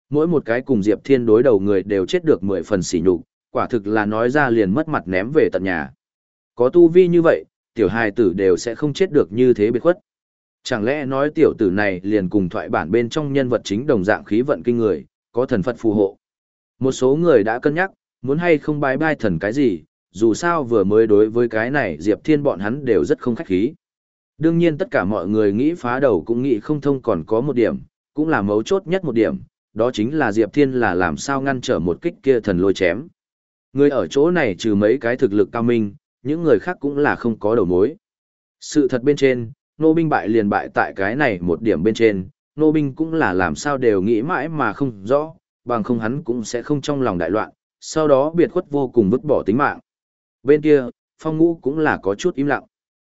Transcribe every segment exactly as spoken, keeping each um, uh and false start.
Mỗi một cái cùng Diệp Thiên đối đầu người đều chết được mười phần sỉ nhục, quả thực là nói ra liền mất mặt ném về tận nhà. Có tu vi như vậy, tiểu hài tử đều sẽ không chết được như thế biệt khuất. Chẳng lẽ nói tiểu tử này liền cùng thoại bản bên trong nhân vật chính đồng dạng khí vận kinh người, có thần Phật phù hộ. Một số người đã cân nhắc, muốn hay không bái bai thần cái gì, dù sao vừa mới đối với cái này Diệp Thiên bọn hắn đều rất không khách khí. Đương nhiên tất cả mọi người nghĩ phá đầu cũng nghĩ không thông, còn có một điểm, cũng là mấu chốt nhất một điểm, đó chính là Diệp Thiên là làm sao ngăn trở một kích kia thần lôi chém. Người ở chỗ này trừ mấy cái thực lực cao minh, những người khác cũng là không có đầu mối. Sự thật bên trên, nô binh bại liền bại tại cái này một điểm bên trên, nô binh cũng là làm sao đều nghĩ mãi mà không rõ, bằng không hắn cũng sẽ không trong lòng đại loạn, sau đó biệt khuất vô cùng vứt bỏ tính mạng. Bên kia, Phong Ngũ cũng là có chút im lặng.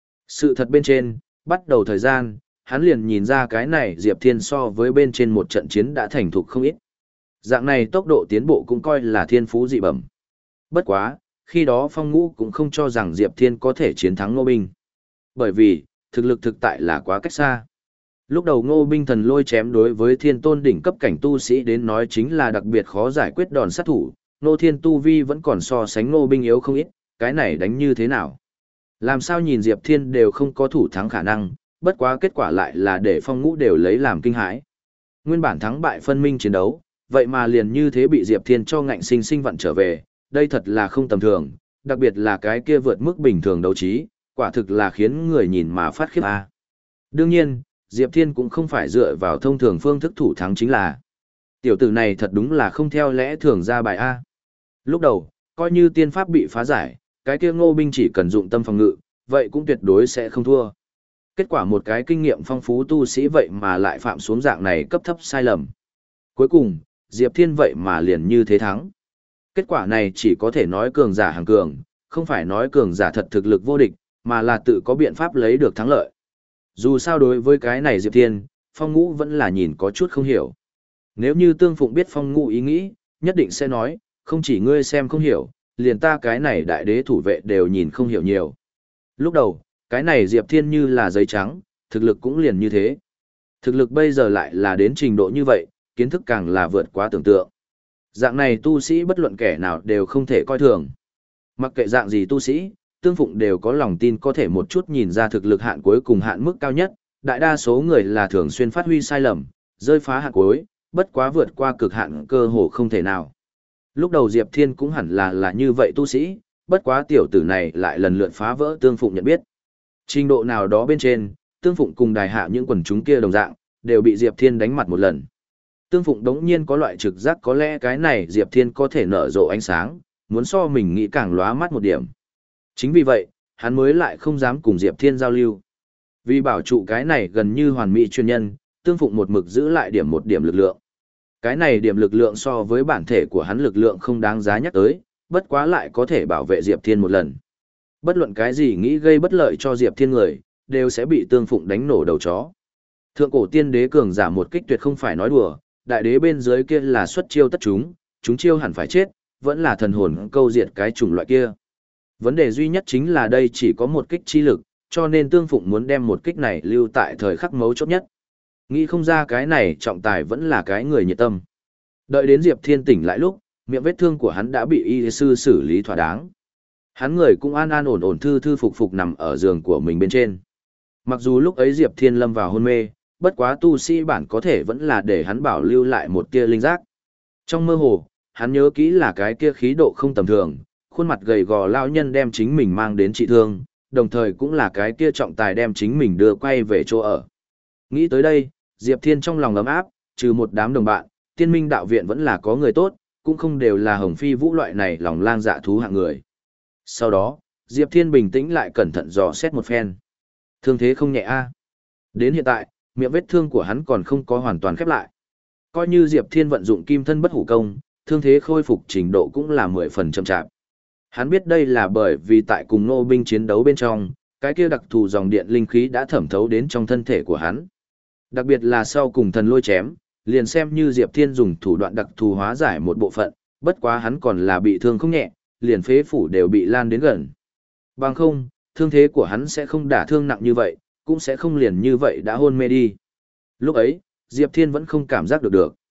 Sự thật bên trên, bắt đầu thời gian, hắn liền nhìn ra cái này Diệp Thiên so với bên trên một trận chiến đã thành thục không ít. Dạng này tốc độ tiến bộ cũng coi là thiên phú dị bẩm. Bất quá, khi đó Phong Ngũ cũng không cho rằng Diệp Thiên có thể chiến thắng Ngô Binh. Bởi vì, thực lực thực tại là quá cách xa. Lúc đầu Ngô Binh thần lôi chém đối với thiên tôn đỉnh cấp cảnh tu sĩ đến nói chính là đặc biệt khó giải quyết đòn sát thủ, Ngô Thiên tu vi vẫn còn so sánh Ngô Binh yếu không ít, cái này đánh như thế nào? Làm sao nhìn Diệp Thiên đều không có thủ thắng khả năng, bất quá kết quả lại là để Phong Ngũ đều lấy làm kinh hãi. Nguyên bản thắng bại phân minh chiến đấu, vậy mà liền như thế bị Diệp Thiên cho ngạnh sinh sinh vặn trở về, đây thật là không tầm thường, đặc biệt là cái kia vượt mức bình thường đấu trí, quả thực là khiến người nhìn mà phát khiếp a. Đương nhiên, Diệp Thiên cũng không phải dựa vào thông thường phương thức thủ thắng chính là. Tiểu tử này thật đúng là không theo lẽ thường ra bài a. Lúc đầu, coi như tiên pháp bị phá giải, cái kia Ngô Binh chỉ cần dụng tâm phòng ngự, vậy cũng tuyệt đối sẽ không thua. Kết quả một cái kinh nghiệm phong phú tu sĩ vậy mà lại phạm xuống dạng này cấp thấp sai lầm. Cuối cùng, Diệp Thiên vậy mà liền như thế thắng. Kết quả này chỉ có thể nói cường giả hàng cường, không phải nói cường giả thật thực lực vô địch, mà là tự có biện pháp lấy được thắng lợi. Dù sao đối với cái này Diệp Thiên, Phong Ngũ vẫn là nhìn có chút không hiểu. Nếu như Tương Phụng biết Phong Ngũ ý nghĩ, nhất định sẽ nói, không chỉ ngươi xem không hiểu, liền ta cái này đại đế thủ vệ đều nhìn không hiểu nhiều. Lúc đầu, cái này Diệp Thiên như là giấy trắng, thực lực cũng liền như thế. Thực lực bây giờ lại là đến trình độ như vậy, kiến thức càng là vượt quá tưởng tượng. Dạng này tu sĩ bất luận kẻ nào đều không thể coi thường. Mặc kệ dạng gì tu sĩ, Tương Phụng đều có lòng tin có thể một chút nhìn ra thực lực hạn cuối cùng hạn mức cao nhất, đại đa số người là thường xuyên phát huy sai lầm, rơi phá hạn cuối, bất quá vượt qua cực hạn cơ hồ không thể nào. Lúc đầu Diệp Thiên cũng hẳn là là như vậy tu sĩ, bất quá tiểu tử này lại lần lượt phá vỡ Tương Phụng nhận biết. Trình độ nào đó bên trên, Tương Phụng cùng đài hạ những quần chúng kia đồng dạng, đều bị Diệp Thiên đánh mặt một lần. Tương Phụng đống nhiên có loại trực giác có lẽ cái này Diệp Thiên có thể nở rộ ánh sáng, muốn so mình nghĩ càng lóa mắt một điểm. Chính vì vậy, hắn mới lại không dám cùng Diệp Thiên giao lưu. Vì bảo trụ cái này gần như hoàn mỹ chuyên nhân, Tương Phụng một mực giữ lại điểm một điểm lực lượng. Cái này điểm lực lượng so với bản thể của hắn lực lượng không đáng giá nhắc tới, bất quá lại có thể bảo vệ Diệp Thiên một lần. Bất luận cái gì nghĩ gây bất lợi cho Diệp Thiên người, đều sẽ bị Tương Phụng đánh nổ đầu chó. Thượng cổ tiên đế cường giả một kích tuyệt không phải nói đùa, đại đế bên dưới kia là xuất chiêu tất chúng, chúng chiêu hẳn phải chết, vẫn là thần hồn câu diệt cái chủng loại kia. Vấn đề duy nhất chính là đây chỉ có một kích chi lực, cho nên Tương Phụng muốn đem một kích này lưu tại thời khắc mấu chốt nhất. Nghĩ không ra cái này trọng tài vẫn là cái người nhiệt tâm. Đợi đến Diệp Thiên tỉnh lại lúc, miệng vết thương của hắn đã bị y sư xử lý thỏa đáng. Hắn người cũng an an ổn ổn thư thư phục phục nằm ở giường của mình bên trên. Mặc dù lúc ấy Diệp Thiên lâm vào hôn mê, bất quá tu sĩ bản có thể vẫn là để hắn bảo lưu lại một tia linh giác. Trong mơ hồ, hắn nhớ kỹ là cái kia khí độ không tầm thường, khuôn mặt gầy gò lão nhân đem chính mình mang đến trị thương, đồng thời cũng là cái kia trọng tài đem chính mình đưa quay về chỗ ở. Nghĩ tới đây, Diệp Thiên trong lòng ấm áp, trừ một đám đồng bạn, Tiên Minh đạo viện vẫn là có người tốt, cũng không đều là Hồng Phi Vũ loại này lòng lang dạ thú hạng người. Sau đó, Diệp Thiên bình tĩnh lại cẩn thận dò xét một phen. Thương thế không nhẹ a. Đến hiện tại, miệng vết thương của hắn còn không có hoàn toàn khép lại. Coi như Diệp Thiên vận dụng kim thân bất hủ công, thương thế khôi phục trình độ cũng là mười phần chậm chạp. Hắn biết đây là bởi vì tại cùng nô binh chiến đấu bên trong, cái kia đặc thù dòng điện linh khí đã thẩm thấu đến trong thân thể của hắn. Đặc biệt là sau cùng thần lôi chém, liền xem như Diệp Thiên dùng thủ đoạn đặc thù hóa giải một bộ phận, bất quá hắn còn là bị thương không nhẹ, liền phế phủ đều bị lan đến gần. Bằng không, thương thế của hắn sẽ không đả thương nặng như vậy, cũng sẽ không liền như vậy đã hôn mê đi. Lúc ấy, Diệp Thiên vẫn không cảm giác được được.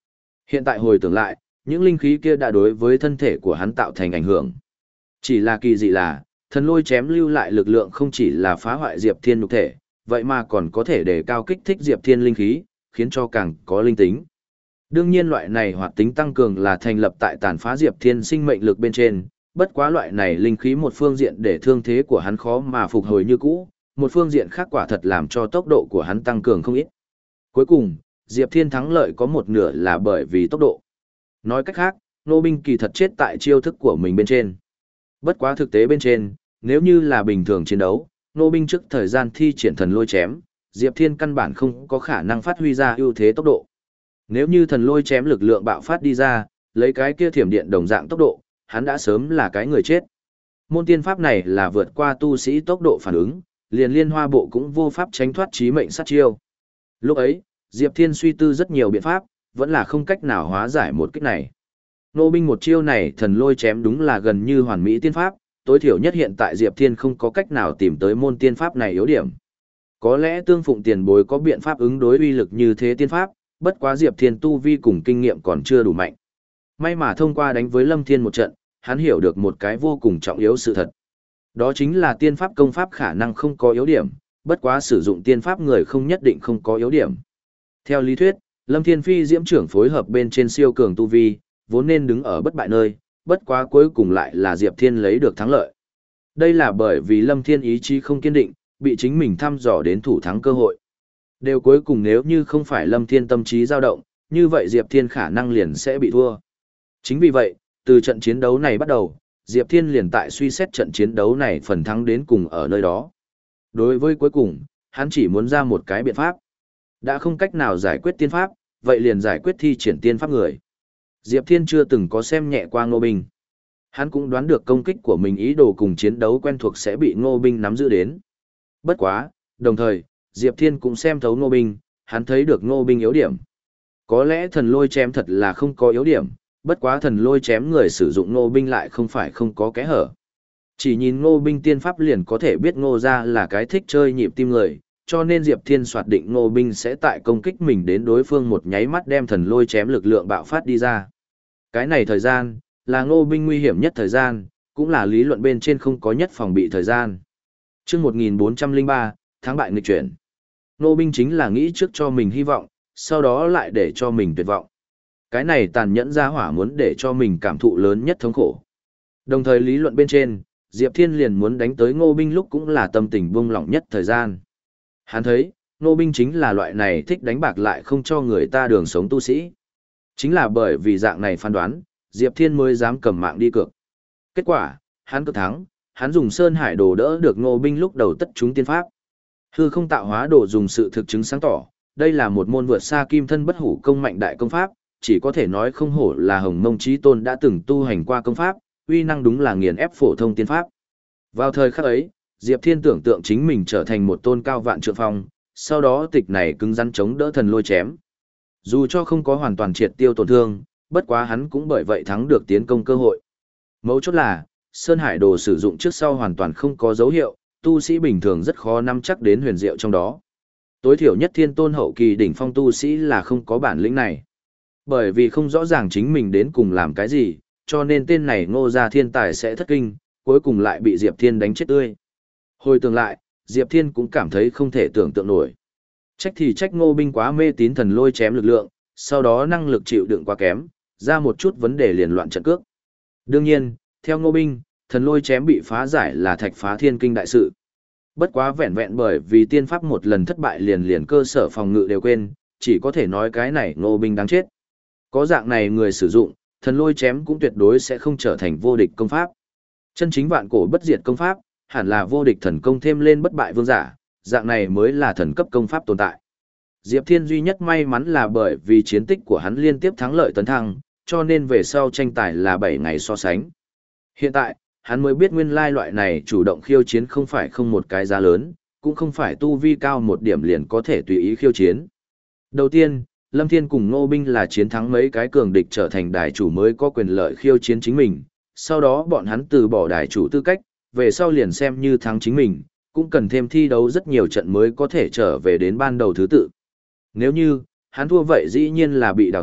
Hiện tại hồi tưởng lại, những linh khí kia đã đối với thân thể của hắn tạo thành ảnh hưởng. Chỉ là kỳ dị là, thần lôi chém lưu lại lực lượng không chỉ là phá hoại Diệp Thiên nhục thể, vậy mà còn có thể để cao kích thích Diệp Thiên linh khí, khiến cho càng có linh tính. Đương nhiên loại này hoạt tính tăng cường là thành lập tại tàn phá Diệp Thiên sinh mệnh lực bên trên, bất quá loại này linh khí một phương diện để thương thế của hắn khó mà phục hồi như cũ, một phương diện khác quả thật làm cho tốc độ của hắn tăng cường không ít. Cuối cùng, Diệp Thiên thắng lợi có một nửa là bởi vì tốc độ. Nói cách khác, Ngô Binh kỳ thật chết tại chiêu thức của mình bên trên. Bất quá thực tế bên trên, nếu như là bình thường chiến đấu, Ngô Binh trước thời gian thi triển thần lôi chém, Diệp Thiên căn bản không có khả năng phát huy ra ưu thế tốc độ. Nếu như thần lôi chém lực lượng bạo phát đi ra, lấy cái kia thiểm điện đồng dạng tốc độ, hắn đã sớm là cái người chết. Môn tiên pháp này là vượt qua tu sĩ tốc độ phản ứng, liền liên hoa bộ cũng vô pháp tránh thoát chí mệnh sát chiêu. Lúc ấy, Diệp Thiên suy tư rất nhiều biện pháp, vẫn là không cách nào hóa giải một kích này. Ngô Binh một chiêu này thần lôi chém đúng là gần như hoàn mỹ tiên pháp, tối thiểu nhất hiện tại Diệp Thiên không có cách nào tìm tới môn tiên pháp này yếu điểm. Có lẽ Tương Phụng tiền bối có biện pháp ứng đối uy lực như thế tiên pháp, bất quá Diệp Thiên tu vi cùng kinh nghiệm còn chưa đủ mạnh. May mà thông qua đánh với Lâm Thiên một trận, hắn hiểu được một cái vô cùng trọng yếu sự thật. Đó chính là tiên pháp công pháp khả năng không có yếu điểm, bất quá sử dụng tiên pháp người không nhất định không có yếu điểm. Theo lý thuyết, Lâm Thiên Phi diễm trưởng phối hợp bên trên siêu cường tu vi, vốn nên đứng ở bất bại nơi, bất quá cuối cùng lại là Diệp Thiên lấy được thắng lợi. Đây là bởi vì Lâm Thiên ý chí không kiên định, bị chính mình thăm dò đến thủ thắng cơ hội. Đều cuối cùng nếu như không phải Lâm Thiên tâm trí dao động, như vậy Diệp Thiên khả năng liền sẽ bị thua. Chính vì vậy, từ trận chiến đấu này bắt đầu, Diệp Thiên liền tại suy xét trận chiến đấu này phần thắng đến cùng ở nơi đó. Đối với cuối cùng, hắn chỉ muốn ra một cái biện pháp. Đã không cách nào giải quyết tiên pháp, vậy liền giải quyết thi triển tiên pháp người. Diệp Thiên chưa từng có xem nhẹ qua Ngô Binh. Hắn cũng đoán được công kích của mình ý đồ cùng chiến đấu quen thuộc sẽ bị Ngô Binh nắm giữ đến. Bất quá, đồng thời, Diệp Thiên cũng xem thấu Ngô Binh, hắn thấy được Ngô Binh yếu điểm. Có lẽ thần lôi chém thật là không có yếu điểm, bất quá thần lôi chém người sử dụng Ngô Binh lại không phải không có kẽ hở. Chỉ nhìn Ngô Binh tiên pháp liền có thể biết Ngô gia là cái thích chơi nhịp tim người, cho nên Diệp Thiên soạt định Ngô Binh sẽ tại công kích mình đến đối phương một nháy mắt đem thần lôi chém lực lượng bạo phát đi ra. Cái này thời gian, là Ngô Binh nguy hiểm nhất thời gian, cũng là lý luận bên trên không có nhất phòng bị thời gian. Trước một nghìn bốn trăm lẻ ba, thắng bại nghịch chuyển. Ngô Binh chính là nghĩ trước cho mình hy vọng, sau đó lại để cho mình tuyệt vọng. Cái này tàn nhẫn ra hỏa muốn để cho mình cảm thụ lớn nhất thống khổ. Đồng thời lý luận bên trên, Diệp Thiên liền muốn đánh tới Ngô Binh lúc cũng là tâm tình buông lỏng nhất thời gian. Hắn thấy, Ngô Binh chính là loại này thích đánh bạc lại không cho người ta đường sống tu sĩ. Chính là bởi vì dạng này phán đoán, Diệp Thiên mới dám cầm mạng đi cược. Kết quả, hắn cực thắng, hắn dùng Sơn Hải Đồ đỡ được Ngô Binh lúc đầu tất chúng tiên pháp. Hư không tạo hóa đồ dùng sự thực chứng sáng tỏ, đây là một môn vượt xa kim thân bất hủ công mạnh đại công pháp, chỉ có thể nói không hổ là Hồng Mông Chí Tôn đã từng tu hành qua công pháp, uy năng đúng là nghiền ép phổ thông tiên pháp. Vào thời khắc ấy, Diệp Thiên tưởng tượng chính mình trở thành một tôn cao vạn trượng phong, sau đó tịch này cứng rắn chống đỡ thần lôi chém. Dù cho không có hoàn toàn triệt tiêu tổn thương, bất quá hắn cũng bởi vậy thắng được tiến công cơ hội. Mấu chốt là, Sơn Hải Đồ sử dụng trước sau hoàn toàn không có dấu hiệu, tu sĩ bình thường rất khó nắm chắc đến huyền diệu trong đó. Tối thiểu nhất thiên tôn hậu kỳ đỉnh phong tu sĩ là không có bản lĩnh này. Bởi vì không rõ ràng chính mình đến cùng làm cái gì, cho nên tên này Ngô gia thiên tài sẽ thất kinh, cuối cùng lại bị Diệp Thiên đánh chết tươi. Hồi tưởng lại, Diệp Thiên cũng cảm thấy không thể tưởng tượng nổi. Trách thì trách Ngô Binh quá mê tín thần lôi chém lực lượng, sau đó năng lực chịu đựng quá kém, ra một chút vấn đề liền loạn trận cước. Đương nhiên, theo Ngô Binh, thần lôi chém bị phá giải là thạch phá thiên kinh đại sự. Bất quá vẹn vẹn bởi vì tiên pháp một lần thất bại liền liền cơ sở phòng ngự đều quên, chỉ có thể nói cái này Ngô Binh đáng chết. Có dạng này người sử dụng, thần lôi chém cũng tuyệt đối sẽ không trở thành vô địch công pháp. Chân chính vạn cổ bất diệt công pháp, hẳn là vô địch thần công thêm lên bất bại vương giả, dạng này mới là thần cấp công pháp tồn tại. Diệp Thiên duy nhất may mắn là bởi vì chiến tích của hắn liên tiếp thắng lợi tấn thăng, cho nên về sau tranh tài là bảy ngày so sánh. Hiện tại, hắn mới biết nguyên lai loại này chủ động khiêu chiến không phải không một cái giá lớn, cũng không phải tu vi cao một điểm liền có thể tùy ý khiêu chiến. Đầu tiên, Lâm Thiên cùng Ngô Binh là chiến thắng mấy cái cường địch trở thành đài chủ mới có quyền lợi khiêu chiến chính mình, sau đó bọn hắn từ bỏ đài chủ tư cách, về sau liền xem như thắng chính mình, cũng cần thêm thi đấu rất nhiều trận mới có thể trở về đến ban đầu thứ tự. Nếu như, hắn thua vậy dĩ nhiên là bị đào thải,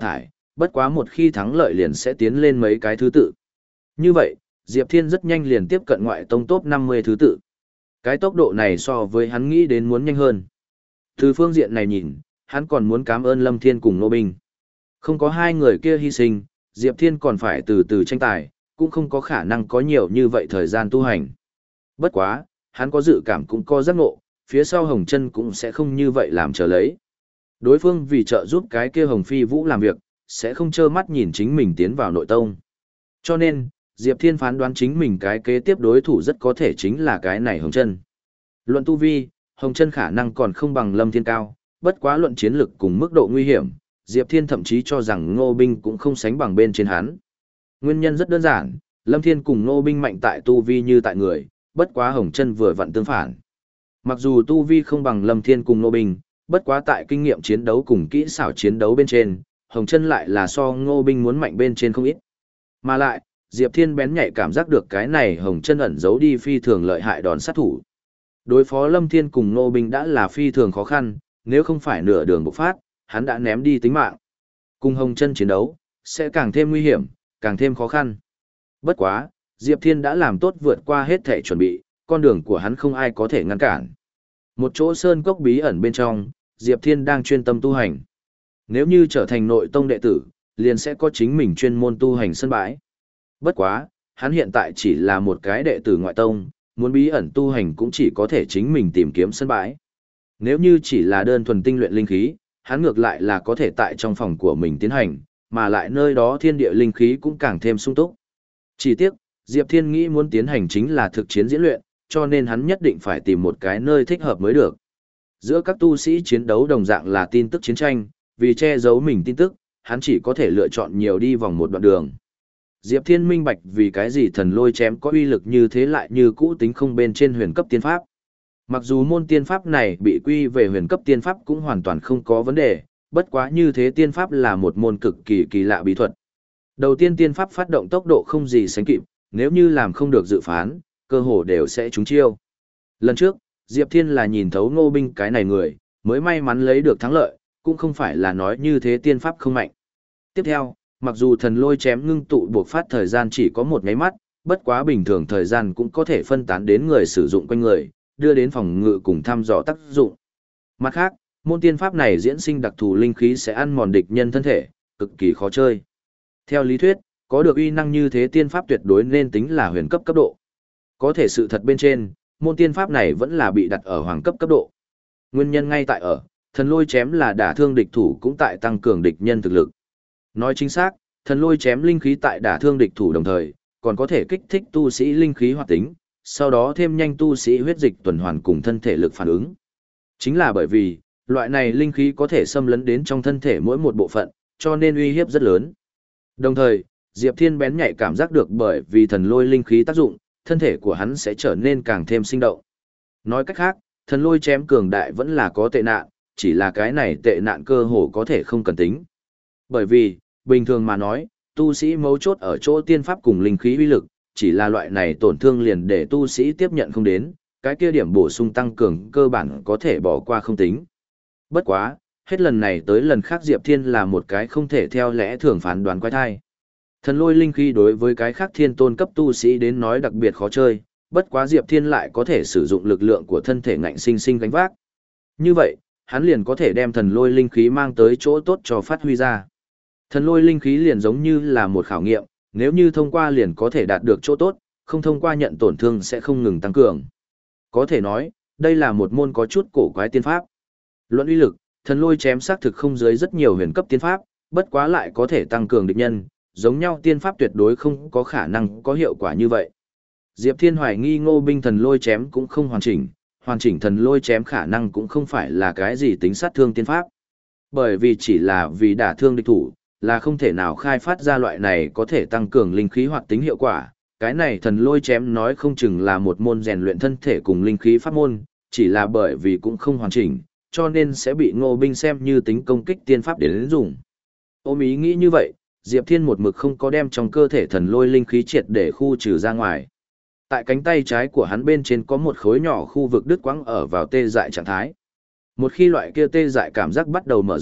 bất quá một khi thắng lợi liền sẽ tiến lên mấy cái thứ tự. Như vậy, Diệp Thiên rất nhanh liền tiếp cận ngoại tông top năm mươi thứ tự. Cái tốc độ này so với hắn nghĩ đến muốn nhanh hơn. Từ phương diện này nhìn, hắn còn muốn cảm ơn Lâm Thiên cùng Ngô Binh. Không có hai người kia hy sinh, Diệp Thiên còn phải từ từ tranh tài, cũng không có khả năng có nhiều như vậy thời gian tu hành. Bất quá, hắn có dự cảm cũng có giác ngộ, phía sau Hồng Chân cũng sẽ không như vậy làm chờ lấy. Đối phương vì trợ giúp cái kia Hồng Phi Vũ làm việc, sẽ không trơ mắt nhìn chính mình tiến vào nội tông. Cho nên, Diệp Thiên phán đoán chính mình cái kế tiếp đối thủ rất có thể chính là cái này Hồng Chân. Luận tu vi, Hồng Chân khả năng còn không bằng Lâm Thiên cao, bất quá luận chiến lực cùng mức độ nguy hiểm, Diệp Thiên thậm chí cho rằng Ngô Binh cũng không sánh bằng bên trên hắn. Nguyên nhân rất đơn giản, Lâm Thiên cùng Ngô Binh mạnh tại tu vi như tại người, bất quá Hồng Chân vừa vặn tương phản. Mặc dù tu vi không bằng Lâm Thiên cùng Ngô Binh, bất quá tại kinh nghiệm chiến đấu cùng kỹ xảo chiến đấu bên trên, Hồng Chân lại là so Ngô Binh muốn mạnh bên trên không ít. Mà lại, Diệp Thiên bén nhạy cảm giác được cái này Hồng Chân ẩn giấu đi phi thường lợi hại đòn sát thủ. Đối phó Lâm Thiên cùng Ngô Binh đã là phi thường khó khăn, nếu không phải nửa đường bộc phát, hắn đã ném đi tính mạng. Cùng Hồng Chân chiến đấu, sẽ càng thêm nguy hiểm, càng thêm khó khăn. Bất quá, Diệp Thiên đã làm tốt vượt qua hết thể chuẩn bị, con đường của hắn không ai có thể ngăn cản. Một chỗ sơn cốc bí ẩn bên trong, Diệp Thiên đang chuyên tâm tu hành. Nếu như trở thành nội tông đệ tử, liền sẽ có chính mình chuyên môn tu hành sân bãi. Bất quá, hắn hiện tại chỉ là một cái đệ tử ngoại tông, muốn bí ẩn tu hành cũng chỉ có thể chính mình tìm kiếm sân bãi. Nếu như chỉ là đơn thuần tinh luyện linh khí, hắn ngược lại là có thể tại trong phòng của mình tiến hành, mà lại nơi đó thiên địa linh khí cũng càng thêm sung túc. Chỉ tiếc, Diệp Thiên nghĩ muốn tiến hành chính là thực chiến diễn luyện, cho nên hắn nhất định phải tìm một cái nơi thích hợp mới được. Giữa các tu sĩ chiến đấu đồng dạng là tin tức chiến tranh, vì che giấu mình tin tức, hắn chỉ có thể lựa chọn nhiều đi vòng một đoạn đường. Diệp Thiên minh bạch vì cái gì thần lôi chém có uy lực như thế lại như cũ tính không bên trên huyền cấp tiên pháp. Mặc dù môn tiên pháp này bị quy về huyền cấp tiên pháp cũng hoàn toàn không có vấn đề, bất quá như thế tiên pháp là một môn cực kỳ kỳ lạ bí thuật. Đầu tiên tiên pháp phát động tốc độ không gì sánh kịp, nếu như làm không được dự phán, cơ hồ đều sẽ trúng chiêu. Lần trước, Diệp Thiên là nhìn thấu Ngô Binh cái này người, mới may mắn lấy được thắng lợi, cũng không phải là nói như thế tiên pháp không mạnh. Tiếp theo, mặc dù thần lôi chém ngưng tụ buộc phát thời gian chỉ có một nháy mắt, bất quá bình thường thời gian cũng có thể phân tán đến người sử dụng quanh người, đưa đến phòng ngự cùng thăm dò tác dụng. Mặt khác, môn tiên pháp này diễn sinh đặc thù linh khí sẽ ăn mòn địch nhân thân thể, cực kỳ khó chơi. Theo lý thuyết, có được uy năng như thế tiên pháp tuyệt đối nên tính là huyền cấp cấp độ. Có thể sự thật bên trên, môn tiên pháp này vẫn là bị đặt ở hoàng cấp cấp độ. Nguyên nhân ngay tại ở, thần lôi chém là đả thương địch thủ cũng tại tăng cường địch nhân thực lực. Nói chính xác, thần lôi chém linh khí tại đả thương địch thủ đồng thời, còn có thể kích thích tu sĩ linh khí hoạt tính, sau đó thêm nhanh tu sĩ huyết dịch tuần hoàn cùng thân thể lực phản ứng. Chính là bởi vì, loại này linh khí có thể xâm lấn đến trong thân thể mỗi một bộ phận, cho nên uy hiếp rất lớn. Đồng thời, Diệp Thiên bén nhạy cảm giác được bởi vì thần lôi linh khí tác dụng, thân thể của hắn sẽ trở nên càng thêm sinh động. Nói cách khác, thần lôi chém cường đại vẫn là có tệ nạn, chỉ là cái này tệ nạn cơ hồ có thể không cần tính. Bởi vì, bình thường mà nói, tu sĩ mấu chốt ở chỗ tiên pháp cùng linh khí uy lực, chỉ là loại này tổn thương liền để tu sĩ tiếp nhận không đến, cái kia điểm bổ sung tăng cường cơ bản có thể bỏ qua không tính. Bất quá, hết lần này tới lần khác Diệp Thiên là một cái không thể theo lẽ thường phán đoán quái thai. Thần lôi linh khí đối với cái khác thiên tôn cấp tu sĩ đến nói đặc biệt khó chơi, bất quá Diệp Thiên lại có thể sử dụng lực lượng của thân thể ngạnh sinh sinh gánh vác. Như vậy, hắn liền có thể đem thần lôi linh khí mang tới chỗ tốt cho phát huy ra. Thần lôi linh khí liền giống như là một khảo nghiệm, nếu như thông qua liền có thể đạt được chỗ tốt, không thông qua nhận tổn thương sẽ không ngừng tăng cường. Có thể nói, đây là một môn có chút cổ quái tiên pháp. Luận uy lực, thần lôi chém xác thực không dưới rất nhiều huyền cấp tiên pháp, bất quá lại có thể tăng cường địch nhân, giống nhau tiên pháp tuyệt đối không có khả năng có hiệu quả như vậy. Diệp Thiên hoài nghi Ngô Binh thần lôi chém cũng không hoàn chỉnh, hoàn chỉnh thần lôi chém khả năng cũng không phải là cái gì tính sát thương tiên pháp. Bởi vì chỉ là vì đả thương địch thủ, là không thể nào khai phát ra loại này có thể tăng cường linh khí hoạt tính hiệu quả. Cái này thần lôi chém nói không chừng là một môn rèn luyện thân thể cùng linh khí pháp môn, chỉ là bởi vì cũng không hoàn chỉnh, cho nên sẽ bị Ngô Binh xem như tính công kích tiên pháp để đến dùng. Ôm ý nghĩ như vậy, Diệp Thiên một mực không có đem trong cơ thể thần lôi linh khí triệt để khu trừ ra ngoài. Tại cánh tay trái của hắn bên trên có một khối nhỏ khu vực đứt quãng ở vào tê dại trạng thái. Một khi loại kia tê dại cảm giác bắt đầu mở rộng,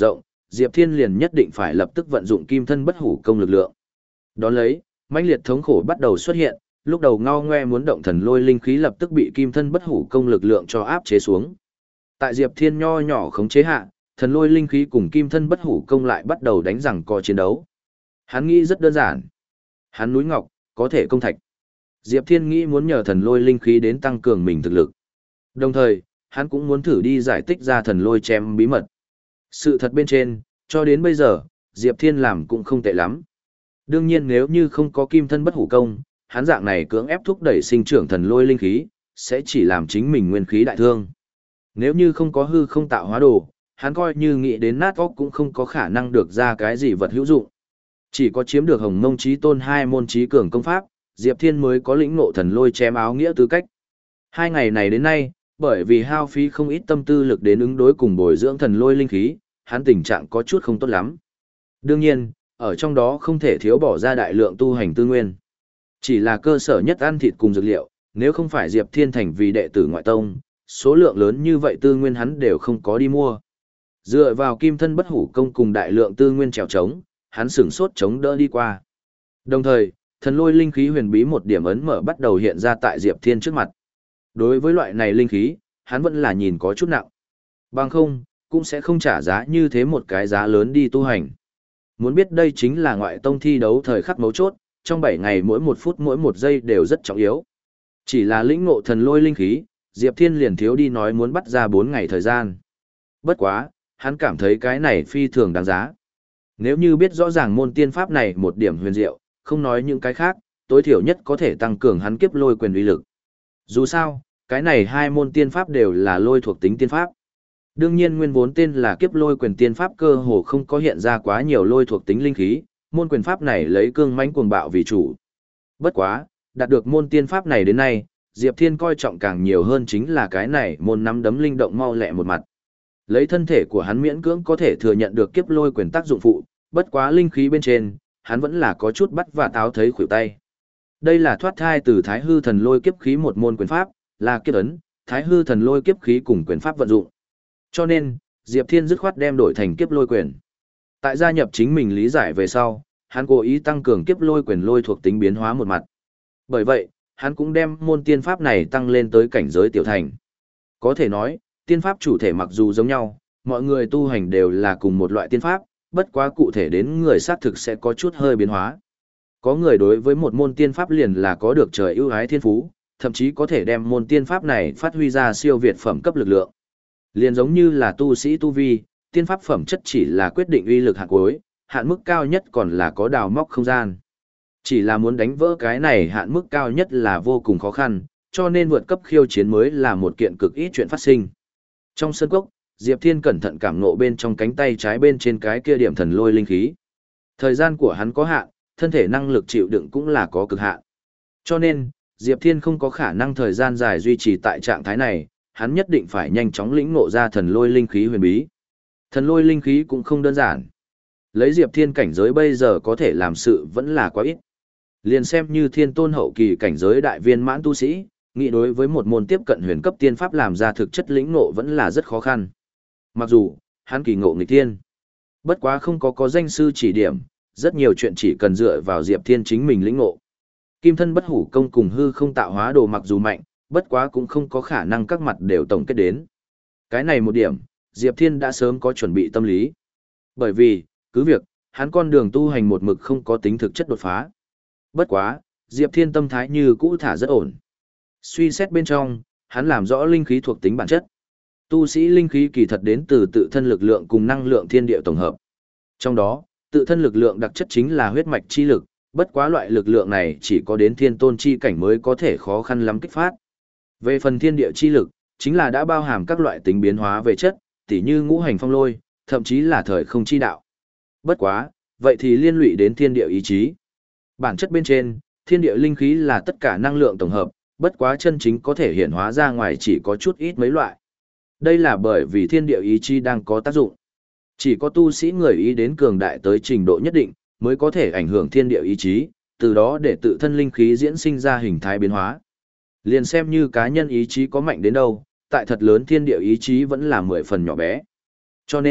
Diệp Thiên liền nhất định phải lập tức vận dụng kim thân bất hủ công lực lượng. Đón lấy, mãnh liệt thống khổ bắt đầu xuất hiện, lúc đầu ngao ngoe muốn động thần lôi linh khí lập tức bị kim thân bất hủ công lực lượng cho áp chế xuống. Tại Diệp Thiên nho nhỏ khống chế hạ, thần lôi linh khí cùng kim thân bất hủ công lại bắt đầu đánh rằng co chiến đấu. Hắn nghĩ rất đơn giản. Hắn núi ngọc, có thể công thạch. Diệp Thiên nghĩ muốn nhờ thần lôi linh khí đến tăng cường mình thực lực. Đồng thời, hắn cũng muốn thử đi giải tích ra thần lôi chém bí mật. Sự thật bên trên, cho đến bây giờ, Diệp Thiên làm cũng không tệ lắm. Đương nhiên nếu như không có kim thân bất hủ công, hắn dạng này cưỡng ép thúc đẩy sinh trưởng thần lôi linh khí, sẽ chỉ làm chính mình nguyên khí đại thương. Nếu như không có hư không tạo hóa đồ, hắn coi như nghĩ đến nát óc cũng không có khả năng được ra cái gì vật hữu dụng. Chỉ có chiếm được Hồng Mông Chí Tôn hai môn chí cường công pháp, Diệp Thiên mới có lĩnh ngộ thần lôi chém áo nghĩa tư cách. Hai ngày này đến nay, bởi vì hao phí không ít tâm tư lực đến ứng đối cùng bồi dưỡng thần lôi linh khí, hắn tình trạng có chút không tốt lắm. Đương nhiên, ở trong đó không thể thiếu bỏ ra đại lượng tu hành tư nguyên. Chỉ là cơ sở nhất ăn thịt cùng dược liệu, nếu không phải Diệp Thiên thành vì đệ tử ngoại tông, số lượng lớn như vậy tư nguyên hắn đều không có đi mua. Dựa vào kim thân bất hủ công cùng đại lượng tư nguyên trèo trống, hắn sửng sốt chống đỡ đi qua. Đồng thời, thần lôi linh khí huyền bí một điểm ấn mở bắt đầu hiện ra tại Diệp Thiên trước mặt. Đối với loại này linh khí, hắn vẫn là nhìn có chút nặng. Bằng không, cũng sẽ không trả giá như thế một cái giá lớn đi tu hành. Muốn biết đây chính là ngoại tông thi đấu thời khắc mấu chốt, trong bảy ngày mỗi một phút mỗi một giây đều rất trọng yếu. Chỉ là lĩnh ngộ thần lôi linh khí, Diệp Thiên liền thiếu đi nói muốn bắt ra bốn ngày thời gian. Bất quá, hắn cảm thấy cái này phi thường đáng giá. Nếu như biết rõ ràng môn tiên pháp này một điểm huyền diệu, không nói những cái khác, tối thiểu nhất có thể tăng cường hắn kiếp lôi quyền uy lực. Dù sao, cái này hai môn tiên pháp đều là lôi thuộc tính tiên pháp. Đương nhiên nguyên vốn tên là kiếp lôi quyền tiên pháp cơ hồ không có hiện ra quá nhiều lôi thuộc tính linh khí, môn quyền pháp này lấy cương mãnh cuồng bạo vì chủ. Bất quá, đạt được môn tiên pháp này đến nay, Diệp Thiên coi trọng càng nhiều hơn chính là cái này môn nắm đấm linh động mau lẹ một mặt. Lấy thân thể của hắn miễn cưỡng có thể thừa nhận được kiếp lôi quyền tác dụng phụ, bất quá linh khí bên trên, hắn vẫn là có chút bắt và táo thấy khuỷu tay. Đây là thoát thai từ Thái Hư Thần Lôi kiếp khí một môn quyền pháp, là kiếp ấn, Thái Hư Thần Lôi kiếp khí cùng quyền pháp vận dụng. Cho nên, Diệp Thiên dứt khoát đem đổi thành kiếp lôi quyền. Tại gia nhập chính mình lý giải về sau, hắn cố ý tăng cường kiếp lôi quyền lôi thuộc tính biến hóa một mặt. Bởi vậy, hắn cũng đem môn tiên pháp này tăng lên tới cảnh giới tiểu thành. Có thể nói, tiên pháp chủ thể mặc dù giống nhau, mọi người tu hành đều là cùng một loại tiên pháp, bất quá cụ thể đến người xác thực sẽ có chút hơi biến hóa. Có người đối với một môn tiên pháp liền là có được trời ưu ái thiên phú, thậm chí có thể đem môn tiên pháp này phát huy ra siêu việt phẩm cấp lực lượng. Liền giống như là tu sĩ tu vi, tiên pháp phẩm chất chỉ là quyết định uy lực hạn cuối, hạn mức cao nhất còn là có đào móc không gian. Chỉ là muốn đánh vỡ cái này hạn mức cao nhất là vô cùng khó khăn, cho nên vượt cấp khiêu chiến mới là một kiện cực ít chuyện phát sinh. Trong sân cốc, Diệp Thiên cẩn thận cảm ngộ bên trong cánh tay trái bên trên cái kia điểm thần lôi linh khí. Thời gian của hắn có hạn, thân thể năng lực chịu đựng cũng là có cực hạn. Cho nên, Diệp Thiên không có khả năng thời gian dài duy trì tại trạng thái này, hắn nhất định phải nhanh chóng lĩnh ngộ ra thần lôi linh khí huyền bí. Thần lôi linh khí cũng không đơn giản. Lấy Diệp Thiên cảnh giới bây giờ có thể làm sự vẫn là quá ít. Liền xem như thiên tôn hậu kỳ cảnh giới đại viên mãn tu sĩ, nghĩ đối với một môn tiếp cận huyền cấp tiên pháp làm ra thực chất lĩnh ngộ vẫn là rất khó khăn. Mặc dù, hắn kỳ ngộ nghịch thiên. Bất quá không có có danh sư chỉ điểm, rất nhiều chuyện chỉ cần dựa vào Diệp Thiên chính mình lĩnh ngộ. Kim thân bất hủ công cùng hư không tạo hóa đồ mặc dù mạnh, bất quá cũng không có khả năng các mặt đều tổng kết đến. Cái này một điểm, Diệp Thiên đã sớm có chuẩn bị tâm lý. Bởi vì, cứ việc, hắn con đường tu hành một mực không có tính thực chất đột phá. Bất quá, Diệp Thiên tâm thái như cũ thả rất ổn. Suy xét bên trong, hắn làm rõ linh khí thuộc tính bản chất. Tu sĩ linh khí kỳ thật đến từ tự thân lực lượng cùng năng lượng thiên địa tổng hợp. Trong đó, tự thân lực lượng đặc chất chính là huyết mạch chi lực, bất quá loại lực lượng này chỉ có đến thiên tôn chi cảnh mới có thể khó khăn lắm kích phát. Về phần thiên địa chi lực, chính là đã bao hàm các loại tính biến hóa về chất, tỉ như ngũ hành phong lôi, thậm chí là thời không chi đạo. Bất quá, vậy thì liên lụy đến thiên địa ý chí. Bản chất bên trên, thiên địa linh khí là tất cả năng lượng tổng hợp, bất quá chân chính có thể hiện hóa ra ngoài chỉ có chút ít mấy loại. Đây là bởi vì thiên địa ý chí đang có tác dụng. Chỉ có tu sĩ người ý đến cường đại tới trình độ nhất định, mới có thể ảnh hưởng thiên địa ý chí, từ đó để tự thân linh khí diễn sinh ra hình thái biến hóa. Liền xem như cá nhân ý chí có mạnh đến đâu, tại thật lớn thiên địa ý chí vẫn là mười phần nhỏ bé. Cho nên,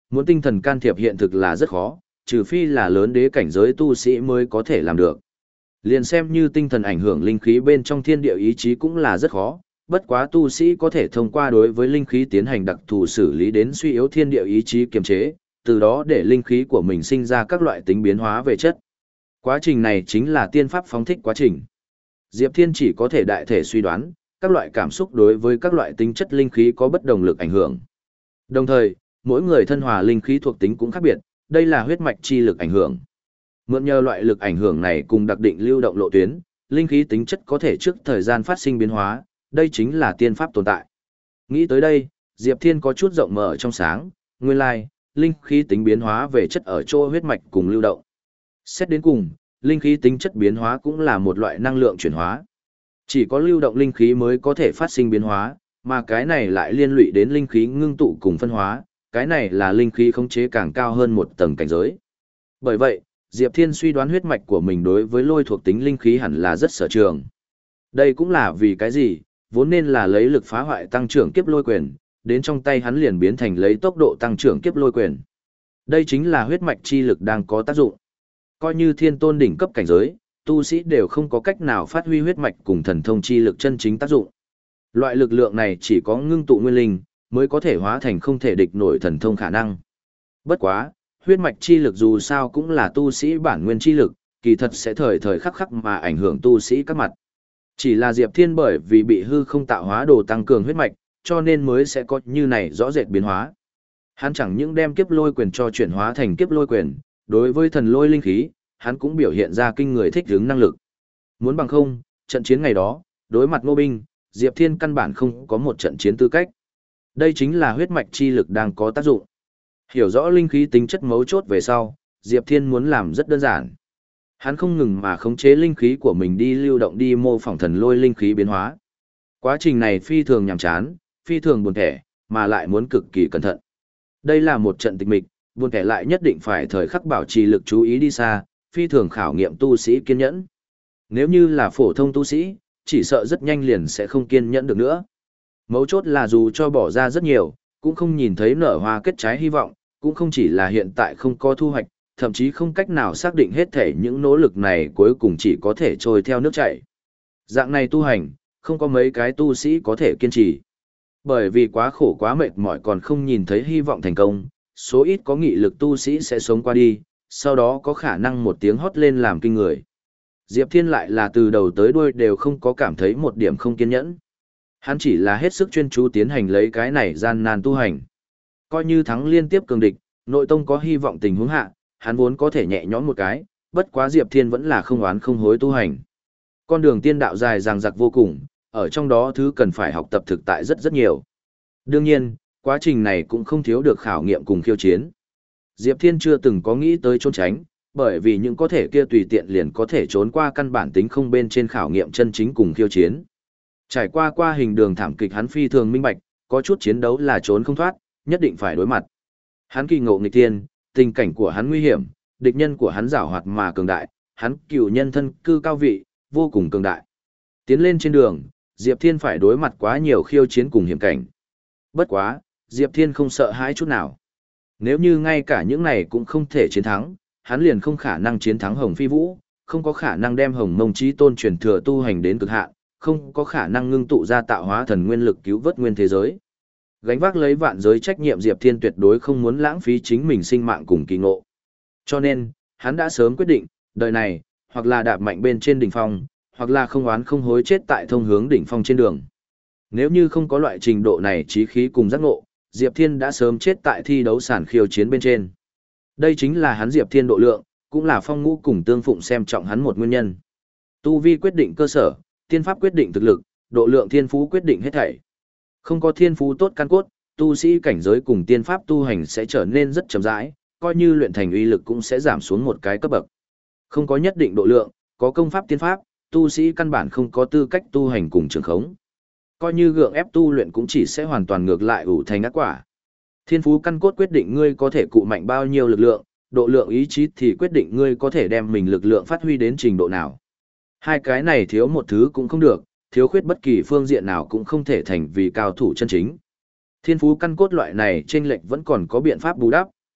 Muốn tinh thần can thiệp hiện thực là rất khó, trừ phi là lớn đế cảnh giới tu sĩ mới có thể làm được. Liền xem như tinh thần ảnh hưởng linh khí bên trong thiên địa ý chí cũng là rất khó, bất quá tu sĩ có thể thông qua đối với linh khí tiến hành đặc thù xử lý đến suy yếu thiên địa ý chí kiềm chế, từ đó để linh khí của mình sinh ra các loại tính biến hóa về chất. Quá trình này chính là tiên pháp phóng thích quá trình. Diệp Thiên chỉ có thể đại thể suy đoán, các loại cảm xúc đối với các loại tính chất linh khí có bất đồng lực ảnh hưởng. Đồng thời, mỗi người thân hòa linh khí thuộc tính cũng khác biệt, đây là huyết mạch chi lực ảnh hưởng. Mượn nhờ loại lực ảnh hưởng này cùng đặc định lưu động lộ tuyến, linh khí tính chất có thể trước thời gian phát sinh biến hóa, đây chính là tiên pháp tồn tại. Nghĩ tới đây, Diệp Thiên có chút rộng mở trong sáng, nguyên lai, linh khí tính biến hóa về chất ở chỗ huyết mạch cùng lưu động. Xét đến cùng, linh khí tính chất biến hóa cũng là một loại năng lượng chuyển hóa. Chỉ có lưu động linh khí mới có thể phát sinh biến hóa, mà cái này lại liên lụy đến linh khí ngưng tụ cùng phân hóa, cái này là linh khí khống chế càng cao hơn một tầng cảnh giới. Bởi vậy, Diệp Thiên suy đoán huyết mạch của mình đối với lôi thuộc tính linh khí hẳn là rất sở trường. Đây cũng là vì cái gì, vốn nên là lấy lực phá hoại tăng trưởng kiếp lôi quyền, đến trong tay hắn liền biến thành lấy tốc độ tăng trưởng kiếp lôi quyền. Đây chính là huyết mạch chi lực đang có tác dụng. Coi như thiên tôn đỉnh cấp cảnh giới, tu sĩ đều không có cách nào phát huy huyết mạch cùng thần thông chi lực chân chính tác dụng. Loại lực lượng này chỉ có ngưng tụ nguyên linh, mới có thể hóa thành không thể địch nổi thần thông khả năng. Bất quá, huyết mạch chi lực dù sao cũng là tu sĩ bản nguyên chi lực, kỳ thật sẽ thời thời khắc khắc mà ảnh hưởng tu sĩ các mặt. Chỉ là Diệp Thiên bởi vì bị hư không tạo hóa đồ tăng cường huyết mạch, cho nên mới sẽ có như này rõ rệt biến hóa. Hắn chẳng những đem kiếp lôi quyền cho chuyển hóa thành kiếp lôi quyền, đối với thần lôi linh khí, hắn cũng biểu hiện ra kinh người thích ứng năng lực. Muốn bằng không, trận chiến ngày đó, đối mặt Ngô binh, Diệp Thiên căn bản không có một trận chiến tư cách. Đây chính là huyết mạch chi lực đang có tác dụng. Hiểu rõ linh khí tính chất mấu chốt về sau, Diệp Thiên muốn làm rất đơn giản. Hắn không ngừng mà khống chế linh khí của mình đi lưu động đi mô phỏng thần lôi linh khí biến hóa. Quá trình này phi thường nhàm chán, phi thường buồn thẻ, mà lại muốn cực kỳ cẩn thận. Đây là một trận tịch mịch, buồn thẻ lại nhất định phải thời khắc bảo trì lực chú ý đi xa, phi thường khảo nghiệm tu sĩ kiên nhẫn. Nếu như là phổ thông tu sĩ, chỉ sợ rất nhanh liền sẽ không kiên nhẫn được nữa. Mấu chốt là dù cho bỏ ra rất nhiều, cũng không nhìn thấy nở hoa kết trái hy vọng, cũng không chỉ là hiện tại không có thu hoạch, thậm chí không cách nào xác định hết thể những nỗ lực này cuối cùng chỉ có thể trôi theo nước chảy. Dạng này tu hành, không có mấy cái tu sĩ có thể kiên trì. Bởi vì quá khổ quá mệt mỏi còn không nhìn thấy hy vọng thành công, số ít có nghị lực tu sĩ sẽ sống qua đi, sau đó có khả năng một tiếng hót lên làm kinh người. Diệp Thiên lại là từ đầu tới đuôi đều không có cảm thấy một điểm không kiên nhẫn. Hắn chỉ là hết sức chuyên chú tiến hành lấy cái này gian nan tu hành. Coi như thắng liên tiếp cường địch, nội tông có hy vọng tình huống hạ, hắn vốn có thể nhẹ nhõm một cái, bất quá Diệp Thiên vẫn là không oán không hối tu hành. Con đường tiên đạo dài dằng dặc vô cùng, ở trong đó thứ cần phải học tập thực tại rất rất nhiều. Đương nhiên, quá trình này cũng không thiếu được khảo nghiệm cùng khiêu chiến. Diệp Thiên chưa từng có nghĩ tới trốn tránh, bởi vì những có thể kia tùy tiện liền có thể trốn qua căn bản tính không bên trên khảo nghiệm chân chính cùng khiêu chiến. Trải qua qua hình đường thảm kịch hắn phi thường minh bạch, có chút chiến đấu là trốn không thoát, nhất định phải đối mặt. Hắn kỳ ngộ nghịch thiên, tình cảnh của hắn nguy hiểm, địch nhân của hắn giảo hoạt mà cường đại, hắn cựu nhân thân cư cao vị, vô cùng cường đại. Tiến lên trên đường, Diệp Thiên phải đối mặt quá nhiều khiêu chiến cùng hiểm cảnh. Bất quá, Diệp Thiên không sợ hãi chút nào. Nếu như ngay cả những này cũng không thể chiến thắng, hắn liền không khả năng chiến thắng Hồng Phi Vũ, không có khả năng đem Hồng Mông Chí Tôn truyền thừa tu hành đến cực hạn, không có khả năng ngưng tụ ra tạo hóa thần nguyên lực cứu vớt nguyên thế giới. Gánh vác lấy vạn giới trách nhiệm Diệp Thiên tuyệt đối không muốn lãng phí chính mình sinh mạng cùng kỳ ngộ. Cho nên, hắn đã sớm quyết định, đời này, hoặc là đạp mạnh bên trên đỉnh phong, hoặc là không oán không hối chết tại thông hướng đỉnh phong trên đường. Nếu như không có loại trình độ này chí khí cùng giác ngộ, Diệp Thiên đã sớm chết tại thi đấu sản khiêu chiến bên trên. Đây chính là hắn Diệp Thiên độ lượng, cũng là Phong Ngũ cùng Tương Phụng xem trọng hắn một nguyên nhân. Tu vi quyết định cơ sở, tiên pháp quyết định thực lực, độ lượng thiên phú quyết định hết thảy. Không có thiên phú tốt căn cốt, tu sĩ cảnh giới cùng tiên pháp tu hành sẽ trở nên rất chậm rãi, coi như luyện thành uy lực cũng sẽ giảm xuống một cái cấp bậc. Không có nhất định độ lượng, có công pháp tiên pháp, tu sĩ căn bản không có tư cách tu hành cùng trường khống. Coi như gượng ép tu luyện cũng chỉ sẽ hoàn toàn ngược lại ủ thành ác quả. Thiên phú căn cốt quyết định ngươi có thể cụ mạnh bao nhiêu lực lượng, độ lượng ý chí thì quyết định ngươi có thể đem mình lực lượng phát huy đến trình độ nào. Hai cái này thiếu một thứ cũng không được, thiếu khuyết bất kỳ phương diện nào cũng không thể thành vì cao thủ chân chính. Thiên phú căn cốt loại này chênh lệch vẫn còn có biện pháp bù đắp,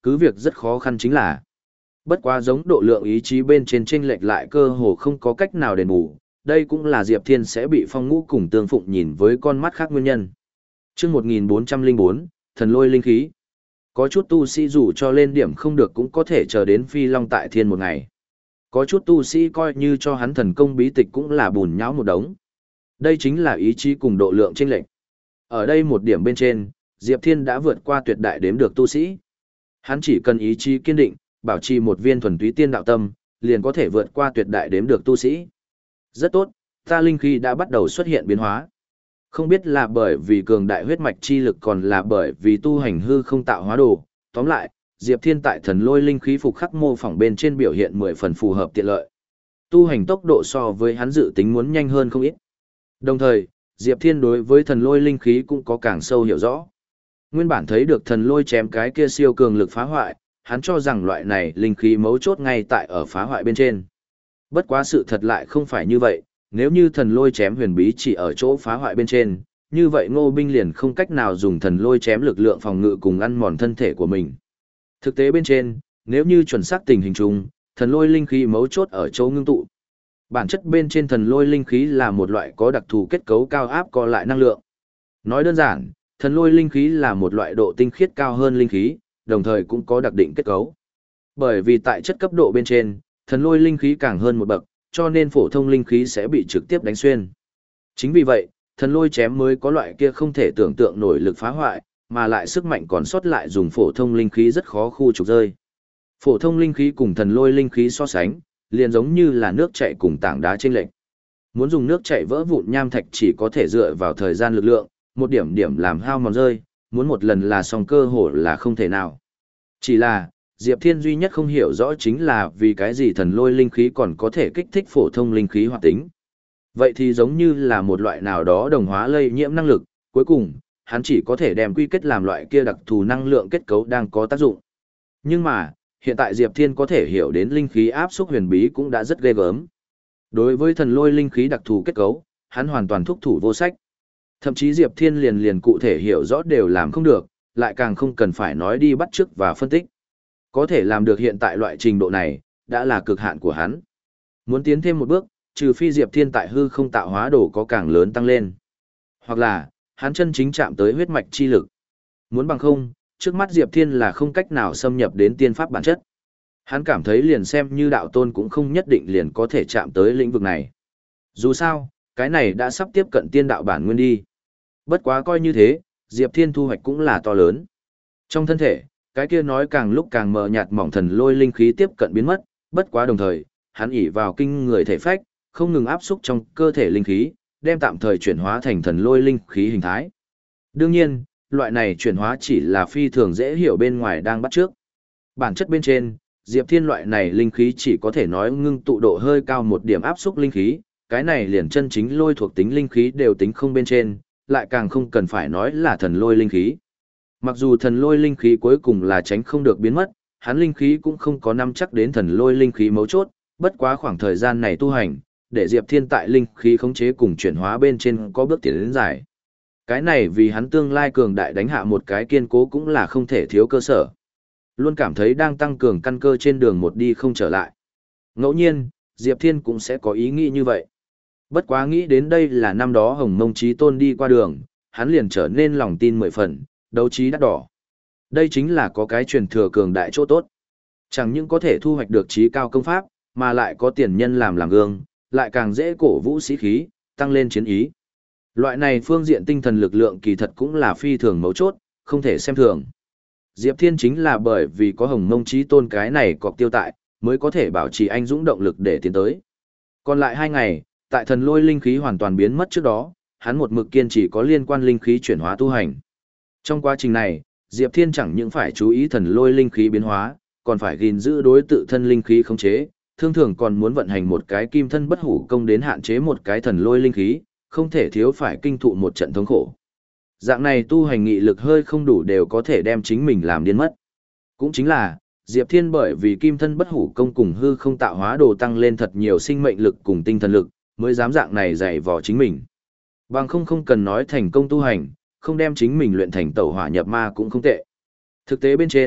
cứ việc rất khó khăn chính là. Bất quá giống độ lượng ý chí bên trên chênh lệch lại cơ hồ không có cách nào đền bù, đây cũng là Diệp Thiên sẽ bị Phong Ngũ cùng Tương Phụng nhìn với con mắt khác nguyên nhân. Chương một nghìn bốn trăm lẻ bốn, Thần Lôi Linh Khí. Có chút tu sĩ dù cho lên điểm không được cũng có thể chờ đến Phi Long tại thiên một ngày. Có chút tu sĩ coi như cho hắn thần công bí tịch cũng là bùn nhão một đống. Đây chính là ý chí cùng độ lượng chênh lệch. Ở đây một điểm bên trên, Diệp Thiên đã vượt qua tuyệt đại đếm được tu sĩ. Hắn chỉ cần ý chí kiên định, bảo trì một viên thuần túy tiên đạo tâm, liền có thể vượt qua tuyệt đại đếm được tu sĩ. Rất tốt, ta linh khí đã bắt đầu xuất hiện biến hóa. Không biết là bởi vì cường đại huyết mạch chi lực còn là bởi vì tu hành hư không tạo hóa đồ. Tóm lại, Diệp Thiên tại thần lôi linh khí phục khắc mô phỏng bên trên biểu hiện mười phần phù hợp tiện lợi. Tu hành tốc độ so với hắn dự tính muốn nhanh hơn không ít. Đồng thời, Diệp Thiên đối với thần lôi linh khí cũng có càng sâu hiểu rõ. Nguyên bản thấy được thần lôi chém cái kia siêu cường lực phá hoại, hắn cho rằng loại này linh khí mấu chốt ngay tại ở phá hoại bên trên. Bất quá sự thật lại không phải như vậy, nếu như thần lôi chém huyền bí chỉ ở chỗ phá hoại bên trên, như vậy Ngô Binh liền không cách nào dùng thần lôi chém lực lượng phòng ngự cùng ăn mòn thân thể của mình. Thực tế bên trên, nếu như chuẩn xác tình hình chung, thần lôi linh khí mấu chốt ở chỗ ngưng tụ. Bản chất bên trên thần lôi linh khí là một loại có đặc thù kết cấu cao áp co lại năng lượng. Nói đơn giản, thần lôi linh khí là một loại độ tinh khiết cao hơn linh khí, đồng thời cũng có đặc định kết cấu. Bởi vì tại chất cấp độ bên trên, thần lôi linh khí càng hơn một bậc, cho nên phổ thông linh khí sẽ bị trực tiếp đánh xuyên. Chính vì vậy, thần lôi chém mới có loại kia không thể tưởng tượng nổi lực phá hoại, mà lại sức mạnh còn sót lại dùng phổ thông linh khí rất khó khu trục rơi. Phổ thông linh khí cùng thần lôi linh khí so sánh, liền giống như là nước chảy cùng tảng đá chênh lệch. Muốn dùng nước chảy vỡ vụn nham thạch chỉ có thể dựa vào thời gian lực lượng, một điểm điểm làm hao mòn rơi, muốn một lần là xong cơ hội là không thể nào. Chỉ là, Diệp Thiên duy nhất không hiểu rõ chính là vì cái gì thần lôi linh khí còn có thể kích thích phổ thông linh khí hoạt tính. Vậy thì giống như là một loại nào đó đồng hóa lây nhiễm năng lực, cuối cùng, hắn chỉ có thể đem quy kết làm loại kia đặc thù năng lượng kết cấu đang có tác dụng. Nhưng mà, hiện tại Diệp Thiên có thể hiểu đến linh khí áp xúc huyền bí cũng đã rất ghê gớm. Đối với thần lôi linh khí đặc thù kết cấu, hắn hoàn toàn thúc thủ vô sách. Thậm chí Diệp Thiên liền liền cụ thể hiểu rõ đều làm không được, lại càng không cần phải nói đi bắt chước và phân tích. Có thể làm được hiện tại loại trình độ này, đã là cực hạn của hắn. Muốn tiến thêm một bước, trừ phi Diệp Thiên tại hư không tạo hóa đồ có càng lớn tăng lên. Hoặc là, hắn chân chính chạm tới huyết mạch chi lực. Muốn bằng không, trước mắt Diệp Thiên là không cách nào xâm nhập đến tiên pháp bản chất. Hắn cảm thấy liền xem như đạo tôn cũng không nhất định liền có thể chạm tới lĩnh vực này. Dù sao, cái này đã sắp tiếp cận tiên đạo bản nguyên đi. Bất quá coi như thế, Diệp Thiên thu hoạch cũng là to lớn. Trong thân thể, cái kia nói càng lúc càng mờ nhạt mỏng thần lôi linh khí tiếp cận biến mất, bất quá đồng thời, hắn ỷ vào kinh người thể phách, không ngừng áp xúc trong cơ thể linh khí, đem tạm thời chuyển hóa thành thần lôi linh khí hình thái. Đương nhiên, loại này chuyển hóa chỉ là phi thường dễ hiểu bên ngoài đang bắt trước. Bản chất bên trên, Diệp Thiên loại này linh khí chỉ có thể nói ngưng tụ độ hơi cao một điểm áp xúc linh khí, cái này liền chân chính lôi thuộc tính linh khí đều tính không bên trên, lại càng không cần phải nói là thần lôi linh khí. Mặc dù thần lôi linh khí cuối cùng là tránh không được biến mất, hắn linh khí cũng không có nắm chắc đến thần lôi linh khí mấu chốt, bất quá khoảng thời gian này tu hành, để Diệp Thiên tại linh khí khống chế cùng chuyển hóa bên trên có bước tiến đến dài. Cái này vì hắn tương lai cường đại đánh hạ một cái kiên cố cũng là không thể thiếu cơ sở. Luôn cảm thấy đang tăng cường căn cơ trên đường một đi không trở lại. Ngẫu nhiên, Diệp Thiên cũng sẽ có ý nghĩ như vậy. Bất quá nghĩ đến đây là năm đó Hồng Mông Chí Tôn đi qua đường, hắn liền trở nên lòng tin mười phần, đấu trí đắt đỏ. Đây chính là có cái truyền thừa cường đại chỗ tốt. Chẳng những có thể thu hoạch được trí cao công pháp, mà lại có tiền nhân làm làm gương, lại càng dễ cổ vũ sĩ khí, tăng lên chiến ý. Loại này phương diện tinh thần lực lượng kỳ thật cũng là phi thường mấu chốt, không thể xem thường. Diệp Thiên chính là bởi vì có Hồng Mông Chí Tôn cái này cọc tiêu tại, mới có thể bảo trì anh dũng động lực để tiến tới. Còn lại hai ngày, tại thần lôi linh khí hoàn toàn biến mất trước đó, hắn một mực kiên trì có liên quan linh khí chuyển hóa tu hành. Trong quá trình này, Diệp Thiên chẳng những phải chú ý thần lôi linh khí biến hóa, còn phải gìn giữ đối tự thân linh khí khống chế, thường thường còn muốn vận hành một cái kim thân bất hủ công đến hạn chế một cái thần lôi linh khí, không thể thiếu phải kinh thụ một trận thống khổ. Dạng này tu hành nghị lực hơi không đủ đều có thể đem chính mình làm điên mất. Cũng chính là, Diệp Thiên bởi vì kim thân bất hủ công cùng hư không tạo hóa đồ tăng lên thật nhiều sinh mệnh lực cùng tinh thần lực, mới dám dạng này dạy vò chính mình. Bằng không không cần nói thành công tu hành, không đem chính mình luyện thành tẩu hỏa nhập ma cũng không tệ. Thực tế bên trên,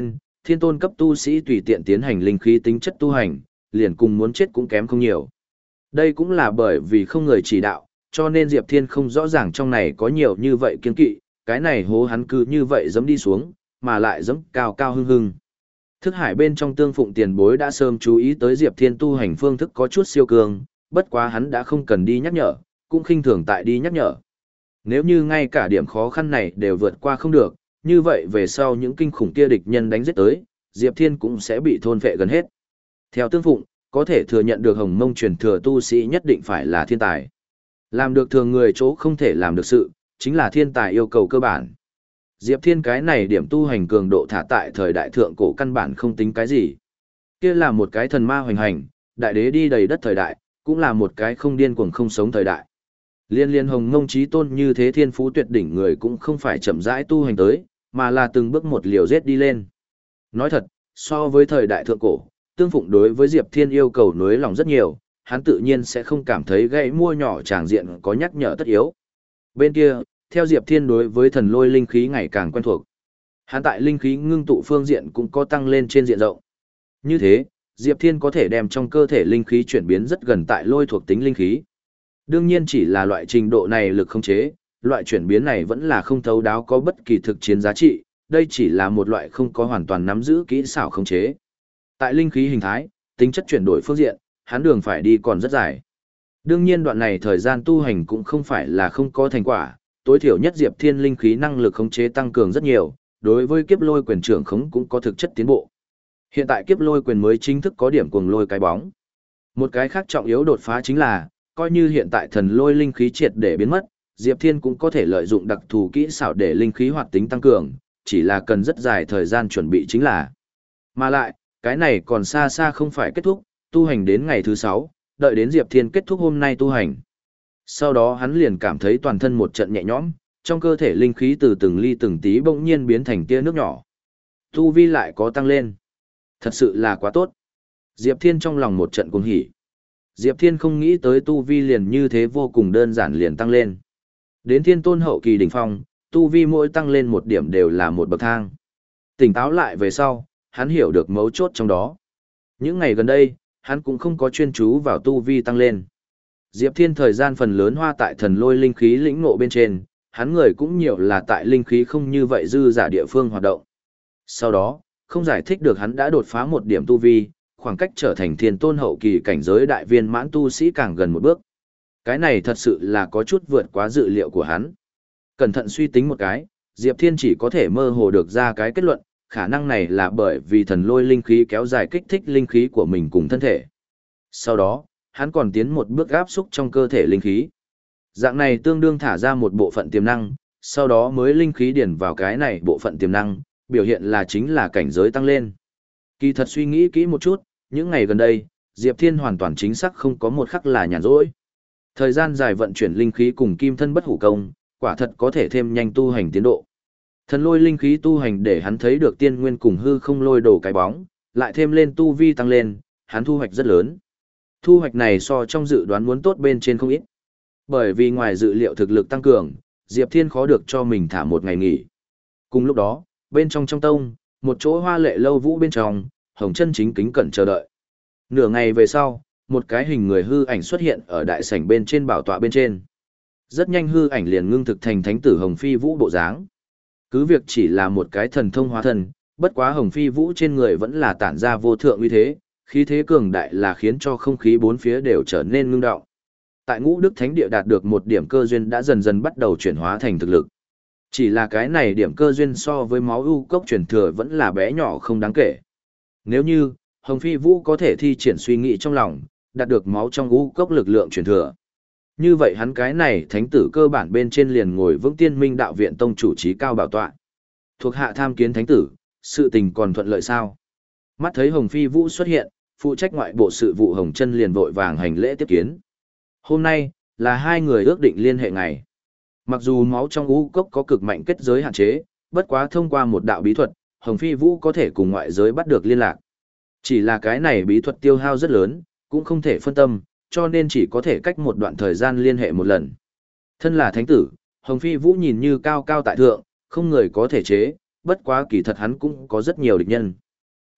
thiên tôn cấp tu sĩ tùy tiện tiến hành linh khí tính chất tu hành, liền cùng muốn chết cũng kém không nhiều. Đây cũng là bởi vì không người chỉ đạo, cho nên Diệp Thiên không rõ ràng trong này có nhiều như vậy kiên kỵ, cái này hố hắn cứ như vậy giẫm đi xuống, mà lại giẫm cao cao hưng hưng. Thức hải bên trong tương phụng tiền bối đã sớm chú ý tới Diệp Thiên tu hành phương thức có chút siêu cường, bất quá hắn đã không cần đi nhắc nhở, cũng khinh thường tại đi nhắc nhở. Nếu như ngay cả điểm khó khăn này đều vượt qua không được, như vậy về sau những kinh khủng kia địch nhân đánh giết tới, Diệp Thiên cũng sẽ bị thôn phệ gần hết. Theo tương phụng, có thể thừa nhận được hồng mông truyền thừa tu sĩ nhất định phải là thiên tài. Làm được thường người chỗ không thể làm được sự, chính là thiên tài yêu cầu cơ bản. Diệp Thiên cái này điểm tu hành cường độ thả tại thời đại thượng cổ căn bản không tính cái gì. Kia là một cái thần ma hoành hành, đại đế đi đầy đất thời đại, cũng là một cái không điên cuồng không sống thời đại. Liên liên hồng mông chí tôn như thế thiên phú tuyệt đỉnh người cũng không phải chậm rãi tu hành tới, mà là từng bước một liều giết đi lên. Nói thật, so với thời đại thượng cổ, tương phụng đối với Diệp Thiên yêu cầu nối lòng rất nhiều, hắn tự nhiên sẽ không cảm thấy gãy mua nhỏ tràng diện có nhắc nhở tất yếu. Bên kia, theo Diệp Thiên đối với thần lôi linh khí ngày càng quen thuộc. Hắn tại linh khí ngưng tụ phương diện cũng có tăng lên trên diện rộng. Như thế, Diệp Thiên có thể đem trong cơ thể linh khí chuyển biến rất gần tại lôi thuộc tính linh khí. Đương nhiên chỉ là loại trình độ này lực không chế, loại chuyển biến này vẫn là không thấu đáo có bất kỳ thực chiến giá trị, đây chỉ là một loại không có hoàn toàn nắm giữ kỹ xảo không chế. Tại linh khí hình thái, tính chất chuyển đổi phương diện, hắn đường phải đi còn rất dài. Đương nhiên đoạn này thời gian tu hành cũng không phải là không có thành quả, tối thiểu nhất Diệp Thiên linh khí năng lực khống chế tăng cường rất nhiều, đối với kiếp lôi quyền trưởng khống cũng có thực chất tiến bộ. Hiện tại kiếp lôi quyền mới chính thức có điểm cuồng lôi cái bóng. Một cái khác trọng yếu đột phá chính là, coi như hiện tại thần lôi linh khí triệt để biến mất, Diệp Thiên cũng có thể lợi dụng đặc thù kỹ xảo để linh khí hoạt tính tăng cường, chỉ là cần rất dài thời gian chuẩn bị chính là. Mà lại, cái này còn xa xa không phải kết thúc, tu hành đến ngày thứ sáu, đợi đến Diệp Thiên kết thúc hôm nay tu hành. Sau đó hắn liền cảm thấy toàn thân một trận nhẹ nhõm, trong cơ thể linh khí từ từng ly từng tí bỗng nhiên biến thành tia nước nhỏ. Tu vi lại có tăng lên. Thật sự là quá tốt. Diệp Thiên trong lòng một trận cuồng hỉ. Diệp Thiên không nghĩ tới tu vi liền như thế vô cùng đơn giản liền tăng lên. Đến thiên tôn hậu kỳ đỉnh phong, tu vi mỗi tăng lên một điểm đều là một bậc thang. Tỉnh táo lại về sau, hắn hiểu được mấu chốt trong đó. Những ngày gần đây, hắn cũng không có chuyên chú vào tu vi tăng lên. Diệp Thiên thời gian phần lớn hoa tại thần lôi linh khí lĩnh ngộ bên trên, hắn người cũng nhiều là tại linh khí không như vậy dư giả địa phương hoạt động. Sau đó, không giải thích được hắn đã đột phá một điểm tu vi, khoảng cách trở thành thiên tôn hậu kỳ cảnh giới đại viên mãn tu sĩ càng gần một bước. Cái này thật sự là có chút vượt quá dự liệu của hắn. Cẩn thận suy tính một cái, Diệp Thiên chỉ có thể mơ hồ được ra cái kết luận, khả năng này là bởi vì thần lôi linh khí kéo dài kích thích linh khí của mình cùng thân thể. Sau đó, hắn còn tiến một bước áp xúc trong cơ thể linh khí. Dạng này tương đương thả ra một bộ phận tiềm năng, sau đó mới linh khí điển vào cái này bộ phận tiềm năng, biểu hiện là chính là cảnh giới tăng lên. Kỳ thật suy nghĩ kỹ một chút, những ngày gần đây, Diệp Thiên hoàn toàn chính xác không có một khắc là nhàn rỗi. Thời gian dài vận chuyển linh khí cùng kim thân bất hủ công, quả thật có thể thêm nhanh tu hành tiến độ. Thần lôi linh khí tu hành để hắn thấy được tiên nguyên cùng hư không lôi đổ cái bóng, lại thêm lên tu vi tăng lên, hắn thu hoạch rất lớn. Thu hoạch này so trong dự đoán muốn tốt bên trên không ít. Bởi vì ngoài dự liệu thực lực tăng cường, Diệp Thiên khó được cho mình thả một ngày nghỉ. Cùng lúc đó, bên trong trong tông, một chỗ hoa lệ lâu vũ bên trong, Hồng Chân chính kính cẩn chờ đợi. Nửa ngày về sau, một cái hình người hư ảnh xuất hiện ở đại sảnh bên trên bảo tọa bên trên. Rất nhanh hư ảnh liền ngưng thực thành thánh tử Hồng Phi Vũ bộ dáng. Cứ việc chỉ là một cái thần thông hóa thần, bất quá Hồng Phi Vũ trên người vẫn là tản ra vô thượng uy thế, khí thế cường đại là khiến cho không khí bốn phía đều trở nên ngưng động. Tại Ngũ Đức Thánh Địa đạt được một điểm cơ duyên đã dần dần bắt đầu chuyển hóa thành thực lực. Chỉ là cái này điểm cơ duyên so với máu u cốc truyền thừa vẫn là bé nhỏ không đáng kể. Nếu như Hồng Phi Vũ có thể thi triển suy nghĩ trong lòng, đạt được máu trong u cốc lực lượng truyền thừa. Như vậy hắn cái này thánh tử cơ bản bên trên liền ngồi vững Tiên Minh Đạo Viện tông chủ trí cao bảo tọa. Thuộc hạ tham kiến thánh tử, sự tình còn thuận lợi sao? Mắt thấy Hồng Phi Vũ xuất hiện, phụ trách ngoại bộ sự vụ Hồng Chân liền vội vàng hành lễ tiếp kiến. Hôm nay là hai người ước định liên hệ ngày. Mặc dù máu trong u cốc có cực mạnh kết giới hạn chế, bất quá thông qua một đạo bí thuật, Hồng Phi Vũ có thể cùng ngoại giới bắt được liên lạc. Chỉ là cái này bí thuật tiêu hao rất lớn, cũng không thể phân tâm, cho nên chỉ có thể cách một đoạn thời gian liên hệ một lần. Thân là thánh tử, Hồng Phi Vũ nhìn như cao cao tại thượng, không người có thể chế, bất quá kỳ thật hắn cũng có rất nhiều địch nhân.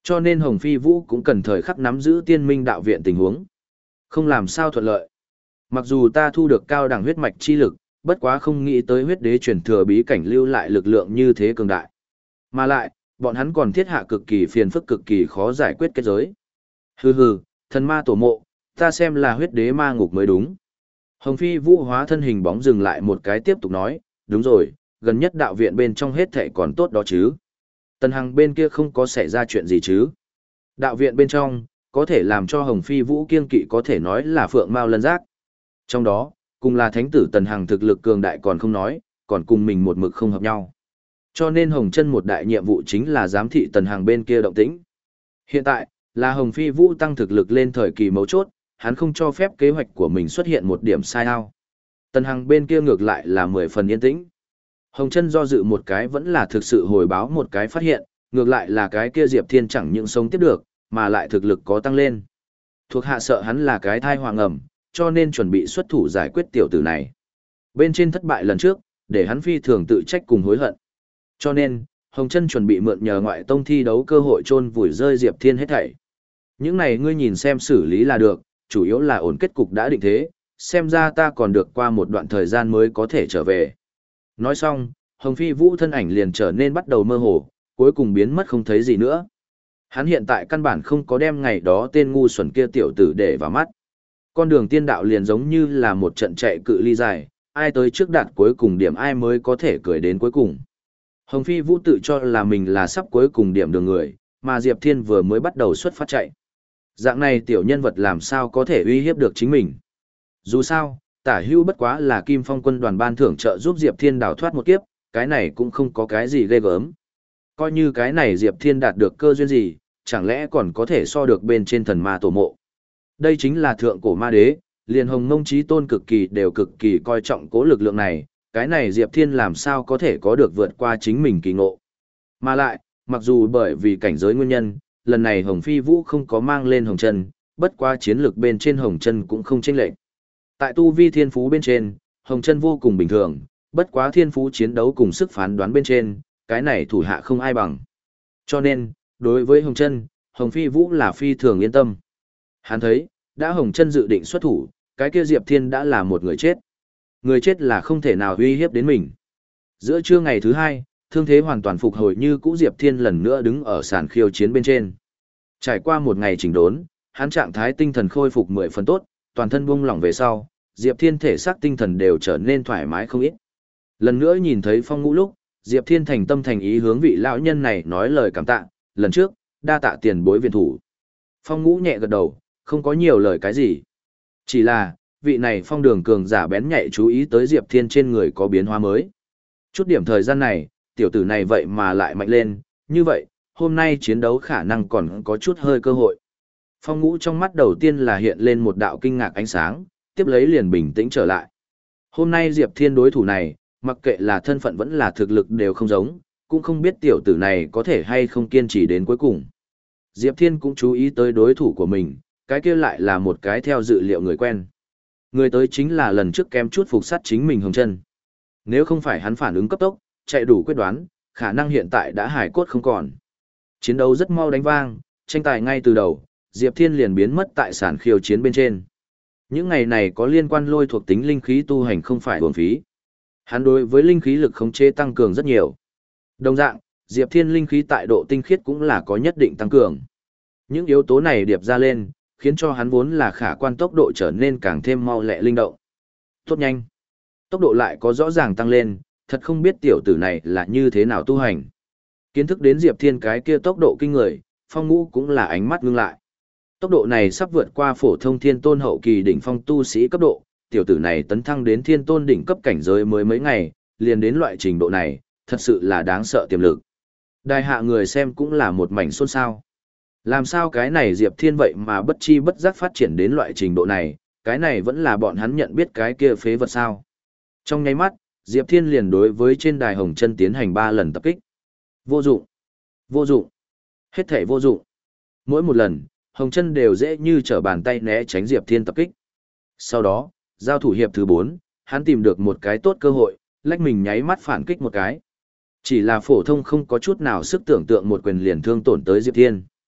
Cho nên Hồng Phi Vũ cũng cần thời khắc nắm giữ tiên minh đạo viện tình huống. Không làm sao thuận lợi. Mặc dù ta thu được cao đẳng huyết mạch chi lực, bất quá không nghĩ tới huyết đế truyền thừa bí cảnh lưu lại lực lượng như thế cường đại. Mà lại, bọn hắn còn thiết hạ cực kỳ phiền phức cực kỳ khó giải quyết kết giới. Hừ hừ, thần ma tổ mộ, ta xem là huyết đế ma ngục mới đúng. Hồng Phi Vũ hóa thân hình bóng dừng lại một cái tiếp tục nói, đúng rồi, gần nhất đạo viện bên trong hết thảy còn tốt đó chứ. Tần Hằng bên kia không có xảy ra chuyện gì chứ. Đạo viện bên trong, có thể làm cho Hồng Phi Vũ kiêng kỵ có thể nói là phượng mao lân giác. Trong đó, cùng là thánh tử Tần Hằng thực lực cường đại còn không nói, còn cùng mình một mực không hợp nhau. Cho nên Hồng Chân một đại nhiệm vụ chính là giám thị Tần Hằng bên kia động tĩnh. Hiện tại, là Hồng Phi Vũ tăng thực lực lên thời kỳ mấu chốt, hắn không cho phép kế hoạch của mình xuất hiện một điểm sai ao. Tần Hằng bên kia ngược lại là mười phần yên tĩnh. Hồng Chân do dự một cái vẫn là thực sự hồi báo một cái phát hiện, ngược lại là cái kia Diệp Thiên chẳng những sống tiếp được, mà lại thực lực có tăng lên. Thuộc hạ sợ hắn là cái thai hoàng ẩm, cho nên chuẩn bị xuất thủ giải quyết tiểu tử này. Bên trên thất bại lần trước, để hắn phi thường tự trách cùng hối hận. Cho nên, Hồng Chân chuẩn bị mượn nhờ ngoại tông thi đấu cơ hội chôn vùi rơi Diệp Thiên hết thảy. Những này ngươi nhìn xem xử lý là được, chủ yếu là ổn kết cục đã định thế, xem ra ta còn được qua một đoạn thời gian mới có thể trở về. Nói xong, Hồng Phi Vũ thân ảnh liền trở nên bắt đầu mơ hồ, cuối cùng biến mất không thấy gì nữa. Hắn hiện tại căn bản không có đem ngày đó tên ngu xuẩn kia tiểu tử để vào mắt. Con đường tiên đạo liền giống như là một trận chạy cự ly dài, ai tới trước đạt cuối cùng điểm ai mới có thể cười đến cuối cùng. Hồng Phi Vũ tự cho là mình là sắp cuối cùng điểm đường người, mà Diệp Thiên vừa mới bắt đầu xuất phát chạy. Dạng này tiểu nhân vật làm sao có thể uy hiếp được chính mình. Dù sao, tả hữu bất quá là Kim Phong quân đoàn ban thưởng trợ giúp Diệp Thiên đào thoát một kiếp, cái này cũng không có cái gì ghê gớm. Coi như cái này Diệp Thiên đạt được cơ duyên gì, chẳng lẽ còn có thể so được bên trên thần ma tổ mộ. Đây chính là thượng cổ ma đế, liền Hồng Mông Chí Tôn cực kỳ đều cực kỳ coi trọng cố lực lượng này, cái này Diệp Thiên làm sao có thể có được vượt qua chính mình kỳ ngộ. Mà lại, mặc dù bởi vì cảnh giới nguyên nhân, lần này Hồng Phi Vũ không có mang lên Hồng Chân, bất qua chiến lược bên trên Hồng Chân cũng không chênh lệch. Tại tu vi thiên phú bên trên, Hồng Chân vô cùng bình thường, bất quá thiên phú chiến đấu cùng sức phán đoán bên trên, cái này thủ hạ không ai bằng. Cho nên, đối với Hồng Chân, Hồng Phi Vũ là phi thường yên tâm. Hắn thấy, đã Hồng Chân dự định xuất thủ, cái kia Diệp Thiên đã là một người chết. Người chết là không thể nào uy hiếp đến mình. Giữa trưa ngày thứ hai, thương thế hoàn toàn phục hồi như cũ Diệp Thiên lần nữa đứng ở sàn khiêu chiến bên trên. Trải qua một ngày chỉnh đốn, hắn trạng thái tinh thần khôi phục mười phần tốt, toàn thân buông lỏng về sau, Diệp Thiên thể xác tinh thần đều trở nên thoải mái không ít. Lần nữa nhìn thấy Phong Ngũ lúc, Diệp Thiên thành tâm thành ý hướng vị lão nhân này nói lời cảm tạ, lần trước, đa tạ tiền bối viện thủ. Phong Ngũ nhẹ gật đầu, không có nhiều lời cái gì. Chỉ là, vị này phong đường cường giả bén nhạy chú ý tới Diệp Thiên trên người có biến hóa mới. Chút điểm thời gian này, tiểu tử này vậy mà lại mạnh lên, như vậy, hôm nay chiến đấu khả năng còn có chút hơi cơ hội. Phong Ngũ trong mắt đầu tiên là hiện lên một đạo kinh ngạc ánh sáng, tiếp lấy liền bình tĩnh trở lại. Hôm nay Diệp Thiên đối thủ này, mặc kệ là thân phận vẫn là thực lực đều không giống, cũng không biết tiểu tử này có thể hay không kiên trì đến cuối cùng. Diệp Thiên cũng chú ý tới đối thủ của mình, cái kia lại là một cái theo dự liệu người quen. Người tới chính là lần trước kém chút phục sát chính mình Hồng Chân. Nếu không phải hắn phản ứng cấp tốc, chạy đủ quyết đoán, khả năng hiện tại đã hải cốt không còn. Chiến đấu rất mau đánh vang, tranh tài ngay từ đầu, Diệp Thiên liền biến mất tại sàn khiêu chiến bên trên. Những ngày này có liên quan lôi thuộc tính linh khí tu hành không phải uổng phí. Hắn đối với linh khí lực khống chế tăng cường rất nhiều. Đồng dạng, Diệp Thiên linh khí tại độ tinh khiết cũng là có nhất định tăng cường. Những yếu tố này điệp ra lên, khiến cho hắn vốn là khả quan tốc độ trở nên càng thêm mau lẹ linh động. Tốt nhanh. Tốc độ lại có rõ ràng tăng lên, thật không biết tiểu tử này là như thế nào tu hành. Kiến thức đến Diệp Thiên cái kia tốc độ kinh người, Phong Ngũ cũng là ánh mắt ngưng lại. Tốc độ này sắp vượt qua phổ thông thiên tôn hậu kỳ đỉnh phong tu sĩ cấp độ, tiểu tử này tấn thăng đến thiên tôn đỉnh cấp cảnh giới mới mấy ngày, liền đến loại trình độ này, thật sự là đáng sợ tiềm lực. Đại hạ người xem cũng là một mảnh xôn xao. Làm sao cái này Diệp Thiên vậy mà bất chi bất giác phát triển đến loại trình độ này, cái này vẫn là bọn hắn nhận biết cái kia phế vật sao. Trong nháy mắt, Diệp Thiên liền đối với trên đài Hồng Chân tiến hành ba lần tập kích. Vô dụng, vô dụng, hết thảy vô dụng. Mỗi một lần, Hồng Chân đều dễ như trở bàn tay né tránh Diệp Thiên tập kích. Sau đó, giao thủ hiệp thứ bốn, hắn tìm được một cái tốt cơ hội, lách mình nháy mắt phản kích một cái. Chỉ là phổ thông không có chút nào sức tưởng tượng một quyền liền thương tổn tới Diệp Thiên.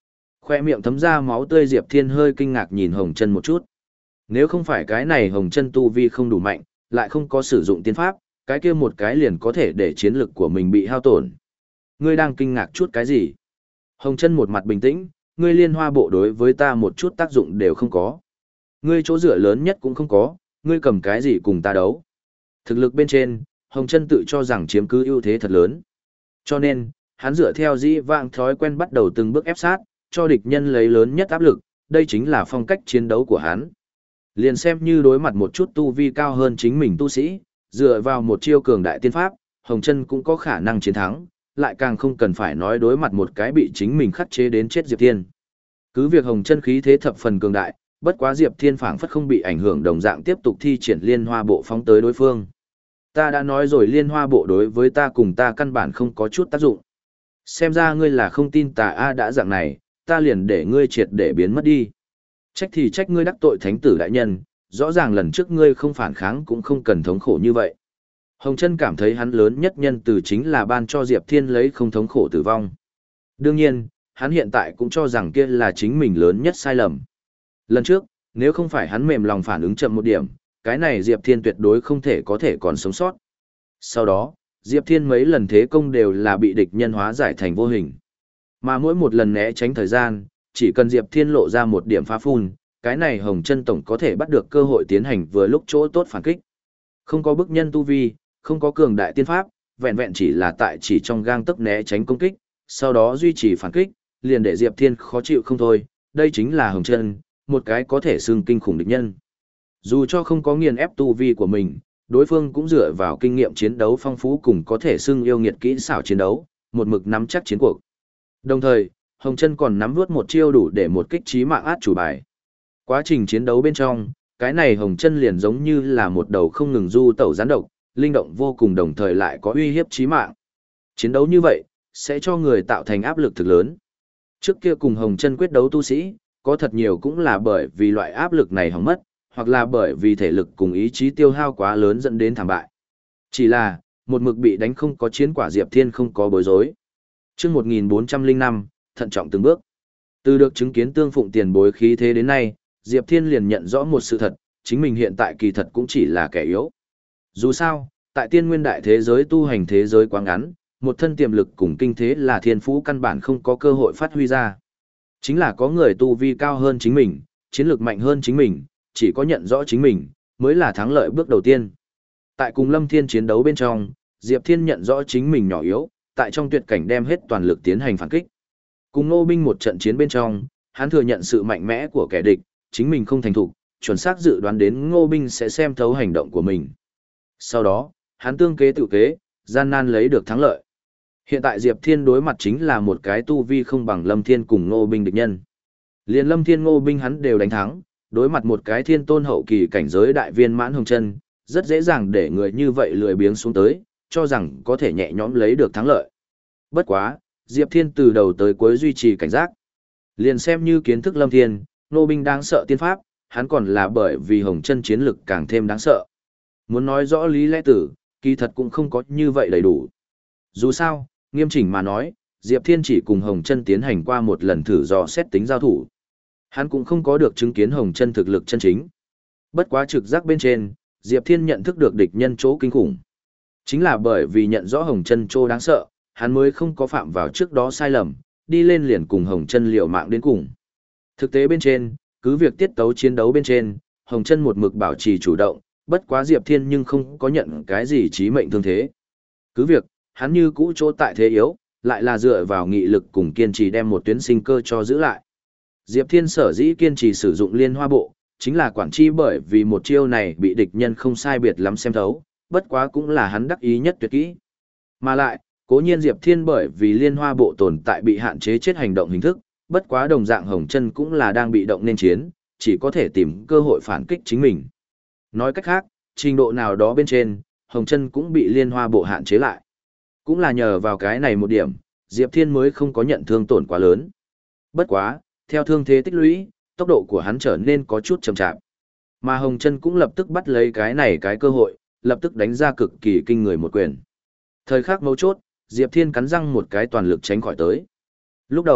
Khoe miệng thấm ra máu tươi Diệp Thiên hơi kinh ngạc nhìn Hồng Chân một chút. Nếu không phải cái này Hồng Chân tu vi không đủ mạnh, lại không có sử dụng tiên pháp, cái kia một cái liền có thể để chiến lực của mình bị hao tổn. Ngươi đang kinh ngạc chút cái gì? Hồng Chân một mặt bình tĩnh, ngươi liên hoa bộ đối với ta một chút tác dụng đều không có. Ngươi chỗ dựa lớn nhất cũng không có, ngươi cầm cái gì cùng ta đấu? Thực lực bên trên, Hồng Chân tự cho rằng chiếm cứ ưu thế thật lớn. Cho nên, hắn dựa theo dĩ vãng thói quen bắt đầu từng bước ép sát, cho địch nhân lấy lớn nhất áp lực, đây chính là phong cách chiến đấu của hắn. Liền xem như đối mặt một chút tu vi cao hơn chính mình tu sĩ, dựa vào một chiêu cường đại tiên pháp, Hồng Chân cũng có khả năng chiến thắng, lại càng không cần phải nói đối mặt một cái bị chính mình khắc chế đến chết Diệp Thiên. Cứ việc Hồng Chân khí thế thập phần cường đại, bất quá Diệp Thiên phảng phất không bị ảnh hưởng đồng dạng tiếp tục thi triển liên hoa bộ phóng tới đối phương. Ta đã nói rồi liên hoa bộ đối với ta cùng ta căn bản không có chút tác dụng. Xem ra ngươi là không tin tà A đã dạng này, ta liền để ngươi triệt để biến mất đi. Trách thì trách ngươi đắc tội thánh tử đại nhân, rõ ràng lần trước ngươi không phản kháng cũng không cần thống khổ như vậy. Hồng Chân cảm thấy hắn lớn nhất nhân từ chính là ban cho Diệp Thiên lấy không thống khổ tử vong. Đương nhiên, hắn hiện tại cũng cho rằng kia là chính mình lớn nhất sai lầm. Lần trước, nếu không phải hắn mềm lòng phản ứng chậm một điểm, cái này Diệp Thiên tuyệt đối không thể có thể còn sống sót. Sau đó, Diệp Thiên mấy lần thế công đều là bị địch nhân hóa giải thành vô hình. Mà mỗi một lần né tránh thời gian, chỉ cần Diệp Thiên lộ ra một điểm phá phun, cái này Hồng Chân tổng có thể bắt được cơ hội tiến hành vừa lúc chỗ tốt phản kích. Không có bức nhân tu vi, không có cường đại tiên pháp, vẹn vẹn chỉ là tại chỉ trong gang tấc né tránh công kích, sau đó duy trì phản kích, liền để Diệp Thiên khó chịu không thôi, đây chính là Hồng Chân, một cái có thể xưng kinh khủng địch nhân. Dù cho không có nghiền ép tu vi của mình, đối phương cũng dựa vào kinh nghiệm chiến đấu phong phú cùng có thể xưng yêu nghiệt kỹ xảo chiến đấu, một mực nắm chắc chiến cuộc. Đồng thời, Hồng Chân còn nắm vút một chiêu đủ để một kích chí mạng át chủ bài. Quá trình chiến đấu bên trong, cái này Hồng Chân liền giống như là một đầu không ngừng du tẩu gián độc, linh động vô cùng đồng thời lại có uy hiếp chí mạng. Chiến đấu như vậy, sẽ cho người tạo thành áp lực thực lớn. Trước kia cùng Hồng Chân quyết đấu tu sĩ, có thật nhiều cũng là bởi vì loại áp lực này hỏng mất, hoặc là bởi vì thể lực cùng ý chí tiêu hao quá lớn dẫn đến thảm bại. Chỉ là, một mực bị đánh không có chiến quả Diệp Thiên không có bối rối. Chương một nghìn bốn trăm lẻ năm, thận trọng từng bước. Từ được chứng kiến tương phụng tiền bối khí thế đến nay, Diệp Thiên liền nhận rõ một sự thật, chính mình hiện tại kỳ thật cũng chỉ là kẻ yếu. Dù sao, tại tiên nguyên đại thế giới tu hành thế giới quá ngắn, một thân tiềm lực cùng kinh thế là thiên phú căn bản không có cơ hội phát huy ra. Chính là có người tu vi cao hơn chính mình, chiến lược mạnh hơn chính mình, chỉ có nhận rõ chính mình, mới là thắng lợi bước đầu tiên. Tại cùng Lâm Thiên chiến đấu bên trong, Diệp Thiên nhận rõ chính mình nhỏ yếu, tại trong tuyệt cảnh đem hết toàn lực tiến hành phản kích. Cùng Ngô Binh một trận chiến bên trong, hắn thừa nhận sự mạnh mẽ của kẻ địch, chính mình không thành thục, chuẩn xác dự đoán đến Ngô Binh sẽ xem thấu hành động của mình. Sau đó, hắn tương kế tự kế, gian nan lấy được thắng lợi. Hiện tại Diệp Thiên đối mặt chính là một cái tu vi không bằng Lâm Thiên cùng Ngô Binh địch nhân. Liên Lâm Thiên Ngô Binh hắn đều đánh thắng, đối mặt một cái thiên tôn hậu kỳ cảnh giới đại viên mãn Hồng Chân, rất dễ dàng để người như vậy lười biếng xuống tới, cho rằng có thể nhẹ nhõm lấy được thắng lợi. Bất quá, Diệp Thiên từ đầu tới cuối duy trì cảnh giác. Liền xem như kiến thức Lâm Thiên, Ngô Binh đáng sợ tiên pháp, hắn còn là bởi vì Hồng Chân chiến lực càng thêm đáng sợ. Muốn nói rõ lý lẽ tử, kỳ thật cũng không có như vậy đầy đủ. Dù sao, nghiêm chỉnh mà nói, Diệp Thiên chỉ cùng Hồng Chân tiến hành qua một lần thử dò xét tính giao thủ. Hắn cũng không có được chứng kiến Hồng Chân thực lực chân chính. Bất quá trực giác bên trên, Diệp Thiên nhận thức được địch nhân chỗ kinh khủng. Chính là bởi vì nhận rõ Hồng Chân chỗ đáng sợ, hắn mới không có phạm vào trước đó sai lầm, đi lên liền cùng Hồng Chân liều mạng đến cùng. Thực tế bên trên, cứ việc tiết tấu chiến đấu bên trên, Hồng Chân một mực bảo trì chủ động, bất quá Diệp Thiên nhưng không có nhận cái gì chí mệnh thương thế. Cứ việc, hắn như cũ chỗ tại thế yếu, lại là dựa vào nghị lực cùng kiên trì đem một tuyến sinh cơ cho giữ lại. Diệp Thiên sở dĩ kiên trì sử dụng liên hoa bộ, chính là quản chi bởi vì một chiêu này bị địch nhân không sai biệt lắm xem thấu, bất quá cũng là hắn đắc ý nhất tuyệt kỹ. Mà lại, cố nhiên Diệp Thiên bởi vì liên hoa bộ tồn tại bị hạn chế chết hành động hình thức, bất quá đồng dạng Hồng Chân cũng là đang bị động nên chiến, chỉ có thể tìm cơ hội phản kích chính mình. Nói cách khác, trình độ nào đó bên trên, Hồng Chân cũng bị liên hoa bộ hạn chế lại. Cũng là nhờ vào cái này một điểm, Diệp Thiên mới không có nhận thương tổn quá lớn. Bất quá, theo thương thế tích lũy, tốc độ của hắn trở nên có chút chậm chạp. Mà Hồng Chân cũng lập tức bắt lấy cái này cái cơ hội, lập tức đánh ra cực kỳ kinh người một quyền. Thời khắc mấu chốt, Diệp Thiên cắn răng một cái toàn lực tránh khỏi tới. Lúc đầu,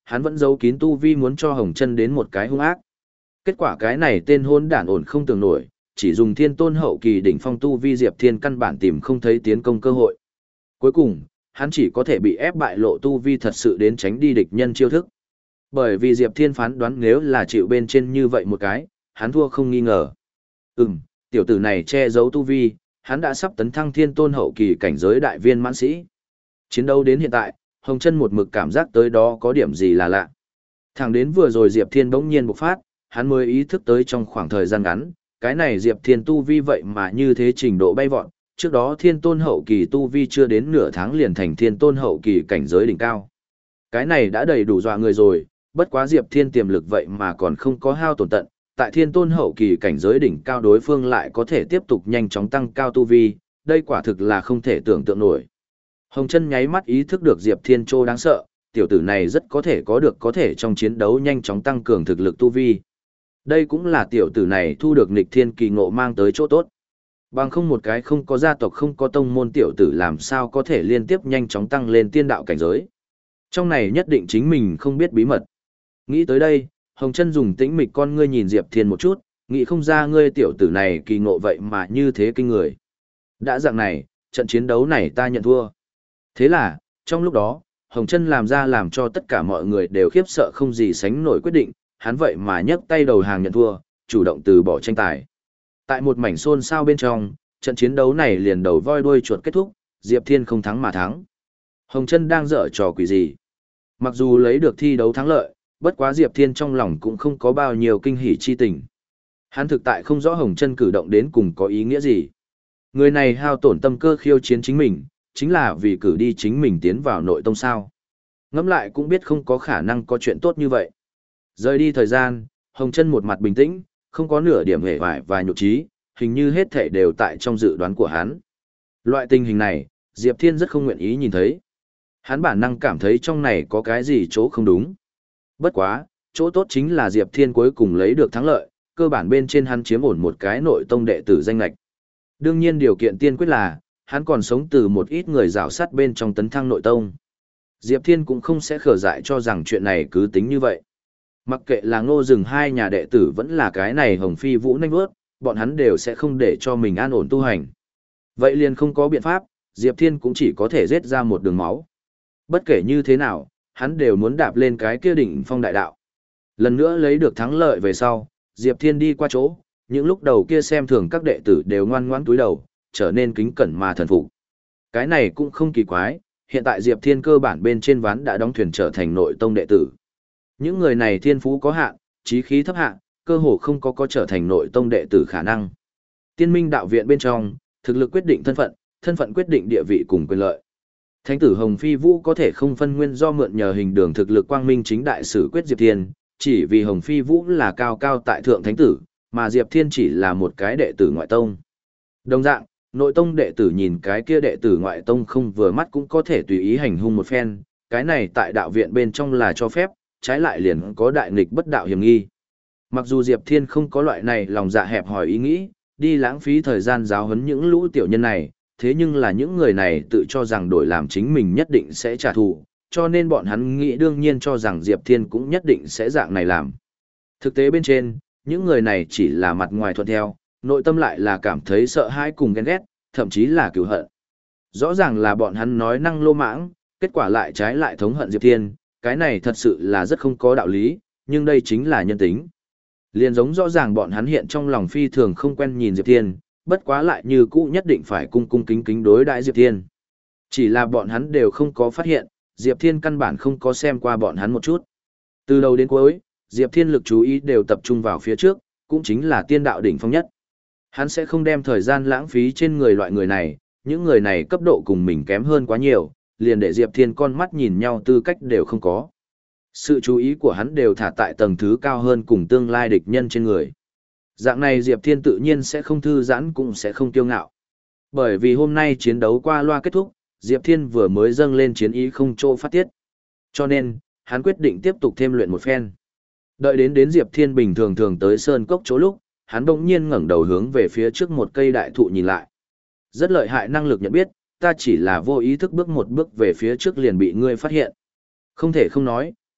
hắn vẫn giấu kín tu vi muốn cho Hồng Chân đến một cái hung ác. Kết quả cái này tên hôn đản ổn không tưởng nổi, chỉ dùng thiên tôn hậu kỳ đỉnh phong tu vi Diệp Thiên căn bản tìm không thấy tiến công cơ hội. Cuối cùng, hắn chỉ có thể bị ép bại lộ tu vi thật sự đến tránh đi địch nhân chiêu thức. Bởi vì Diệp Thiên phán đoán nếu là chịu bên trên như vậy một cái, hắn thua không nghi ngờ. Ừm, tiểu tử này che giấu tu vi, hắn đã sắp tấn thăng thiên tôn hậu kỳ cảnh giới đại viên mãn sĩ. Chiến đấu đến hiện tại, Hồng Chân một mực cảm giác tới đó có điểm gì là lạ. Thẳng đến vừa rồi Diệp Thiên bỗng nhiên bộc phát, hắn mới ý thức tới trong khoảng thời gian ngắn, cái này Diệp Thiên tu vi vậy mà như thế trình độ bay vọt, trước đó thiên tôn hậu kỳ tu vi chưa đến nửa tháng liền thành thiên tôn hậu kỳ cảnh giới đỉnh cao. Cái này đã đầy đủ dọa người rồi, bất quá Diệp Thiên tiềm lực vậy mà còn không có hao tổn tận, tại thiên tôn hậu kỳ cảnh giới đỉnh cao đối phương lại có thể tiếp tục nhanh chóng tăng cao tu vi, đây quả thực là không thể tưởng tượng nổi. Hồng Chân nháy mắt ý thức được Diệp Thiên Trô đáng sợ, tiểu tử này rất có thể có được có thể trong chiến đấu nhanh chóng tăng cường thực lực tu vi. Đây cũng là tiểu tử này thu được nghịch thiên kỳ ngộ mang tới chỗ tốt. Bằng không một cái không có gia tộc không có tông môn tiểu tử làm sao có thể liên tiếp nhanh chóng tăng lên tiên đạo cảnh giới. Trong này nhất định chính mình không biết bí mật. Nghĩ tới đây, Hồng Chân dùng tĩnh mịch con ngươi nhìn Diệp Thiên một chút, nghĩ không ra ngươi tiểu tử này kỳ ngộ vậy mà như thế kinh người. Đã dạng này, trận chiến đấu này ta nhận thua. Thế là, trong lúc đó, Hồng Chân làm ra làm cho tất cả mọi người đều khiếp sợ không gì sánh nổi quyết định, hắn vậy mà nhấc tay đầu hàng nhận thua, chủ động từ bỏ tranh tài. Tại một mảnh xôn xao bên trong, trận chiến đấu này liền đầu voi đuôi chuột kết thúc, Diệp Thiên không thắng mà thắng. Hồng Chân đang dở trò quỷ gì? Mặc dù lấy được thi đấu thắng lợi, bất quá Diệp Thiên trong lòng cũng không có bao nhiêu kinh hỉ chi tình. Hắn thực tại không rõ Hồng Chân cử động đến cùng có ý nghĩa gì. Người này hao tổn tâm cơ khiêu chiến chính mình, chính là vì cử đi chính mình tiến vào nội tông sao. Ngẫm lại cũng biết không có khả năng có chuyện tốt như vậy. Rời đi thời gian, Hồng Chân một mặt bình tĩnh, không có nửa điểm hề hoài và nhục trí, hình như hết thảy đều tại trong dự đoán của hắn. Loại tình hình này, Diệp Thiên rất không nguyện ý nhìn thấy. Hắn bản năng cảm thấy trong này có cái gì chỗ không đúng. Bất quá, chỗ tốt chính là Diệp Thiên cuối cùng lấy được thắng lợi, cơ bản bên trên hắn chiếm ổn một cái nội tông đệ tử danh lệch. Đương nhiên điều kiện tiên quyết là, hắn còn sống từ một ít người rào sát bên trong tấn thăng nội tông. Diệp Thiên cũng không sẽ khở dại cho rằng chuyện này cứ tính như vậy. Mặc kệ là Ngô Dừng hai nhà đệ tử vẫn là cái này Hồng Phi Vũ nanh vớt, bọn hắn đều sẽ không để cho mình an ổn tu hành. Vậy liền không có biện pháp, Diệp Thiên cũng chỉ có thể giết ra một đường máu. Bất kể như thế nào, hắn đều muốn đạp lên cái kia đỉnh phong đại đạo. Lần nữa lấy được thắng lợi về sau, Diệp Thiên đi qua chỗ, những lúc đầu kia xem thường các đệ tử đều ngoan ngoãn cúi đầu, trở nên kính cẩn mà thần phục. Cái này cũng không kỳ quái, hiện tại Diệp Thiên cơ bản bên trên ván đã đóng thuyền trở thành nội tông đệ tử. Những người này thiên phú có hạn, chí khí thấp hạn, cơ hồ không có có trở thành nội tông đệ tử khả năng. Tiên minh đạo viện bên trong, thực lực quyết định thân phận, thân phận quyết định địa vị cùng quyền lợi. Thánh tử Hồng Phi Vũ có thể không phân nguyên do mượn nhờ hình đường thực lực quang minh chính đại xử quyết Diệp Thiên, chỉ vì Hồng Phi Vũ là cao cao tại thượng thánh tử, mà Diệp Thiên chỉ là một cái đệ tử ngoại tông. Đồng dạng, nội tông đệ tử nhìn cái kia đệ tử ngoại tông không vừa mắt cũng có thể tùy ý hành hung một phen, cái này tại đạo viện bên trong là cho phép, trái lại liền có đại nghịch bất đạo hiểm nghi. Mặc dù Diệp Thiên không có loại này lòng dạ hẹp hòi ý nghĩ, đi lãng phí thời gian giáo huấn những lũ tiểu nhân này, thế nhưng là những người này tự cho rằng đổi làm chính mình nhất định sẽ trả thù, cho nên bọn hắn nghĩ đương nhiên cho rằng Diệp Thiên cũng nhất định sẽ dạng này làm. Thực tế bên trên, những người này chỉ là mặt ngoài thuận theo, nội tâm lại là cảm thấy sợ hãi cùng ghen ghét, thậm chí là cừu hận. Rõ ràng là bọn hắn nói năng lô mãng, kết quả lại trái lại thống hận Diệp Thiên, cái này thật sự là rất không có đạo lý, nhưng đây chính là nhân tính. Liền giống rõ ràng bọn hắn hiện trong lòng phi thường không quen nhìn Diệp Thiên, bất quá lại như cũ nhất định phải cung cung kính kính đối đãi Diệp Thiên. Chỉ là bọn hắn đều không có phát hiện, Diệp Thiên căn bản không có xem qua bọn hắn một chút. Từ đầu đến cuối, Diệp Thiên lực chú ý đều tập trung vào phía trước, cũng chính là tiên đạo đỉnh phong nhất. Hắn sẽ không đem thời gian lãng phí trên người loại người này, những người này cấp độ cùng mình kém hơn quá nhiều, liền để Diệp Thiên con mắt nhìn nhau tư cách đều không có. Sự chú ý của hắn đều thả tại tầng thứ cao hơn cùng tương lai địch nhân trên người. Dạng này Diệp Thiên tự nhiên sẽ không thư giãn cũng sẽ không kiêu ngạo. Bởi vì hôm nay chiến đấu qua loa kết thúc, Diệp Thiên vừa mới dâng lên chiến ý không chỗ phát tiết. Cho nên, hắn quyết định tiếp tục thêm luyện một phen. Đợi đến đến Diệp Thiên bình thường thường tới sơn cốc chỗ lúc, hắn bỗng nhiên ngẩng đầu hướng về phía trước một cây đại thụ nhìn lại. Rất lợi hại năng lực nhận biết, ta chỉ là vô ý thức bước một bước về phía trước liền bị ngươi phát hiện. Không thể không nói,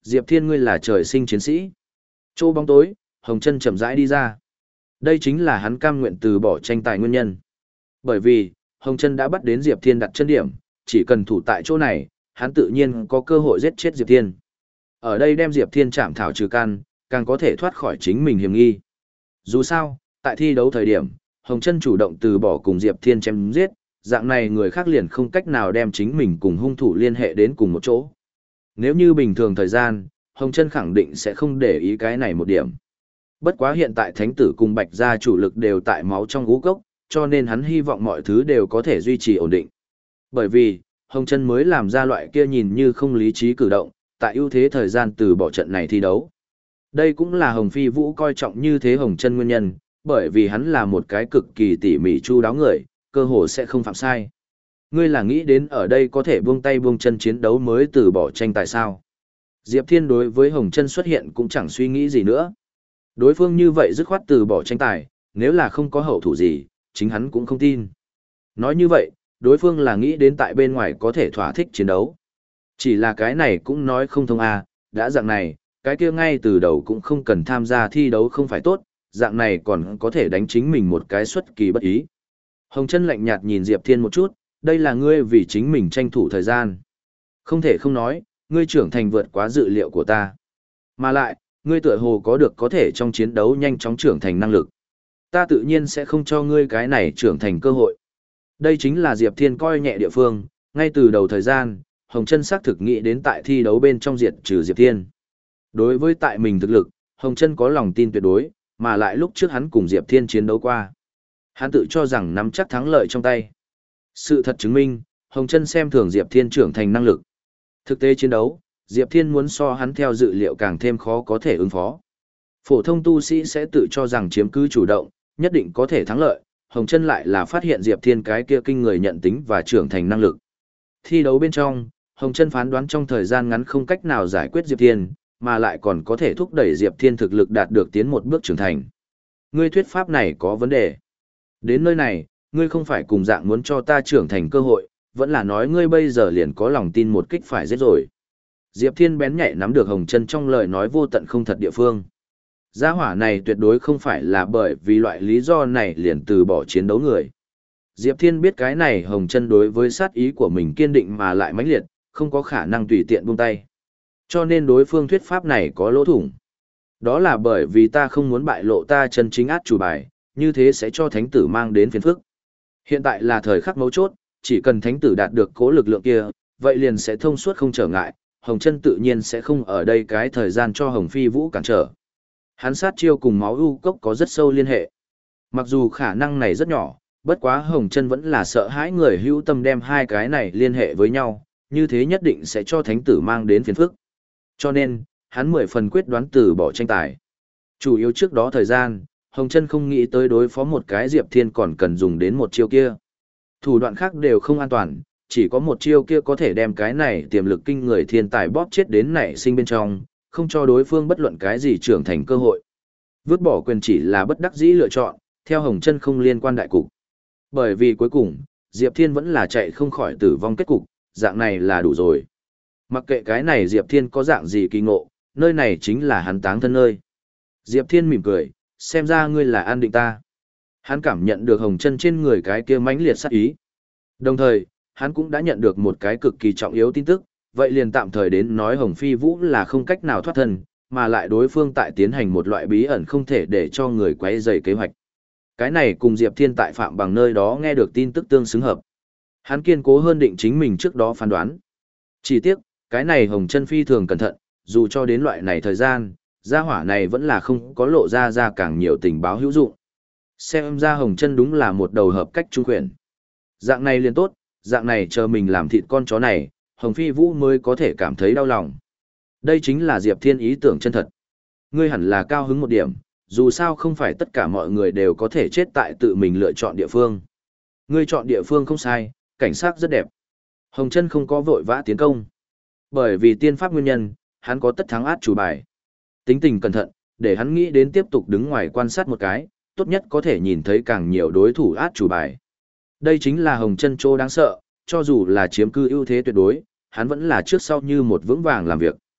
Diệp Thiên ngươi là trời sinh chiến sĩ. Chỗ bóng tối, Hồng Chân chậm rãi đi ra. Đây chính là hắn cam nguyện từ bỏ tranh tài nguyên nhân. Bởi vì, Hồng Chân đã bắt đến Diệp Thiên đặt chân điểm, chỉ cần thủ tại chỗ này, hắn tự nhiên có cơ hội giết chết Diệp Thiên. Ở đây đem Diệp Thiên chạm thảo trừ căn, càng có thể thoát khỏi chính mình hiểm nghi. Dù sao, tại thi đấu thời điểm, Hồng Chân chủ động từ bỏ cùng Diệp Thiên chém giết, dạng này người khác liền không cách nào đem chính mình cùng hung thủ liên hệ đến cùng một chỗ. Nếu như bình thường thời gian, Hồng Chân khẳng định sẽ không để ý cái này một điểm. Bất quá hiện tại Thánh tử cùng Bạch gia chủ lực đều tại máu trong ngũ cốc, cho nên hắn hy vọng mọi thứ đều có thể duy trì ổn định. Bởi vì, Hồng Chân mới làm ra loại kia nhìn như không lý trí cử động, tại ưu thế thời gian từ bỏ trận này thi đấu. Đây cũng là Hồng Phi Vũ coi trọng như thế Hồng Chân nguyên nhân, bởi vì hắn là một cái cực kỳ tỉ mỉ chu đáo người, cơ hồ sẽ không phạm sai. Ngươi là nghĩ đến ở đây có thể buông tay buông chân chiến đấu mới từ bỏ tranh tài sao? Diệp Thiên đối với Hồng Chân xuất hiện cũng chẳng suy nghĩ gì nữa. Đối phương như vậy dứt khoát từ bỏ tranh tài, nếu là không có hậu thủ gì, chính hắn cũng không tin. Nói như vậy, đối phương là nghĩ đến tại bên ngoài có thể thỏa thích chiến đấu. Chỉ là cái này cũng nói không thông à, đã dạng này, cái kia ngay từ đầu cũng không cần tham gia thi đấu không phải tốt, dạng này còn có thể đánh chính mình một cái xuất kỳ bất ý. Hồng Chân lạnh nhạt nhìn Diệp Thiên một chút, đây là ngươi vì chính mình tranh thủ thời gian. Không thể không nói, ngươi trưởng thành vượt quá dự liệu của ta. Mà lại, ngươi tựa hồ có được có thể trong chiến đấu nhanh chóng trưởng thành năng lực. Ta tự nhiên sẽ không cho ngươi cái này trưởng thành cơ hội. Đây chính là Diệp Thiên coi nhẹ địa phương, ngay từ đầu thời gian, Hồng Chân xác thực nghĩ đến tại thi đấu bên trong diệt trừ Diệp Thiên. Đối với tại mình thực lực, Hồng Chân có lòng tin tuyệt đối, mà lại lúc trước hắn cùng Diệp Thiên chiến đấu qua. Hắn tự cho rằng nắm chắc thắng lợi trong tay. Sự thật chứng minh, Hồng Chân xem thường Diệp Thiên trưởng thành năng lực. Thực tế chiến đấu, Diệp Thiên muốn so hắn theo dự liệu càng thêm khó có thể ứng phó. Phổ thông tu sĩ sẽ tự cho rằng chiếm cứ chủ động, nhất định có thể thắng lợi, Hồng Chân lại là phát hiện Diệp Thiên cái kia kinh người nhận tính và trưởng thành năng lực. Thi đấu bên trong, Hồng Chân phán đoán trong thời gian ngắn không cách nào giải quyết Diệp Thiên, mà lại còn có thể thúc đẩy Diệp Thiên thực lực đạt được tiến một bước trưởng thành. Ngươi thuyết pháp này có vấn đề. Đến nơi này, ngươi không phải cùng dạng muốn cho ta trưởng thành cơ hội, vẫn là nói ngươi bây giờ liền có lòng tin một kích phải giết rồi. Diệp Thiên bén nhạy nắm được Hồng Chân trong lời nói vô tận không thật địa phương. Gia hỏa này tuyệt đối không phải là bởi vì loại lý do này liền từ bỏ chiến đấu người. Diệp Thiên biết cái này Hồng Chân đối với sát ý của mình kiên định mà lại mãnh liệt, không có khả năng tùy tiện buông tay. Cho nên đối phương thuyết pháp này có lỗ thủng. Đó là bởi vì ta không muốn bại lộ ta chân chính át chủ bài, như thế sẽ cho thánh tử mang đến phiền phức. Hiện tại là thời khắc mấu chốt, chỉ cần thánh tử đạt được cố lực lượng kia, vậy liền sẽ thông suốt không trở ngại, Hồng Chân tự nhiên sẽ không ở đây cái thời gian cho Hồng Phi Vũ cản trở. Hắn sát chiêu cùng máu u cốc có rất sâu liên hệ. Mặc dù khả năng này rất nhỏ, bất quá Hồng Chân vẫn là sợ hãi người hữu tâm đem hai cái này liên hệ với nhau, như thế nhất định sẽ cho thánh tử mang đến phiền phức. Cho nên, hắn mười phần quyết đoán từ bỏ tranh tài. Chủ yếu trước đó thời gian, Hồng Chân không nghĩ tới đối phó một cái Diệp Thiên còn cần dùng đến một chiêu kia. Thủ đoạn khác đều không an toàn, chỉ có một chiêu kia có thể đem cái này tiềm lực kinh người thiên tài bóp chết đến nảy sinh bên trong, không cho đối phương bất luận cái gì trưởng thành cơ hội. Vứt bỏ quyền chỉ là bất đắc dĩ lựa chọn, theo Hồng Chân không liên quan đại cục. Bởi vì cuối cùng, Diệp Thiên vẫn là chạy không khỏi tử vong kết cục, dạng này là đủ rồi. Mặc kệ cái này Diệp Thiên có dạng gì kỳ ngộ, nơi này chính là hắn táng thân nơi. Diệp Thiên mỉm cười, xem ra ngươi là an định ta. Hắn cảm nhận được Hồng Chân trên người cái kia mãnh liệt sát ý. Đồng thời, hắn cũng đã nhận được một cái cực kỳ trọng yếu tin tức, vậy liền tạm thời đến nói Hồng Phi Vũ là không cách nào thoát thân, mà lại đối phương tại tiến hành một loại bí ẩn không thể để cho người quấy rầy kế hoạch. Cái này cùng Diệp Thiên tại Phạm Bằng nơi đó nghe được tin tức tương xứng hợp. Hắn kiên cố hơn định chính mình trước đó phán đoán. Chỉ tiếc, cái này Hồng Chân phi thường cẩn thận, dù cho đến loại này thời gian, gia hỏa này vẫn là không có lộ ra ra càng nhiều tình báo hữu dụng. Xem ra Hồng Chân đúng là một đầu hợp cách trung quyền. Dạng này liền tốt, dạng này chờ mình làm thịt con chó này, Hồng Phi Vũ mới có thể cảm thấy đau lòng. Đây chính là Diệp Thiên ý tưởng chân thật. Ngươi hẳn là cao hứng một điểm, dù sao không phải tất cả mọi người đều có thể chết tại tự mình lựa chọn địa phương. Ngươi chọn địa phương không sai, cảnh sát rất đẹp. Hồng Chân không có vội vã tiến công. Bởi vì tiên pháp nguyên nhân, hắn có tất thắng át chủ bài. Tính tình cẩn thận, để hắn nghĩ đến tiếp tục đứng ngoài quan sát một cái, tốt nhất có thể nhìn thấy càng nhiều đối thủ át chủ bài. Đây chính là Hồng Chân chỗ đáng sợ, cho dù là chiếm cư ưu thế tuyệt đối, hắn vẫn là trước sau như một vững vàng làm việc.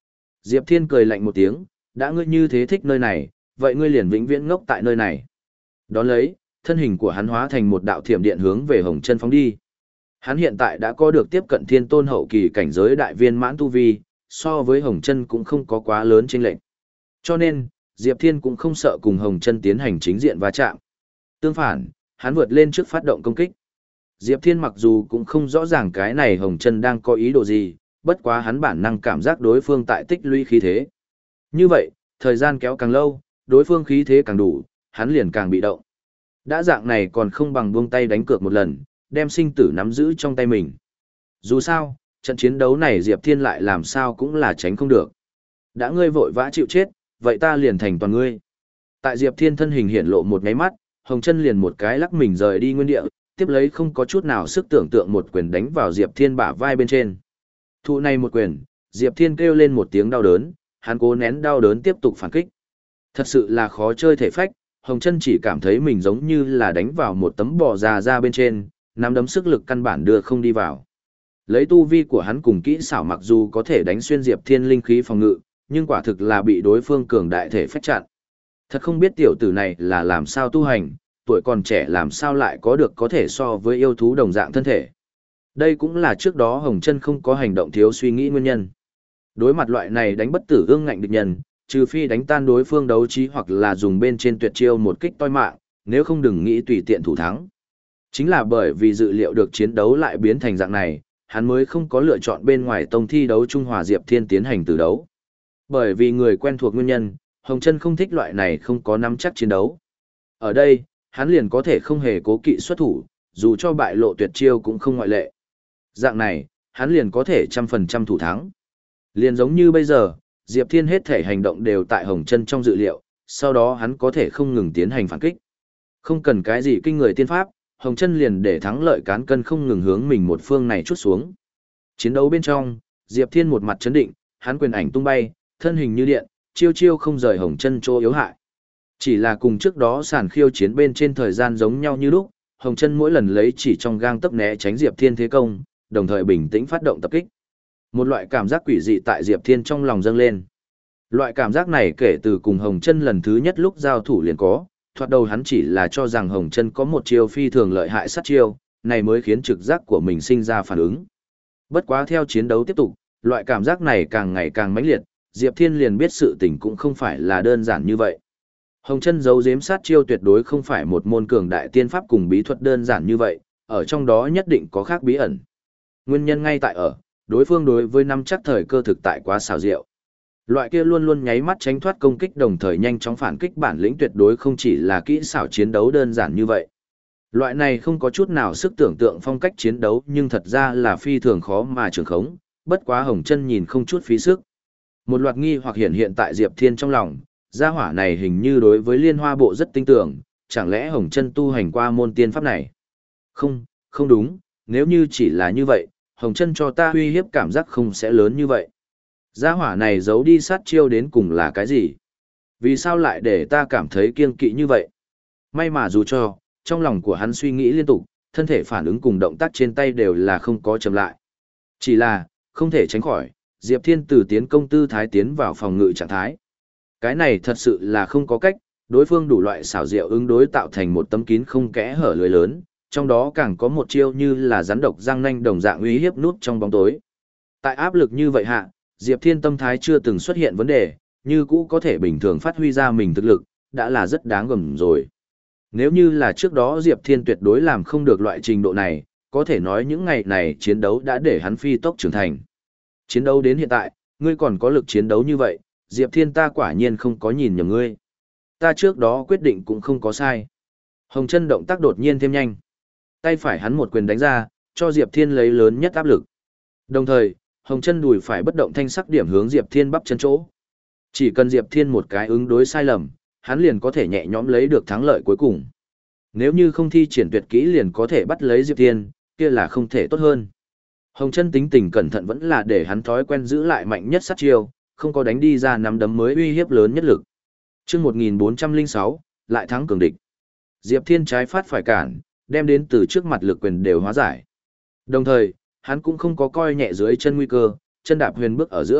Diệp Thiên cười lạnh một tiếng, đã ngươi như thế thích nơi này, vậy ngươi liền vĩnh viễn ngốc tại nơi này. Đón lấy, thân hình của hắn hóa thành một đạo thiểm điện hướng về Hồng Chân phóng đi. Hắn hiện tại đã có được tiếp cận thiên tôn hậu kỳ cảnh giới đại viên mãn tu vi, so với Hồng Chân cũng không có quá lớn chênh lệch. Cho nên, Diệp Thiên cũng không sợ cùng Hồng Chân tiến hành chính diện va chạm. Tương phản, hắn vượt lên trước phát động công kích. Diệp Thiên mặc dù cũng không rõ ràng cái này Hồng Chân đang có ý đồ gì, bất quá hắn bản năng cảm giác đối phương tại tích lũy khí thế. Như vậy, thời gian kéo càng lâu, đối phương khí thế càng đủ, hắn liền càng bị động. Đã dạng này còn không bằng buông tay đánh cược một lần, đem sinh tử nắm giữ trong tay mình. Dù sao, trận chiến đấu này Diệp Thiên lại làm sao cũng là tránh không được. Đã ngươi vội vã chịu chết, vậy ta liền thành toàn ngươi. Tại Diệp Thiên thân hình hiện lộ một nháy mắt, Hồng Chân liền một cái lắc mình rời đi nguyên địa, tiếp lấy không có chút nào sức tưởng tượng một quyền đánh vào Diệp Thiên bả vai bên trên. Thụ này một quyền, Diệp Thiên kêu lên một tiếng đau đớn, hắn cố nén đau đớn tiếp tục phản kích. Thật sự là khó chơi thể phách, Hồng Chân chỉ cảm thấy mình giống như là đánh vào một tấm bò già ra bên trên, nắm đấm sức lực căn bản đưa không đi vào. Lấy tu vi của hắn cùng kỹ xảo mặc dù có thể đánh xuyên Diệp Thiên linh khí phòng ngự, nhưng quả thực là bị đối phương cường đại thể phách chặn. Thật không biết tiểu tử này là làm sao tu hành, tuổi còn trẻ làm sao lại có được có thể so với yêu thú đồng dạng thân thể. Đây cũng là trước đó Hồng Chân không có hành động thiếu suy nghĩ nguyên nhân. Đối mặt loại này đánh bất tử ương ngạnh địch nhân, trừ phi đánh tan đối phương đấu trí hoặc là dùng bên trên tuyệt chiêu một kích toi mạng, nếu không đừng nghĩ tùy tiện thủ thắng. Chính là bởi vì dự liệu được chiến đấu lại biến thành dạng này, hắn mới không có lựa chọn bên ngoài tông thi đấu Trung Hòa Diệp Thiên tiến hành tử đấu. Bởi vì người quen thuộc nguyên nhân, Hồng Chân không thích loại này không có nắm chắc chiến đấu. Ở đây, hắn liền có thể không hề cố kỵ xuất thủ, dù cho bại lộ tuyệt chiêu cũng không ngoại lệ. Dạng này, hắn liền có thể trăm phần trăm thủ thắng. Liền giống như bây giờ, Diệp Thiên hết thể hành động đều tại Hồng Chân trong dự liệu, sau đó hắn có thể không ngừng tiến hành phản kích. Không cần cái gì kinh người tiên pháp, Hồng Chân liền để thắng lợi cán cân không ngừng hướng mình một phương này chút xuống. Chiến đấu bên trong, Diệp Thiên một mặt chấn định, hắn quyền ảnh tung bay, thân hình như điện, chiêu chiêu không rời Hồng Chân chỗ yếu hại. Chỉ là cùng trước đó sàn khiêu chiến bên trên thời gian giống nhau như lúc, Hồng Chân mỗi lần lấy chỉ trong gang tấc né tránh Diệp Thiên thế công, đồng thời bình tĩnh phát động tập kích. Một loại cảm giác quỷ dị tại Diệp Thiên trong lòng dâng lên. Loại cảm giác này kể từ cùng Hồng Chân lần thứ nhất lúc giao thủ liền có, thoạt đầu hắn chỉ là cho rằng Hồng Chân có một chiêu phi thường lợi hại sát chiêu, này mới khiến trực giác của mình sinh ra phản ứng. Bất quá theo chiến đấu tiếp tục, loại cảm giác này càng ngày càng mãnh liệt, Diệp Thiên liền biết sự tình cũng không phải là đơn giản như vậy. Hồng Chân giấu giếm sát chiêu tuyệt đối không phải một môn cường đại tiên pháp cùng bí thuật đơn giản như vậy, ở trong đó nhất định có khác bí ẩn. Nguyên nhân ngay tại ở, đối phương đối với nắm chắc thời cơ thực tại quá xảo diệu. Loại kia luôn luôn nháy mắt tránh thoát công kích đồng thời nhanh chóng phản kích bản lĩnh tuyệt đối không chỉ là kỹ xảo chiến đấu đơn giản như vậy. Loại này không có chút nào sức tưởng tượng phong cách chiến đấu nhưng thật ra là phi thường khó mà trường khống, bất quá Hồng Chân nhìn không chút phí sức. Một loạt nghi hoặc hiện hiện tại Diệp Thiên trong lòng, gia hỏa này hình như đối với Liên Hoa Bộ rất tin tưởng, chẳng lẽ Hồng Chân tu hành qua môn tiên pháp này? Không, không đúng, nếu như chỉ là như vậy, Hồng Chân cho ta uy hiếp cảm giác không sẽ lớn như vậy. Gia hỏa này giấu đi sát chiêu đến cùng là cái gì? Vì sao lại để ta cảm thấy kiêng kỵ như vậy? May mà dù cho, trong lòng của hắn suy nghĩ liên tục, thân thể phản ứng cùng động tác trên tay đều là không có chậm lại. Chỉ là, không thể tránh khỏi, Diệp Thiên từ tiến công tư thái tiến vào phòng ngự trạng thái. Cái này thật sự là không có cách, đối phương đủ loại xảo diệu ứng đối tạo thành một tấm kín không kẽ hở lưới lớn, trong đó càng có một chiêu như là rắn độc răng nanh đồng dạng uy hiếp nút trong bóng tối. Tại áp lực như vậy hạ, Diệp Thiên tâm thái chưa từng xuất hiện vấn đề, như cũ có thể bình thường phát huy ra mình thực lực, đã là rất đáng gầm rồi. Nếu như là trước đó Diệp Thiên tuyệt đối làm không được loại trình độ này, có thể nói những ngày này chiến đấu đã để hắn phi tốc trưởng thành. Chiến đấu đến hiện tại, ngươi còn có lực chiến đấu như vậy, Diệp Thiên ta quả nhiên không có nhìn nhầm ngươi. Ta trước đó quyết định cũng không có sai. Hồng Chân động tác đột nhiên thêm nhanh. Tay phải hắn một quyền đánh ra, cho Diệp Thiên lấy lớn nhất áp lực. Đồng thời, Hồng Chân đùi phải bất động thanh sắc điểm hướng Diệp Thiên bắp chân chỗ. Chỉ cần Diệp Thiên một cái ứng đối sai lầm, hắn liền có thể nhẹ nhõm lấy được thắng lợi cuối cùng. Nếu như không thi triển tuyệt kỹ liền có thể bắt lấy Diệp Thiên, kia là không thể tốt hơn. Hồng Chân tính tình cẩn thận vẫn là để hắn thói quen giữ lại mạnh nhất sát chiêu, không có đánh đi ra nắm đấm mới uy hiếp lớn nhất lực. Chương một nghìn bốn trăm lẻ sáu, lại thắng cường địch. Diệp Thiên trái phát phải cản, đem đến từ trước mặt lực quyền đều hóa giải. Đồng thời, hắn cũng không có coi nhẹ dưới chân nguy cơ, chân đạp huyền bước ở giữa,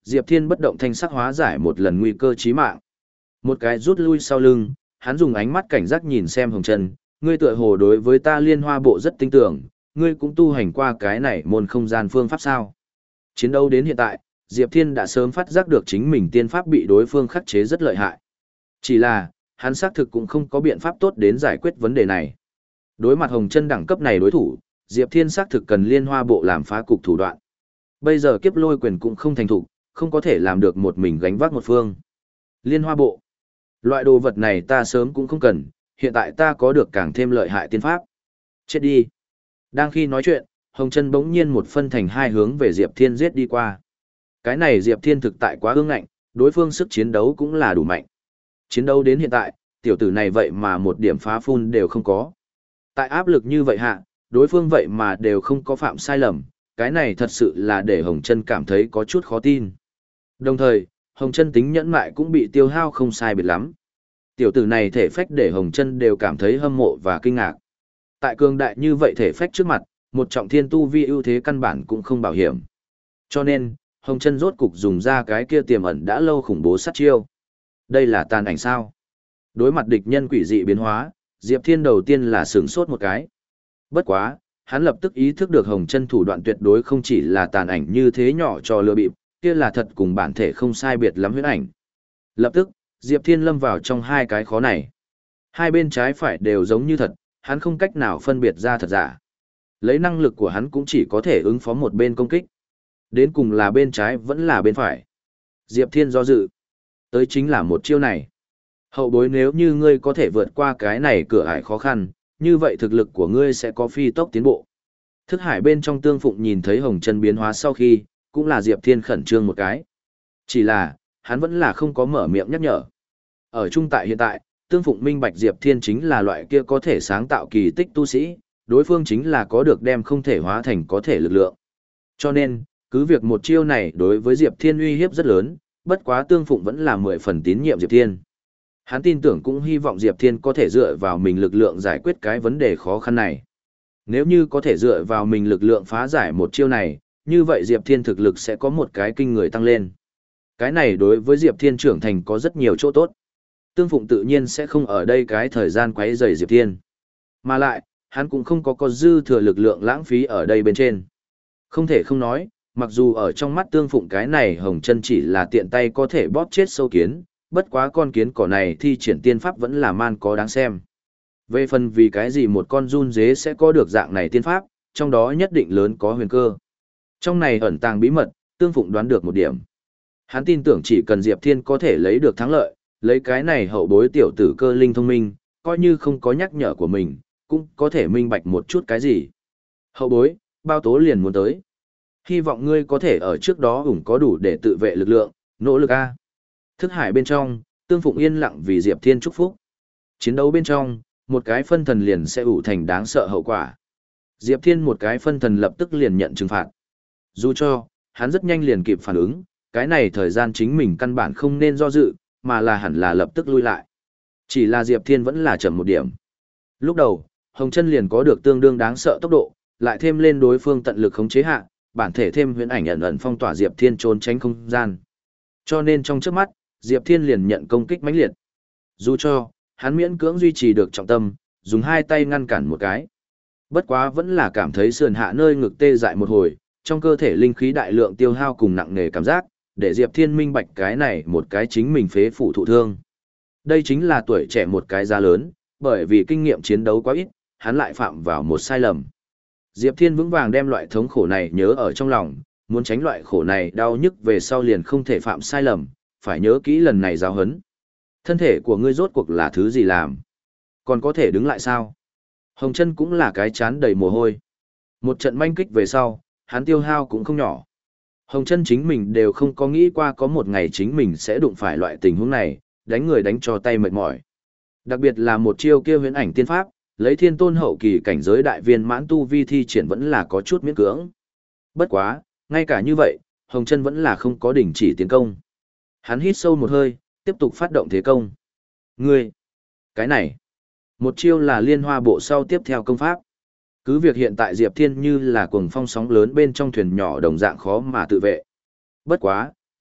Diệp Thiên bất động thanh sắc hóa giải một lần nguy cơ chí mạng. Một cái rút lui sau lưng, hắn dùng ánh mắt cảnh giác nhìn xem Hồng Chân, ngươi tựa hồ đối với ta Liên Hoa bộ rất tin tưởng, ngươi cũng tu hành qua cái này môn không gian phương pháp sao? Chiến đấu đến hiện tại, Diệp Thiên đã sớm phát giác được chính mình tiên pháp bị đối phương khắc chế rất lợi hại. Chỉ là, hắn xác thực cũng không có biện pháp tốt đến giải quyết vấn đề này. Đối mặt Hồng Chân đẳng cấp này đối thủ, Diệp Thiên xác thực cần Liên Hoa bộ làm phá cục thủ đoạn. Bây giờ kiếp lôi quyền cũng không thành thục, không có thể làm được một mình gánh vác một phương. Liên Hoa bộ. Loại đồ vật này ta sớm cũng không cần, hiện tại ta có được càng thêm lợi hại tiên pháp. Chết đi. Đang khi nói chuyện, Hồng Chân bỗng nhiên một phân thành hai hướng về Diệp Thiên giết đi qua. Cái này Diệp Thiên thực tại quá ương ngạnh, đối phương sức chiến đấu cũng là đủ mạnh. Chiến đấu đến hiện tại, tiểu tử này vậy mà một điểm phá phun đều không có. Tại áp lực như vậy hạ, đối phương vậy mà đều không có phạm sai lầm, cái này thật sự là để Hồng Chân cảm thấy có chút khó tin. Đồng thời, Hồng Chân tính nhẫn mại cũng bị tiêu hao không sai biệt lắm. Tiểu tử này thể phách để Hồng Chân đều cảm thấy hâm mộ và kinh ngạc. Tại cường đại như vậy thể phách trước mặt, một trọng thiên tu vi ưu thế căn bản cũng không bảo hiểm. Cho nên, Hồng Chân rốt cục dùng ra cái kia tiềm ẩn đã lâu khủng bố sát chiêu. Đây là tàn ảnh sao? Đối mặt địch nhân quỷ dị biến hóa, Diệp Thiên đầu tiên là sửng sốt một cái. Bất quá, hắn lập tức ý thức được Hồng Chân thủ đoạn tuyệt đối không chỉ là tàn ảnh như thế nhỏ cho lừa bịp, kia là thật cùng bản thể không sai biệt lắm huyễn ảnh. Lập tức, Diệp Thiên lâm vào trong hai cái khó này. Hai bên trái phải đều giống như thật, hắn không cách nào phân biệt ra thật giả. Lấy năng lực của hắn cũng chỉ có thể ứng phó một bên công kích. Đến cùng là bên trái vẫn là bên phải. Diệp Thiên do dự. Tới chính là một chiêu này. Hậu bối, nếu như ngươi có thể vượt qua cái này cửa ải khó khăn, như vậy thực lực của ngươi sẽ có phi tốc tiến bộ. Thức hải bên trong Tương Phụng nhìn thấy Hồng Chân biến hóa sau khi, cũng là Diệp Thiên khẩn trương một cái. Chỉ là, hắn vẫn là không có mở miệng nhắc nhở. Ở trung tại hiện tại, Tương Phụng minh bạch Diệp Thiên chính là loại kia có thể sáng tạo kỳ tích tu sĩ, đối phương chính là có được đem không thể hóa thành có thể lực lượng. Cho nên, cứ việc một chiêu này đối với Diệp Thiên uy hiếp rất lớn, bất quá Tương Phụng vẫn là mười phần tín nhiệm Diệp Thiên. Hắn tin tưởng cũng hy vọng Diệp Thiên có thể dựa vào mình lực lượng giải quyết cái vấn đề khó khăn này. Nếu như có thể dựa vào mình lực lượng phá giải một chiêu này, như vậy Diệp Thiên thực lực sẽ có một cái kinh người tăng lên. Cái này đối với Diệp Thiên trưởng thành có rất nhiều chỗ tốt. Tương Phụng tự nhiên sẽ không ở đây cái thời gian quấy rầy Diệp Thiên. Mà lại, hắn cũng không có có dư thừa lực lượng lãng phí ở đây bên trên. Không thể không nói, mặc dù ở trong mắt Tương Phụng cái này Hồng Chân chỉ là tiện tay có thể bóp chết sâu kiến, bất quá con kiến cỏ này thi triển tiên pháp vẫn là man có đáng xem. Về phần vì cái gì một con run dế sẽ có được dạng này tiên pháp, trong đó nhất định lớn có huyền cơ. Trong này ẩn tàng bí mật, Tương Phụng đoán được một điểm. Hắn tin tưởng chỉ cần Diệp Thiên có thể lấy được thắng lợi, lấy cái này hậu bối tiểu tử cơ linh thông minh, coi như không có nhắc nhở của mình, cũng có thể minh bạch một chút cái gì. Hậu bối, bao tố liền muốn tới. Hy vọng ngươi có thể ở trước đó ủng có đủ để tự vệ lực lượng, nỗ lực A. Thức hải bên trong, Tương Phụng yên lặng vì Diệp Thiên chúc phúc. Chiến đấu bên trong, một cái phân thần liền sẽ ủ thành đáng sợ hậu quả. Diệp Thiên một cái phân thần lập tức liền nhận trừng phạt. Dù cho, hắn rất nhanh liền kịp phản ứng, cái này thời gian chính mình căn bản không nên do dự, mà là hẳn là lập tức lui lại. Chỉ là Diệp Thiên vẫn là chậm một điểm. Lúc đầu, Hồng Chân liền có được tương đương đáng sợ tốc độ, lại thêm lên đối phương tận lực khống chế hạ, bản thể thêm huyễn ảnh ẩn ẩn phong tỏa Diệp Thiên trốn tránh không gian. Cho nên trong trước mắt, Diệp Thiên liền nhận công kích mãnh liệt. Dù cho, hắn miễn cưỡng duy trì được trọng tâm, dùng hai tay ngăn cản một cái. Bất quá vẫn là cảm thấy sườn hạ nơi ngực tê dại một hồi, trong cơ thể linh khí đại lượng tiêu hao cùng nặng nề cảm giác, để Diệp Thiên minh bạch cái này một cái chính mình phế phủ thụ thương. Đây chính là tuổi trẻ một cái giá lớn, bởi vì kinh nghiệm chiến đấu quá ít, hắn lại phạm vào một sai lầm. Diệp Thiên vững vàng đem loại thống khổ này nhớ ở trong lòng, muốn tránh loại khổ này đau nhức về sau liền không thể phạm sai lầm, phải nhớ kỹ lần này giáo huấn. Thân thể của ngươi rốt cuộc là thứ gì làm? Còn có thể đứng lại sao? Hồng Chân cũng là cái chán đầy mồ hôi. Một trận manh kích về sau, hắn tiêu hao cũng không nhỏ. Hồng Chân chính mình đều không có nghĩ qua có một ngày chính mình sẽ đụng phải loại tình huống này, đánh người đánh cho tay mệt mỏi. Đặc biệt là một chiêu kia huyễn ảnh tiên pháp, lấy thiên tôn hậu kỳ cảnh giới đại viên mãn tu vi thi triển vẫn là có chút miễn cưỡng. Bất quá, ngay cả như vậy, Hồng Chân vẫn là không có đình chỉ tiến công. Hắn hít sâu một hơi, tiếp tục phát động thế công. Ngươi, cái này, một chiêu là Liên Hoa bộ sau tiếp theo công pháp. Cứ việc hiện tại Diệp Thiên như là cuồng phong sóng lớn bên trong thuyền nhỏ đồng dạng khó mà tự vệ. Bất quá,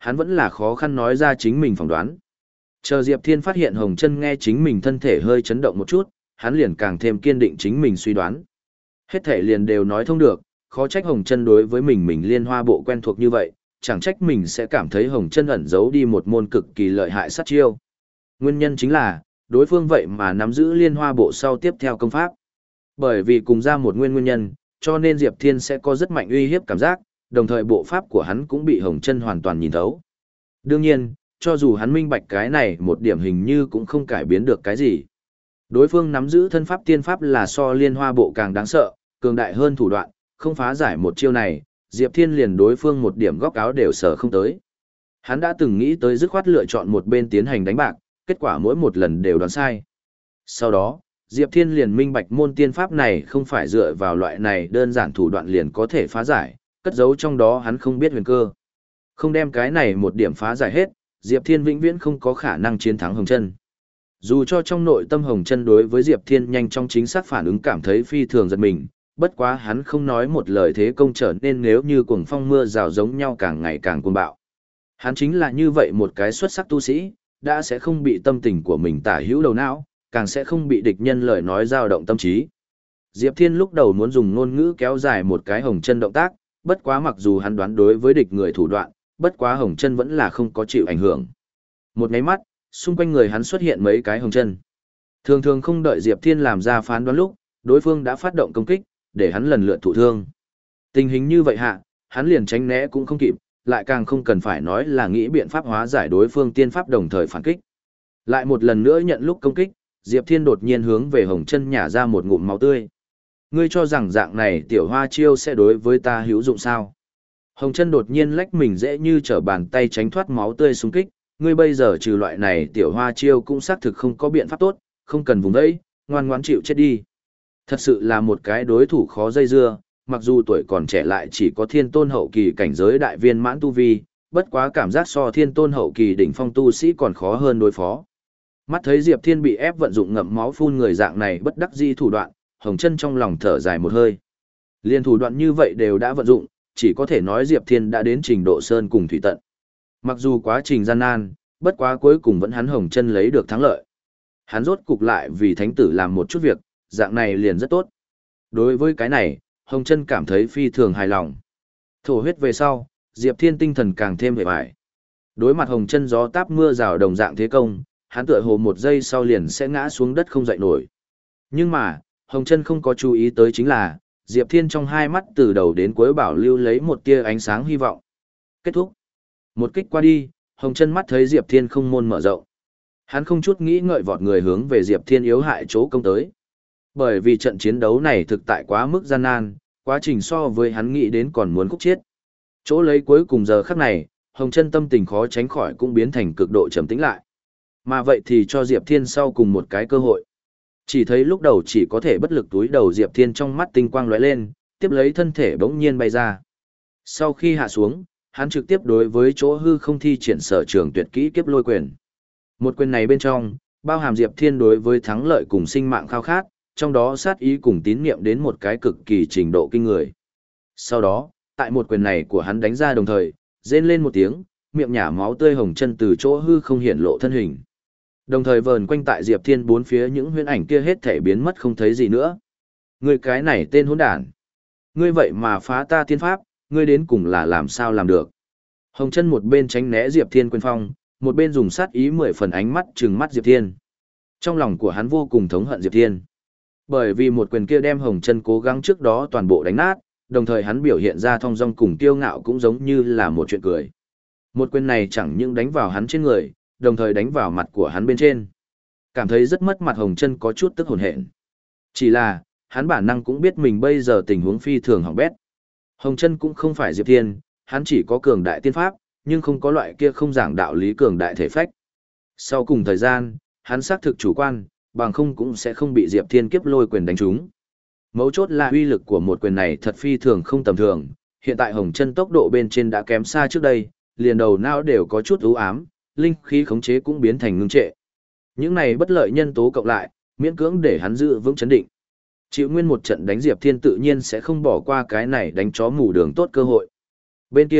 hắn vẫn là khó khăn nói ra chính mình phỏng đoán. Chờ Diệp Thiên phát hiện Hồng Chân nghe chính mình thân thể hơi chấn động một chút, hắn liền càng thêm kiên định chính mình suy đoán. Hết thể liền đều nói thông được, khó trách Hồng Chân đối với mình mình Liên Hoa bộ quen thuộc như vậy, chẳng trách mình sẽ cảm thấy Hồng Chân ẩn giấu đi một môn cực kỳ lợi hại sát chiêu. Nguyên nhân chính là, đối phương vậy mà nắm giữ Liên Hoa bộ sau tiếp theo công pháp. Bởi vì cùng ra một nguyên nguyên nhân, cho nên Diệp Thiên sẽ có rất mạnh uy hiếp cảm giác, đồng thời bộ pháp của hắn cũng bị Hồng Chân hoàn toàn nhìn thấu. Đương nhiên, cho dù hắn minh bạch cái này một điểm hình như cũng không cải biến được cái gì. Đối phương nắm giữ thân pháp tiên pháp là so Liên Hoa bộ càng đáng sợ, cường đại hơn thủ đoạn, không phá giải một chiêu này, Diệp Thiên liền đối phương một điểm góc áo đều sở không tới. Hắn đã từng nghĩ tới dứt khoát lựa chọn một bên tiến hành đánh bạc, kết quả mỗi một lần đều đoán sai. Sau đó, Diệp Thiên liền minh bạch môn tiên pháp này không phải dựa vào loại này đơn giản thủ đoạn liền có thể phá giải, cất giấu trong đó hắn không biết huyền cơ. Không đem cái này một điểm phá giải hết, Diệp Thiên vĩnh viễn không có khả năng chiến thắng Hồng Chân. Dù cho trong nội tâm Hồng Chân đối với Diệp Thiên nhanh trong chính xác phản ứng cảm thấy phi thường giật mình, bất quá hắn không nói một lời thế công trở nên nếu như cuồng phong mưa rào giống nhau càng ngày càng cuồng bạo. Hắn chính là như vậy một cái xuất sắc tu sĩ, đã sẽ không bị tâm tình của mình tả hữu đầu não, càng sẽ không bị địch nhân lời nói dao động tâm trí. Diệp Thiên lúc đầu muốn dùng ngôn ngữ kéo dài một cái Hồng Chân động tác, bất quá mặc dù hắn đoán đối với địch người thủ đoạn, bất quá Hồng Chân vẫn là không có chịu ảnh hưởng. Một cái mắt, xung quanh người hắn xuất hiện mấy cái Hồng Chân. Thường thường không đợi Diệp Thiên làm ra phán đoán lúc, đối phương đã phát động công kích, để hắn lần lượt thụ thương. Tình hình như vậy hạ, hắn liền tránh né cũng không kịp, lại càng không cần phải nói là nghĩ biện pháp hóa giải đối phương tiên pháp đồng thời phản kích. Lại một lần nữa nhận lúc công kích, Diệp Thiên đột nhiên hướng về Hồng Chân nhả ra một ngụm máu tươi. Ngươi cho rằng dạng này tiểu hoa chiêu sẽ đối với ta hữu dụng sao? Hồng Chân đột nhiên lách mình dễ như trở bàn tay tránh thoát máu tươi xung kích, ngươi bây giờ trừ loại này tiểu hoa chiêu cũng xác thực không có biện pháp tốt, không cần vùng đấy, ngoan ngoãn chịu chết đi. Thật sự là một cái đối thủ khó dây dưa, mặc dù tuổi còn trẻ lại chỉ có thiên tôn hậu kỳ cảnh giới đại viên mãn tu vi, bất quá cảm giác so thiên tôn hậu kỳ đỉnh phong tu sĩ còn khó hơn đối phó. Mắt thấy Diệp Thiên bị ép vận dụng ngậm máu phun người dạng này bất đắc dĩ thủ đoạn, Hồng Chân trong lòng thở dài một hơi. Liên thủ đoạn như vậy đều đã vận dụng, chỉ có thể nói Diệp Thiên đã đến trình độ sơn cùng thủy tận. Mặc dù quá trình gian nan, bất quá cuối cùng vẫn hắn Hồng Chân lấy được thắng lợi. Hắn rốt cục lại vì thánh tử làm một chút việc, dạng này liền rất tốt. Đối với cái này, Hồng Chân cảm thấy phi thường hài lòng. Thổ huyết về sau, Diệp Thiên tinh thần càng thêm vẻ vải. Đối mặt Hồng Chân gió táp mưa rào đồng dạng thế công, hắn tựa hồ một giây sau liền sẽ ngã xuống đất không dậy nổi. Nhưng mà, Hồng Chân không có chú ý tới chính là, Diệp Thiên trong hai mắt từ đầu đến cuối bảo lưu lấy một tia ánh sáng hy vọng. Kết thúc. Một kích qua đi, Hồng Chân mắt thấy Diệp Thiên không môn mở rộng. Hắn không chút nghĩ ngợi vọt người hướng về Diệp Thiên yếu hại chỗ công tới. Bởi vì trận chiến đấu này thực tại quá mức gian nan, quá trình so với hắn nghĩ đến còn muốn khúc chết. Chỗ lấy cuối cùng giờ khắc này, Hồng Chân tâm tình khó tránh khỏi cũng biến thành cực độ trầm tĩnh lại. Mà vậy thì cho Diệp Thiên sau cùng một cái cơ hội. Chỉ thấy lúc đầu chỉ có thể bất lực túi đầu Diệp Thiên trong mắt tinh quang lóe lên, tiếp lấy thân thể bỗng nhiên bay ra. Sau khi hạ xuống, hắn trực tiếp đối với chỗ hư không thi triển sở trường tuyệt kỹ kiếp lôi quyền. Một quyền này bên trong, bao hàm Diệp Thiên đối với thắng lợi cùng sinh mạng khao khát, trong đó sát ý cùng tín niệm đến một cái cực kỳ trình độ kinh người. Sau đó, tại một quyền này của hắn đánh ra đồng thời, rên lên một tiếng, miệng nhả máu tươi Hồng Chân từ chỗ hư không hiện lộ thân hình. Đồng thời vờn quanh tại Diệp Thiên bốn phía những huyễn ảnh kia hết thể biến mất không thấy gì nữa. Ngươi cái này tên hỗn đản. Ngươi vậy mà phá ta tiên pháp, ngươi đến cùng là làm sao làm được. Hồng Chân một bên tránh né Diệp Thiên quyền phong, một bên dùng sát ý mười phần ánh mắt trừng mắt Diệp Thiên. Trong lòng của hắn vô cùng thống hận Diệp Thiên. Bởi vì một quyền kia đem Hồng Chân cố gắng trước đó toàn bộ đánh nát, đồng thời hắn biểu hiện ra thong dong cùng kiêu ngạo cũng giống như là một chuyện cười. Một quyền này chẳng những đánh vào hắn trên người, đồng thời đánh vào mặt của hắn bên trên. Cảm thấy rất mất mặt Hồng Chân có chút tức hồn hển. Chỉ là, hắn bản năng cũng biết mình bây giờ tình huống phi thường hỏng bét. Hồng Chân cũng không phải Diệp Thiên, hắn chỉ có cường đại tiên pháp, nhưng không có loại kia không giảng đạo lý cường đại thể phách. Sau cùng thời gian, hắn xác thực chủ quan, bằng không cũng sẽ không bị Diệp Thiên kiếp lôi quyền đánh trúng. Mấu chốt là uy lực của một quyền này thật phi thường không tầm thường, hiện tại Hồng Chân tốc độ bên trên đã kém xa trước đây, liền đầu não đều có chút u ám, linh khí khống chế cũng biến thành ngưng trệ. Những này bất lợi nhân tố cộng lại, miễn cưỡng để hắn giữ vững chấn định. Chịu nguyên một trận đánh Diệp Thiên tự nhiên sẽ không bỏ qua cái này đánh chó mù đường tốt cơ hội. Bên kia,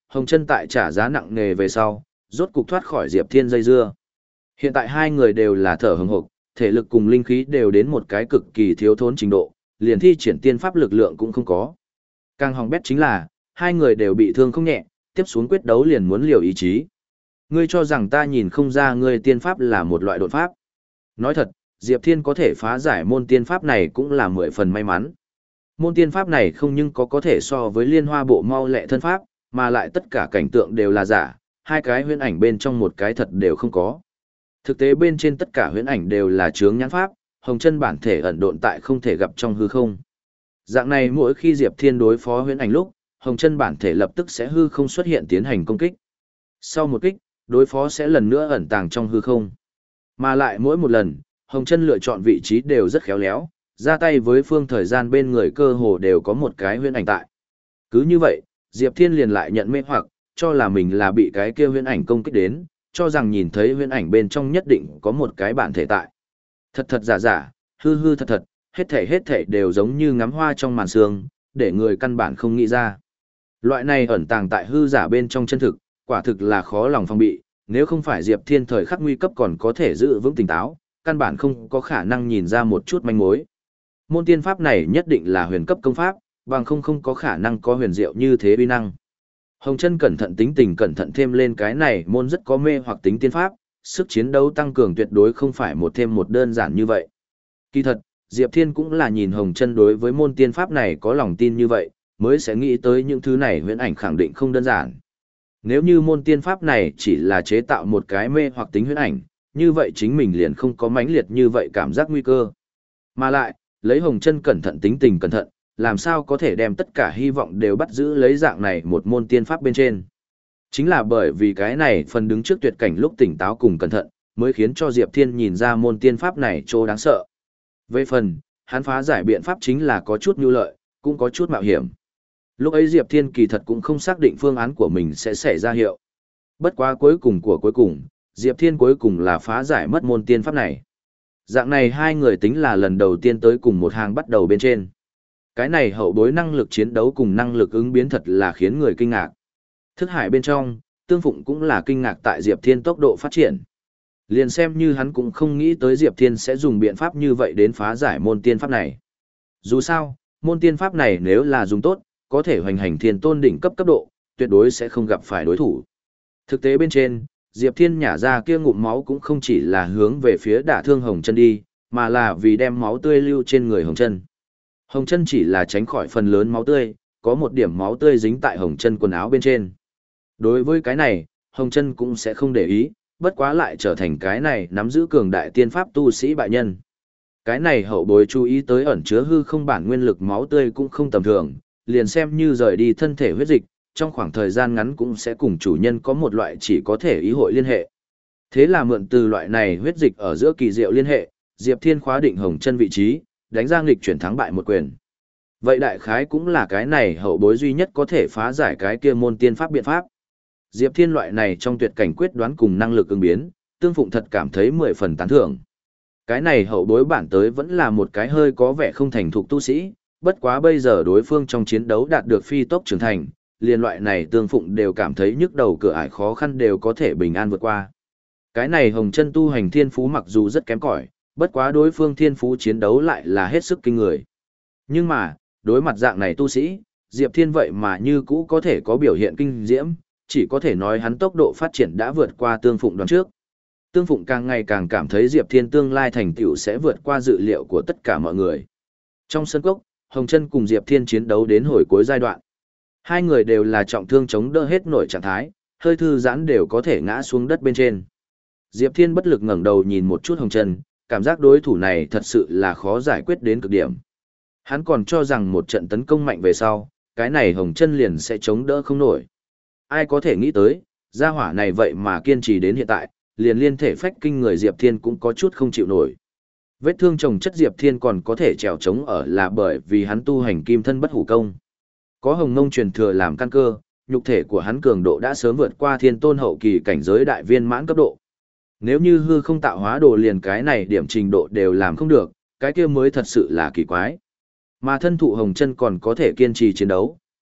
Hồng Chân tại trả giá nặng nề về sau, rốt cục thoát khỏi Diệp Thiên dây dưa. Hiện tại hai người đều là thở hừng hực, thể lực cùng linh khí đều đến một cái cực kỳ thiếu thốn trình độ, liền thi triển tiên pháp lực lượng cũng không có. Càng hỏng bét chính là, hai người đều bị thương không nhẹ, tiếp xuống quyết đấu liền muốn liều ý chí. Ngươi cho rằng ta nhìn không ra ngươi tiên pháp là một loại đột pháp. Nói thật, Diệp Thiên có thể phá giải môn tiên pháp này cũng là mười phần may mắn. Môn tiên pháp này không nhưng có có thể so với liên hoa bộ mau lẹ thân pháp, mà lại tất cả cảnh tượng đều là giả, hai cái huyễn ảnh bên trong một cái thật đều không có. Thực tế bên trên tất cả huyễn ảnh đều là chướng nhãn pháp, Hồng Chân bản thể ẩn độn tại không thể gặp trong hư không. Dạng này mỗi khi Diệp Thiên đối phó huyễn ảnh lúc, Hồng Chân bản thể lập tức sẽ hư không xuất hiện tiến hành công kích. Sau một kích, đối phó sẽ lần nữa ẩn tàng trong hư không. Mà lại mỗi một lần, Hồng Chân lựa chọn vị trí đều rất khéo léo, ra tay với phương thời gian bên người cơ hồ đều có một cái huyễn ảnh tại. Cứ như vậy, Diệp Thiên liền lại nhận mê hoặc, cho là mình là bị cái kia huyễn ảnh công kích đến, cho rằng nhìn thấy huyễn ảnh bên trong nhất định có một cái bản thể tại. Thật thật giả giả, hư hư thật thật, hết thảy hết thảy đều giống như ngắm hoa trong màn sương, để người căn bản không nghĩ ra. Loại này ẩn tàng tại hư giả bên trong chân thực, quả thực là khó lòng phòng bị, nếu không phải Diệp Thiên thời khắc nguy cấp còn có thể giữ vững tỉnh táo, căn bản không có khả năng nhìn ra một chút manh mối. Môn tiên pháp này nhất định là huyền cấp công pháp, bằng không không có khả năng có huyền diệu như thế uy năng. Hồng Chân cẩn thận tính tình cẩn thận thêm lên cái này môn rất có mê hoặc tính tiên pháp, sức chiến đấu tăng cường tuyệt đối không phải một thêm một đơn giản như vậy. Kỳ thật, Diệp Thiên cũng là nhìn Hồng Chân đối với môn tiên pháp này có lòng tin như vậy, mới sẽ nghĩ tới những thứ này huyễn ảnh khẳng định không đơn giản. Nếu như môn tiên pháp này chỉ là chế tạo một cái mê hoặc tính huyễn ảnh, như vậy chính mình liền không có mãnh liệt như vậy cảm giác nguy cơ. Mà lại, lấy Hồng Chân cẩn thận tính tình cẩn thận, làm sao có thể đem tất cả hy vọng đều bắt giữ lấy dạng này một môn tiên pháp bên trên. Chính là bởi vì cái này phần đứng trước tuyệt cảnh lúc tỉnh táo cùng cẩn thận, mới khiến cho Diệp Thiên nhìn ra môn tiên pháp này chỗ đáng sợ. Về phần, hắn phá giải biện pháp chính là có chút nhu lợi, cũng có chút mạo hiểm. Lúc ấy Diệp Thiên kỳ thật cũng không xác định phương án của mình sẽ xảy ra hiệu. Bất quá cuối cùng của cuối cùng, Diệp Thiên cuối cùng là phá giải mất môn tiên pháp này. Dạng này hai người tính là lần đầu tiên tới cùng một hàng bắt đầu bên trên. Cái này hậu bối năng lực chiến đấu cùng năng lực ứng biến thật là khiến người kinh ngạc. Thức hải bên trong, Tương Phụng cũng là kinh ngạc tại Diệp Thiên tốc độ phát triển. Liền xem như hắn cũng không nghĩ tới Diệp Thiên sẽ dùng biện pháp như vậy đến phá giải môn tiên pháp này. Dù sao, môn tiên pháp này nếu là dùng tốt, có thể hoành hành thiên tôn đỉnh cấp cấp độ, tuyệt đối sẽ không gặp phải đối thủ. Thực tế bên trên, Diệp Thiên nhả ra kia ngụm máu cũng không chỉ là hướng về phía đả thương Hồng Chân đi, mà là vì đem máu tươi lưu trên người Hồng Chân. Hồng Chân chỉ là tránh khỏi phần lớn máu tươi, có một điểm máu tươi dính tại Hồng Chân quần áo bên trên. Đối với cái này, Hồng Chân cũng sẽ không để ý, bất quá lại trở thành cái này nắm giữ cường đại tiên pháp tu sĩ bại nhân. Cái này hậu bối chú ý tới ẩn chứa hư không bản nguyên lực máu tươi cũng không tầm thường, liền xem như rời đi thân thể huyết dịch, trong khoảng thời gian ngắn cũng sẽ cùng chủ nhân có một loại chỉ có thể ý hội liên hệ. Thế là mượn từ loại này huyết dịch ở giữa kỳ diệu liên hệ, Diệp Thiên khóa định Hồng Chân vị trí, đánh ra nghịch chuyển thắng bại một quyền. Vậy đại khái cũng là cái này hậu bối duy nhất có thể phá giải cái kia môn tiên pháp biện pháp. Diệp Thiên loại này trong tuyệt cảnh quyết đoán cùng năng lực ứng biến, Tương Phụng thật cảm thấy mười phần tán thưởng. Cái này hậu bối bản tới vẫn là một cái hơi có vẻ không thành thục tu sĩ, bất quá bây giờ đối phương trong chiến đấu đạt được phi tốc trưởng thành, liền loại này Tương Phụng đều cảm thấy nhức đầu cửa ải khó khăn đều có thể bình an vượt qua. Cái này Hồng Chân tu hành thiên phú mặc dù rất kém cỏi, bất quá đối phương thiên phú chiến đấu lại là hết sức kinh người. Nhưng mà, đối mặt dạng này tu sĩ, Diệp Thiên vậy mà như cũ có thể có biểu hiện kinh diễm, chỉ có thể nói hắn tốc độ phát triển đã vượt qua Tương Phụng đoán trước. Tương Phụng càng ngày càng cảm thấy Diệp Thiên tương lai thành tựu sẽ vượt qua dự liệu của tất cả mọi người. Trong sân cốc, Hồng Chân cùng Diệp Thiên chiến đấu đến hồi cuối giai đoạn. Hai người đều là trọng thương chống đỡ hết nổi trạng thái, hơi thư giãn đều có thể ngã xuống đất bên trên. Diệp Thiên bất lực ngẩng đầu nhìn một chút Hồng Chân, cảm giác đối thủ này thật sự là khó giải quyết đến cực điểm. Hắn còn cho rằng một trận tấn công mạnh về sau, cái này Hồng Chân liền sẽ chống đỡ không nổi. Ai có thể nghĩ tới, gia hỏa này vậy mà kiên trì đến hiện tại, liền liên thể phách kinh người Diệp Thiên cũng có chút không chịu nổi. Vết thương chồng chất Diệp Thiên còn có thể trèo chống ở là bởi vì hắn tu hành kim thân bất hủ công. Có hồng ngông truyền thừa làm căn cơ, nhục thể của hắn cường độ đã sớm vượt qua thiên tôn hậu kỳ cảnh giới đại viên mãn cấp độ. Nếu như hư không tạo hóa đồ liền cái này điểm trình độ đều làm không được, cái kia mới thật sự là kỳ quái. Mà thân thụ Hồng Chân còn có thể kiên trì chiến đấu,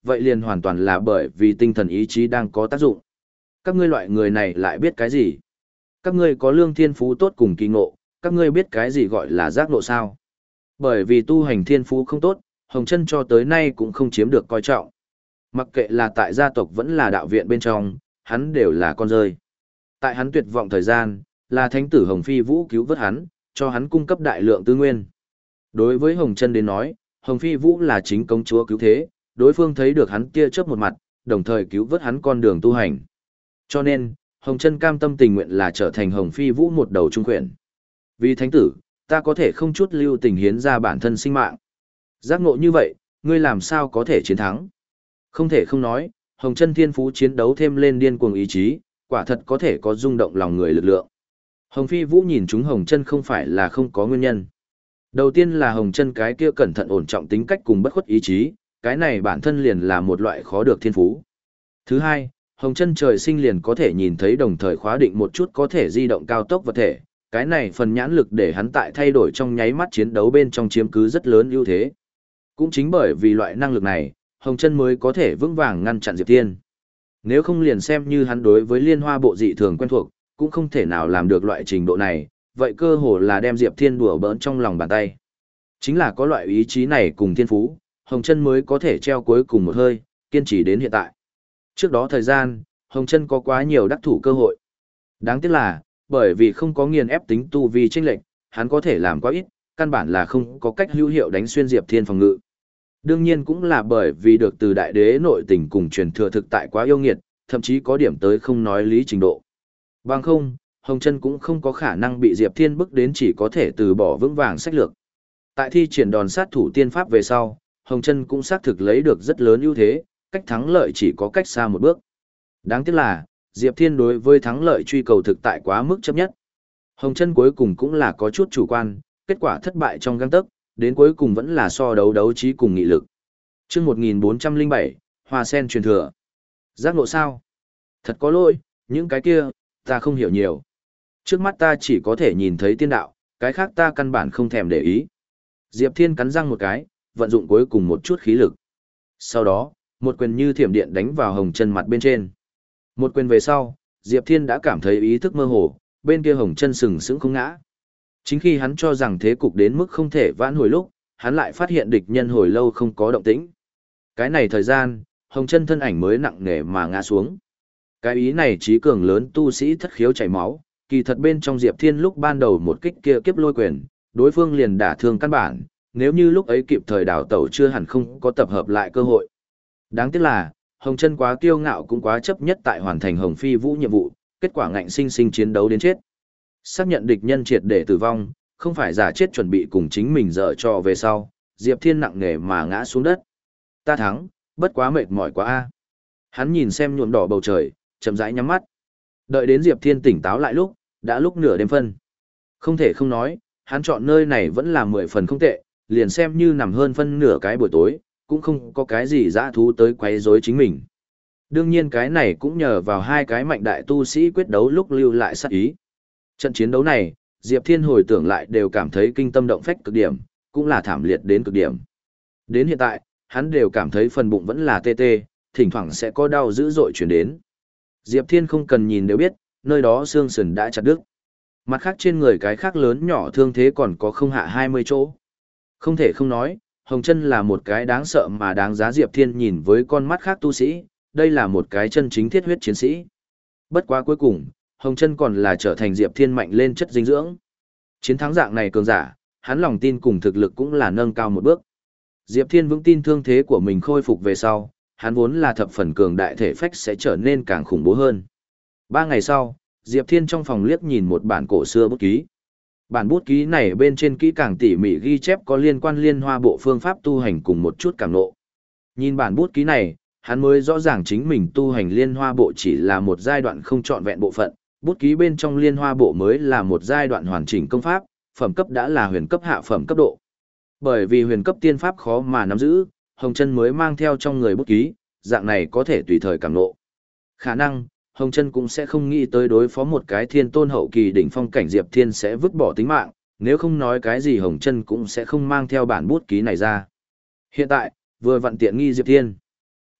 vậy liền hoàn toàn là bởi vì tinh thần ý chí đang có tác dụng. Các ngươi loại người này lại biết cái gì? Các ngươi có lương thiên phú tốt cùng kỳ ngộ, các ngươi biết cái gì gọi là giác ngộ sao? Bởi vì tu hành thiên phú không tốt, Hồng Chân cho tới nay cũng không chiếm được coi trọng. Mặc kệ là tại gia tộc vẫn là đạo viện bên trong, hắn đều là con rơi. Tại hắn tuyệt vọng thời gian, là thánh tử Hồng Phi Vũ cứu vớt hắn, cho hắn cung cấp đại lượng tư nguyên. Đối với Hồng Chân đến nói, Hồng Phi Vũ là chính công chúa cứu thế, đối phương thấy được hắn kia chớp một mặt, đồng thời cứu vớt hắn con đường tu hành. Cho nên, Hồng Chân cam tâm tình nguyện là trở thành Hồng Phi Vũ một đầu trung quyển. Vì thánh tử, ta có thể không chút lưu tình hiến ra bản thân sinh mạng. Giác ngộ như vậy, ngươi làm sao có thể chiến thắng? Không thể không nói, Hồng Chân thiên phú chiến đấu thêm lên điên cuồng ý chí, quả thật có thể có rung động lòng người lực lượng. Hồng Phi Vũ nhìn chúng Hồng Chân không phải là không có nguyên nhân. Đầu tiên là Hồng Chân cái kia cẩn thận ổn trọng tính cách cùng bất khuất ý chí, cái này bản thân liền là một loại khó được thiên phú. Thứ hai, Hồng Chân trời sinh liền có thể nhìn thấy đồng thời khóa định một chút có thể di động cao tốc vật thể, cái này phần nhãn lực để hắn tại thay đổi trong nháy mắt chiến đấu bên trong chiếm cứ rất lớn ưu thế. Cũng chính bởi vì loại năng lực này, Hồng Chân mới có thể vững vàng ngăn chặn Diệp Thiên. Nếu không liền xem như hắn đối với liên hoa bộ dị thường quen thuộc, cũng không thể nào làm được loại trình độ này, vậy cơ hồ là đem Diệp Thiên đùa bỡn trong lòng bàn tay. Chính là có loại ý chí này cùng thiên phú, Hồng Chân mới có thể treo cuối cùng một hơi, kiên trì đến hiện tại. Trước đó thời gian, Hồng Chân có quá nhiều đắc thủ cơ hội. Đáng tiếc là, bởi vì không có nghiền ép tính tu vi chênh lệch, hắn có thể làm quá ít, căn bản là không có cách hữu hiệu đánh xuyên Diệp Thiên phòng ngự. Đương nhiên cũng là bởi vì được từ đại đế nội tình cùng truyền thừa thực tại quá yêu nghiệt, thậm chí có điểm tới không nói lý trình độ. Bằng không, Hồng Chân cũng không có khả năng bị Diệp Thiên bức đến chỉ có thể từ bỏ vững vàng sách lược. Tại thi triển đòn sát thủ tiên pháp về sau, Hồng Chân cũng xác thực lấy được rất lớn ưu thế, cách thắng lợi chỉ có cách xa một bước. Đáng tiếc là, Diệp Thiên đối với thắng lợi truy cầu thực tại quá mức chấp nhất. Hồng Chân cuối cùng cũng là có chút chủ quan, kết quả thất bại trong gang tấc, đến cuối cùng vẫn là so đấu đấu trí cùng nghị lực. Chương một nghìn bốn trăm lẻ bảy, Hoa sen truyền thừa. Giác ngộ sao? Thật có lỗi, những cái kia, ta không hiểu nhiều. Trước mắt ta chỉ có thể nhìn thấy tiên đạo, cái khác ta căn bản không thèm để ý. Diệp Thiên cắn răng một cái, vận dụng cuối cùng một chút khí lực. Sau đó, một quyền như thiểm điện đánh vào Hồng Chân mặt bên trên. Một quyền về sau, Diệp Thiên đã cảm thấy ý thức mơ hồ, bên kia Hồng Chân sừng sững không ngã. Chính khi hắn cho rằng thế cục đến mức không thể vãn hồi lúc, hắn lại phát hiện địch nhân hồi lâu không có động tĩnh. Cái này thời gian, Hồng Chân thân ảnh mới nặng nề mà ngã xuống. Cái ý này trí cường lớn tu sĩ thất khiếu chảy máu, kỳ thật bên trong Diệp Thiên lúc ban đầu một kích kia kiếp lôi quyền, đối phương liền đả thương căn bản, nếu như lúc ấy kịp thời đào tẩu chưa hẳn không có tập hợp lại cơ hội. Đáng tiếc là, Hồng Chân quá kiêu ngạo cũng quá chấp nhất tại hoàn thành Hồng Phi Vũ nhiệm vụ, kết quả ngạnh sinh sinh chiến đấu đến chết. Xác nhận địch nhân triệt để tử vong, không phải giả chết chuẩn bị cùng chính mình dở trò về sau, Diệp Thiên nặng nề mà ngã xuống đất. Ta thắng, bất quá mệt mỏi quá a. Hắn nhìn xem nhuộm đỏ bầu trời, chậm rãi nhắm mắt. Đợi đến Diệp Thiên tỉnh táo lại lúc, đã lúc nửa đêm phân. Không thể không nói, hắn chọn nơi này vẫn là mười phần không tệ, liền xem như nằm hơn phân nửa cái buổi tối, cũng không có cái gì dã thú tới quấy rối chính mình. Đương nhiên cái này cũng nhờ vào hai cái mạnh đại tu sĩ quyết đấu lúc lưu lại sát ý. Trận chiến đấu này, Diệp Thiên hồi tưởng lại đều cảm thấy kinh tâm động phách cực điểm, cũng là thảm liệt đến cực điểm. Đến hiện tại, hắn đều cảm thấy phần bụng vẫn là tê tê, thỉnh thoảng sẽ có đau dữ dội chuyển đến. Diệp Thiên không cần nhìn đều biết, nơi đó xương sườn đã chặt đứt. Mặt khác trên người cái khác lớn nhỏ thương thế còn có không hạ hai mươi chỗ. Không thể không nói, Hồng Chân là một cái đáng sợ mà đáng giá Diệp Thiên nhìn với con mắt khác tu sĩ, đây là một cái chân chính thiết huyết chiến sĩ. Bất quá cuối cùng, Hồng Chân còn là trở thành Diệp Thiên mạnh lên chất dinh dưỡng. Chiến thắng dạng này cường giả, hắn lòng tin cùng thực lực cũng là nâng cao một bước. Diệp Thiên vững tin thương thế của mình khôi phục về sau, hắn vốn là thập phần cường đại thể phách sẽ trở nên càng khủng bố hơn. Ba ngày sau, Diệp Thiên trong phòng liếc nhìn một bản cổ xưa bút ký. Bản bút ký này bên trên kỹ càng tỉ mỉ ghi chép có liên quan liên hoa bộ phương pháp tu hành cùng một chút cảm ngộ. Nhìn bản bút ký này, hắn mới rõ ràng chính mình tu hành liên hoa bộ chỉ là một giai đoạn không trọn vẹn bộ phận, bút ký bên trong liên hoa bộ mới là một giai đoạn hoàn chỉnh công pháp, phẩm cấp đã là huyền cấp hạ phẩm cấp độ. Bởi vì huyền cấp tiên pháp khó mà nắm giữ, Hồng Chân mới mang theo trong người bút ký, dạng này có thể tùy thời cảm ngộ. Khả năng, Hồng Chân cũng sẽ không nghĩ tới đối phó một cái thiên tôn hậu kỳ đỉnh phong cảnh Diệp Thiên sẽ vứt bỏ tính mạng, nếu không nói cái gì Hồng Chân cũng sẽ không mang theo bản bút ký này ra. Hiện tại, vừa vặn tiện nghi Diệp Thiên.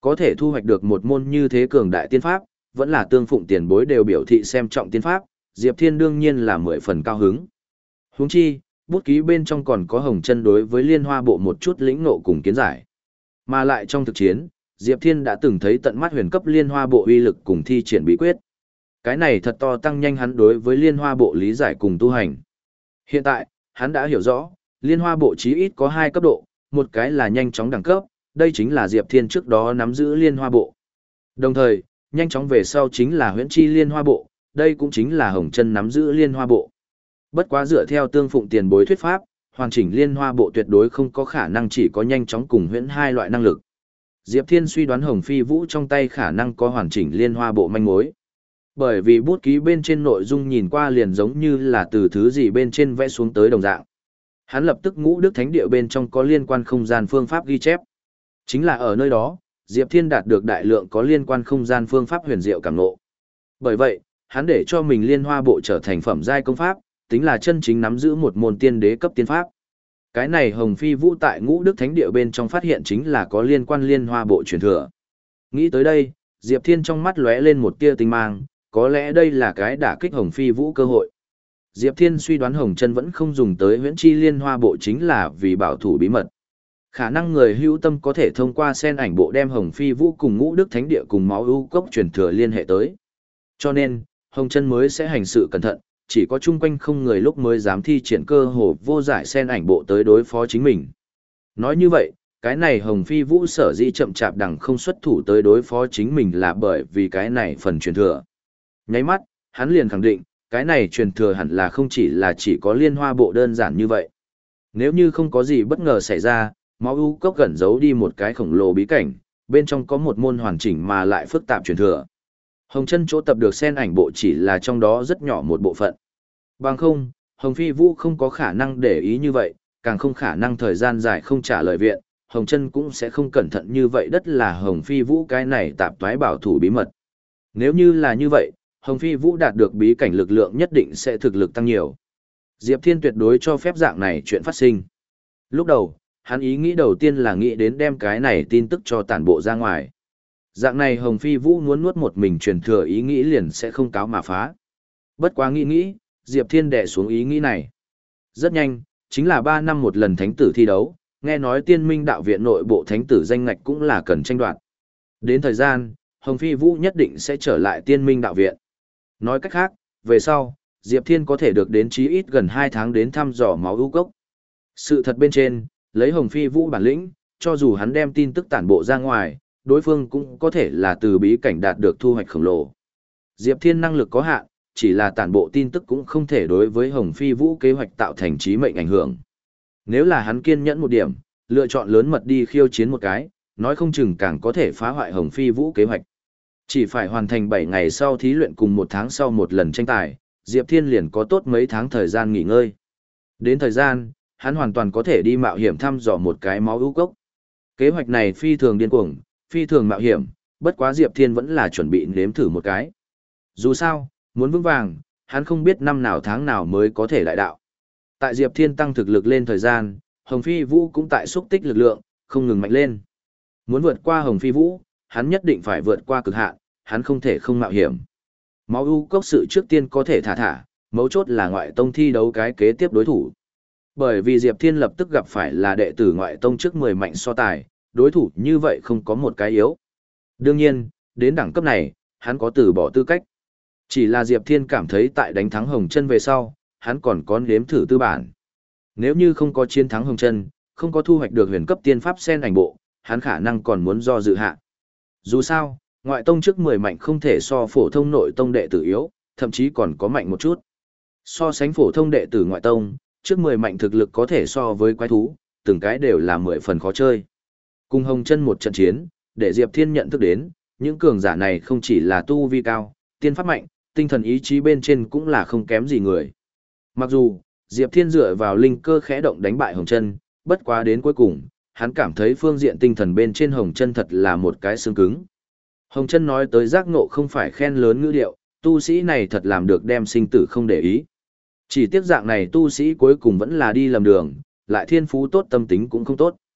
Có thể thu hoạch được một môn như thế cường đại tiên pháp, vẫn là Tương Phụng tiền bối đều biểu thị xem trọng tiên pháp, Diệp Thiên đương nhiên là mười phần cao hứng. Huống chi, bút ký bên trong còn có Hồng Chân đối với Liên Hoa bộ một chút lĩnh ngộ cùng kiến giải. Mà lại trong thực chiến, Diệp Thiên đã từng thấy tận mắt huyền cấp Liên Hoa bộ uy lực cùng thi triển bí quyết. Cái này thật to tăng nhanh hắn đối với Liên Hoa bộ lý giải cùng tu hành. Hiện tại, hắn đã hiểu rõ, Liên Hoa bộ chí ít có hai cấp độ, một cái là nhanh chóng đẳng cấp, đây chính là Diệp Thiên trước đó nắm giữ Liên Hoa bộ. Đồng thời, nhanh chóng về sau chính là Huyễn Chi Liên Hoa bộ, đây cũng chính là Hồng Chân nắm giữ Liên Hoa bộ. Bất quá dựa theo Tương Phụng tiền bối thuyết pháp, hoàn chỉnh Liên Hoa bộ tuyệt đối không có khả năng chỉ có nhanh chóng cùng huyễn hai loại năng lực. Diệp Thiên suy đoán Hồng Phi Vũ trong tay khả năng có hoàn chỉnh Liên Hoa bộ manh mối. Bởi vì bút ký bên trên nội dung nhìn qua liền giống như là từ thứ gì bên trên vẽ xuống tới đồng dạng. Hắn lập tức ngũ đức thánh địa bên trong có liên quan không gian phương pháp ghi chép. Chính là ở nơi đó, Diệp Thiên đạt được đại lượng có liên quan không gian phương pháp huyền diệu cảm ngộ. Bởi vậy, hắn để cho mình Liên Hoa bộ trở thành phẩm giai công pháp, tính là chân chính nắm giữ một môn tiên đế cấp tiên pháp. Cái này Hồng Phi Vũ tại ngũ đức thánh địa bên trong phát hiện chính là có liên quan Liên Hoa bộ truyền thừa. Nghĩ tới đây, Diệp Thiên trong mắt lóe lên một tia tinh mang, có lẽ đây là cái đả kích Hồng Phi Vũ cơ hội. Diệp Thiên suy đoán Hồng Chân vẫn không dùng tới Huyễn Chi Liên Hoa bộ chính là vì bảo thủ bí mật. Khả năng người hữu tâm có thể thông qua sen ảnh bộ đem Hồng Phi Vũ cùng ngũ đức thánh địa cùng máu ưu cốc truyền thừa liên hệ tới. Cho nên, Hồng Chân mới sẽ hành sự cẩn thận, chỉ có chung quanh không người lúc mới dám thi triển cơ hồ vô giải sen ảnh bộ tới đối phó chính mình. Nói như vậy, cái này Hồng Phi Vũ sở dĩ chậm chạp đằng không xuất thủ tới đối phó chính mình là bởi vì cái này phần truyền thừa. Nháy mắt, hắn liền khẳng định, cái này truyền thừa hẳn là không chỉ là chỉ có Liên Hoa bộ đơn giản như vậy. Nếu như không có gì bất ngờ xảy ra, máu ưu cốc gần giấu đi một cái khổng lồ bí cảnh, bên trong có một môn hoàn chỉnh mà lại phức tạp truyền thừa. Hồng Chân chỗ tập được sen ảnh bộ chỉ là trong đó rất nhỏ một bộ phận. Bằng không, Hồng Phi Vũ không có khả năng để ý như vậy, càng không khả năng thời gian dài không trả lời viện, Hồng Chân cũng sẽ không cẩn thận như vậy, đất là Hồng Phi Vũ cái này tạp toái bảo thủ bí mật. Nếu như là như vậy, Hồng Phi Vũ đạt được bí cảnh lực lượng nhất định sẽ thực lực tăng nhiều. Diệp Thiên tuyệt đối cho phép dạng này chuyện phát sinh. Lúc đầu, hắn ý nghĩ đầu tiên là nghĩ đến đem cái này tin tức cho tản bộ ra ngoài. Dạng này Hồng Phi Vũ muốn nuốt một mình truyền thừa ý nghĩ liền sẽ không cáo mà phá. Bất quá nghĩ nghĩ, Diệp Thiên đè xuống ý nghĩ này. Rất nhanh, chính là ba năm một lần thánh tử thi đấu, nghe nói Tiên Minh đạo viện nội bộ thánh tử danh ngạch cũng là cần tranh đoạt. Đến thời gian, Hồng Phi Vũ nhất định sẽ trở lại Tiên Minh đạo viện. Nói cách khác, về sau, Diệp Thiên có thể được đến chí ít gần hai tháng đến thăm dò máu ưu cốc. Sự thật bên trên, lấy Hồng Phi Vũ bản lĩnh, cho dù hắn đem tin tức tản bộ ra ngoài, đối phương cũng có thể là từ bí cảnh đạt được thu hoạch khổng lồ. Diệp Thiên năng lực có hạn, chỉ là tản bộ tin tức cũng không thể đối với Hồng Phi Vũ kế hoạch tạo thành chí mệnh ảnh hưởng. Nếu là hắn kiên nhẫn một điểm, lựa chọn lớn mật đi khiêu chiến một cái, nói không chừng càng có thể phá hoại Hồng Phi Vũ kế hoạch. Chỉ phải hoàn thành bảy ngày sau thí luyện cùng một tháng sau một lần tranh tài, Diệp Thiên liền có tốt mấy tháng thời gian nghỉ ngơi. Đến thời gian, hắn hoàn toàn có thể đi mạo hiểm thăm dò một cái máu ưu cốc. Kế hoạch này phi thường điên cuồng, phi thường mạo hiểm, bất quá Diệp Thiên vẫn là chuẩn bị nếm thử một cái. Dù sao, muốn vững vàng, hắn không biết năm nào tháng nào mới có thể đại đạo. Tại Diệp Thiên tăng thực lực lên thời gian, Hồng Phi Vũ cũng tại xúc tích lực lượng, không ngừng mạnh lên. Muốn vượt qua Hồng Phi Vũ, hắn nhất định phải vượt qua cực hạn, hắn không thể không mạo hiểm. Máu ưu cốc sự trước tiên có thể thả thả, mấu chốt là ngoại tông thi đấu cái kế tiếp đối thủ. Bởi vì Diệp Thiên lập tức gặp phải là đệ tử ngoại tông trước mười mạnh so tài, đối thủ như vậy không có một cái yếu. Đương nhiên, đến đẳng cấp này, hắn có từ bỏ tư cách. Chỉ là Diệp Thiên cảm thấy tại đánh thắng Hồng Chân về sau, hắn còn có nếm thử tư bản. Nếu như không có chiến thắng Hồng Chân, không có thu hoạch được huyền cấp tiên pháp sen ảnh bộ, hắn khả năng còn muốn do dự hạ. Dù sao, ngoại tông trước mười mạnh không thể so phổ thông nội tông đệ tử yếu, thậm chí còn có mạnh một chút. So sánh phổ thông đệ tử ngoại tông, trước mười mạnh thực lực có thể so với quái thú, từng cái đều là mười phần khó chơi. Cùng Hồng Chân một trận chiến, để Diệp Thiên nhận thức đến, những cường giả này không chỉ là tu vi cao, tiên pháp mạnh, tinh thần ý chí bên trên cũng là không kém gì người. Mặc dù, Diệp Thiên dựa vào linh cơ khẽ động đánh bại Hồng Chân, bất quá đến cuối cùng, hắn cảm thấy phương diện tinh thần bên trên Hồng Chân thật là một cái xương cứng. Hồng Chân nói tới giác ngộ không phải khen lớn ngữ điệu, tu sĩ này thật làm được đem sinh tử không để ý. Chỉ tiếc dạng này tu sĩ cuối cùng vẫn là đi lầm đường, lại thiên phú tốt tâm tính cũng không tốt.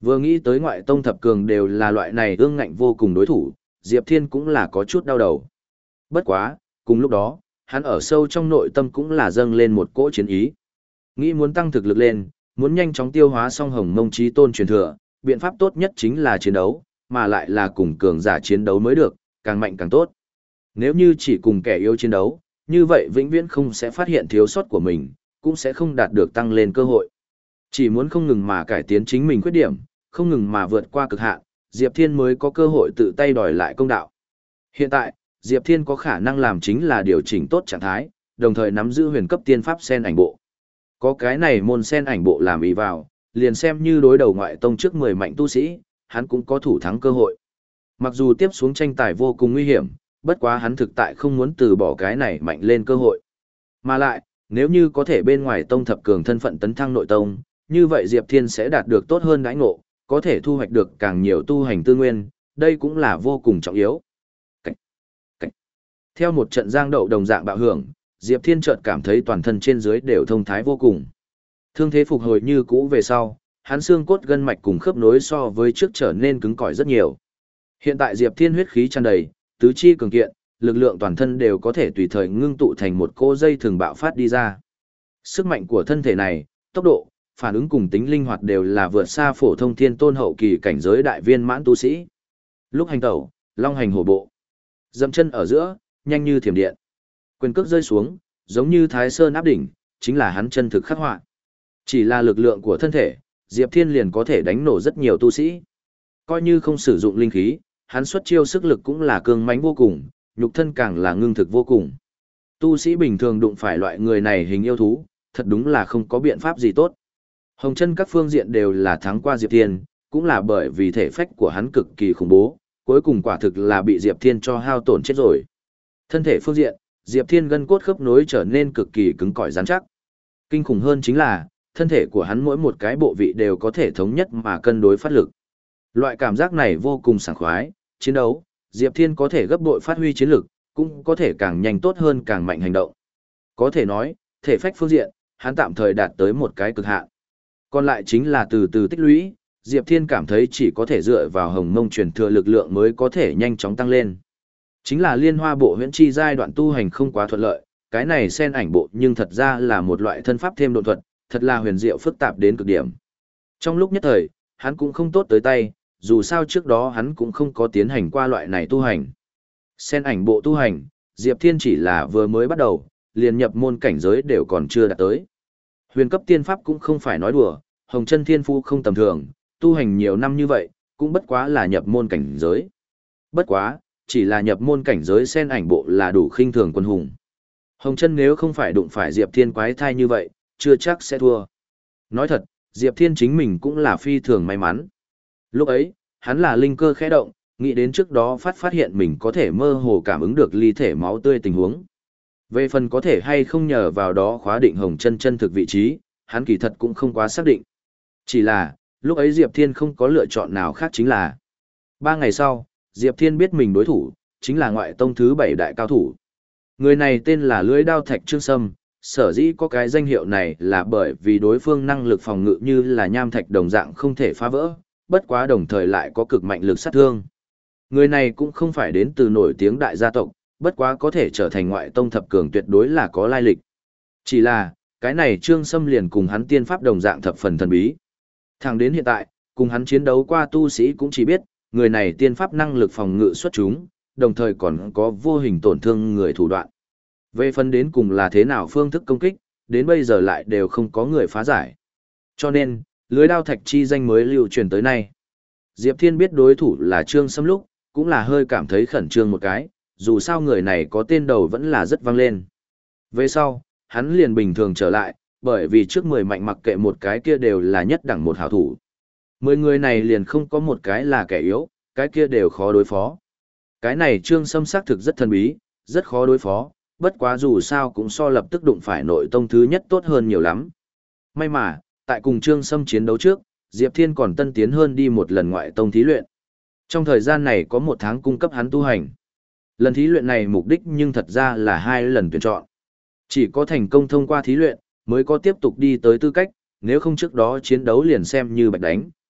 Vừa nghĩ tới ngoại tông thập cường đều là loại này ương ngạnh vô cùng đối thủ, Diệp Thiên cũng là có chút đau đầu. Bất quá, cùng lúc đó, hắn ở sâu trong nội tâm cũng là dâng lên một cỗ chiến ý. Nghĩ muốn tăng thực lực lên, muốn nhanh chóng tiêu hóa song hồng mông chí tôn truyền thừa, biện pháp tốt nhất chính là chiến đấu, mà lại là cùng cường giả chiến đấu mới được, càng mạnh càng tốt. Nếu như chỉ cùng kẻ yếu chiến đấu, như vậy vĩnh viễn không sẽ phát hiện thiếu sót của mình, cũng sẽ không đạt được tăng lên cơ hội. Chỉ muốn không ngừng mà cải tiến chính mình khuyết điểm, không ngừng mà vượt qua cực hạn, Diệp Thiên mới có cơ hội tự tay đòi lại công đạo. Hiện tại, Diệp Thiên có khả năng làm chính là điều chỉnh tốt trạng thái, đồng thời nắm giữ huyền cấp tiên pháp sen ảnh bộ. Có cái này môn sen ảnh bộ làm ý vào, liền xem như đối đầu ngoại tông trước mười mạnh tu sĩ, hắn cũng có thủ thắng cơ hội. Mặc dù tiếp xuống tranh tài vô cùng nguy hiểm, bất quá hắn thực tại không muốn từ bỏ cái này mạnh lên cơ hội. Mà lại, nếu như có thể bên ngoài tông thập cường thân phận tấn thăng nội tông, như vậy Diệp Thiên sẽ đạt được tốt hơn đãi ngộ, có thể thu hoạch được càng nhiều tu hành tư nguyên, đây cũng là vô cùng trọng yếu. Cảnh. Cảnh. Theo một trận giang đậu đồng dạng bạo hưởng, Diệp Thiên chợt cảm thấy toàn thân trên dưới đều thông thái vô cùng. Thương thế phục hồi như cũ về sau, hắn xương cốt gân mạch cùng khớp nối so với trước trở nên cứng cỏi rất nhiều. Hiện tại Diệp Thiên huyết khí tràn đầy, tứ chi cường kiện, lực lượng toàn thân đều có thể tùy thời ngưng tụ thành một cỗ dây thường bạo phát đi ra. Sức mạnh của thân thể này, tốc độ, phản ứng cùng tính linh hoạt đều là vượt xa phổ thông thiên tôn hậu kỳ cảnh giới đại viên mãn tu sĩ. Lúc hành tẩu, long hành hổ bộ, dậm chân ở giữa, nhanh như thiểm điện. Quyền cước rơi xuống, giống như Thái Sơn áp đỉnh, chính là hắn chân thực khắc họa. Chỉ là lực lượng của thân thể, Diệp Thiên liền có thể đánh nổ rất nhiều tu sĩ. Coi như không sử dụng linh khí, hắn xuất chiêu sức lực cũng là cương mãnh vô cùng, nhục thân càng là ngưng thực vô cùng. Tu sĩ bình thường đụng phải loại người này hình yêu thú, thật đúng là không có biện pháp gì tốt. Hồng chân các phương diện đều là thắng qua Diệp Thiên, cũng là bởi vì thể phách của hắn cực kỳ khủng bố, cuối cùng quả thực là bị Diệp Thiên cho hao tổn chết rồi. Thân thể phương diện, Diệp Thiên gân cốt khớp nối trở nên cực kỳ cứng cỏi rắn chắc. Kinh khủng hơn chính là, thân thể của hắn mỗi một cái bộ vị đều có thể thống nhất mà cân đối phát lực. Loại cảm giác này vô cùng sảng khoái, chiến đấu, Diệp Thiên có thể gấp bội phát huy chiến lực, cũng có thể càng nhanh tốt hơn càng mạnh hành động. Có thể nói, thể phách phương diện, hắn tạm thời đạt tới một cái cực hạn. Còn lại chính là từ từ tích lũy, Diệp Thiên cảm thấy chỉ có thể dựa vào hồng mông truyền thừa lực lượng mới có thể nhanh chóng tăng lên. Chính là liên hoa bộ huyễn chi giai đoạn tu hành không quá thuận lợi, cái này sen ảnh bộ nhưng thật ra là một loại thân pháp thêm độ thuật, thật là huyền diệu phức tạp đến cực điểm. Trong lúc nhất thời, hắn cũng không tốt tới tay, dù sao trước đó hắn cũng không có tiến hành qua loại này tu hành. Sen ảnh bộ tu hành, Diệp Thiên chỉ là vừa mới bắt đầu, liền nhập môn cảnh giới đều còn chưa đạt tới. Huyền cấp tiên pháp cũng không phải nói đùa, Hồng Chân Thiên Phu không tầm thường, tu hành nhiều năm như vậy, cũng bất quá là nhập môn cảnh giới. Bất quá, chỉ là nhập môn cảnh giới sen ảnh bộ là đủ khinh thường quân hùng. Hồng Chân nếu không phải đụng phải Diệp Thiên quái thai như vậy, chưa chắc sẽ thua. Nói thật, Diệp Thiên chính mình cũng là phi thường may mắn. Lúc ấy, hắn là linh cơ khẽ động, nghĩ đến trước đó phát phát hiện mình có thể mơ hồ cảm ứng được ly thể máu tươi tình huống. Về phần có thể hay không nhờ vào đó khóa định Hồng Chân chân thực vị trí, hắn kỳ thật cũng không quá xác định. Chỉ là, lúc ấy Diệp Thiên không có lựa chọn nào khác chính là. Ba ngày sau, Diệp Thiên biết mình đối thủ, chính là ngoại tông thứ bảy đại cao thủ. Người này tên là Lưỡi Đao Thạch Trương Sâm, sở dĩ có cái danh hiệu này là bởi vì đối phương năng lực phòng ngự như là nham thạch đồng dạng không thể phá vỡ, bất quá đồng thời lại có cực mạnh lực sát thương. Người này cũng không phải đến từ nổi tiếng đại gia tộc, bất quá có thể trở thành ngoại tông thập cường tuyệt đối là có lai lịch. Chỉ là, cái này Trương Sâm liền cùng hắn tiên pháp đồng dạng thập phần thần bí. Thẳng đến hiện tại, cùng hắn chiến đấu qua tu sĩ cũng chỉ biết, người này tiên pháp năng lực phòng ngự xuất chúng, đồng thời còn có vô hình tổn thương người thủ đoạn. Về phần đến cùng là thế nào phương thức công kích, đến bây giờ lại đều không có người phá giải. Cho nên, Lưới Đao Thạch chi danh mới lưu truyền tới nay. Diệp Thiên biết đối thủ là Trương Sâm lúc, cũng là hơi cảm thấy khẩn trương một cái, dù sao người này có tên đầu vẫn là rất vang lên. Về sau, hắn liền bình thường trở lại, bởi vì trước mười mạnh mặc kệ một cái kia đều là nhất đẳng một hảo thủ. Mười người này liền không có một cái là kẻ yếu, cái kia đều khó đối phó. Cái này Trương Sâm xác thực rất thần bí, rất khó đối phó, bất quá dù sao cũng so lập tức đụng phải nội tông thứ nhất tốt hơn nhiều lắm. May mà, tại cùng Trương Sâm chiến đấu trước, Diệp Thiên còn tân tiến hơn đi một lần ngoại tông thí luyện. Trong thời gian này có một tháng cung cấp hắn tu hành. Lần thí luyện này mục đích nhưng thật ra là hai lần tuyển chọn. Chỉ có thành công thông qua thí luyện, mới có tiếp tục đi tới tư cách, nếu không trước đó chiến đấu liền xem như bạch đánh.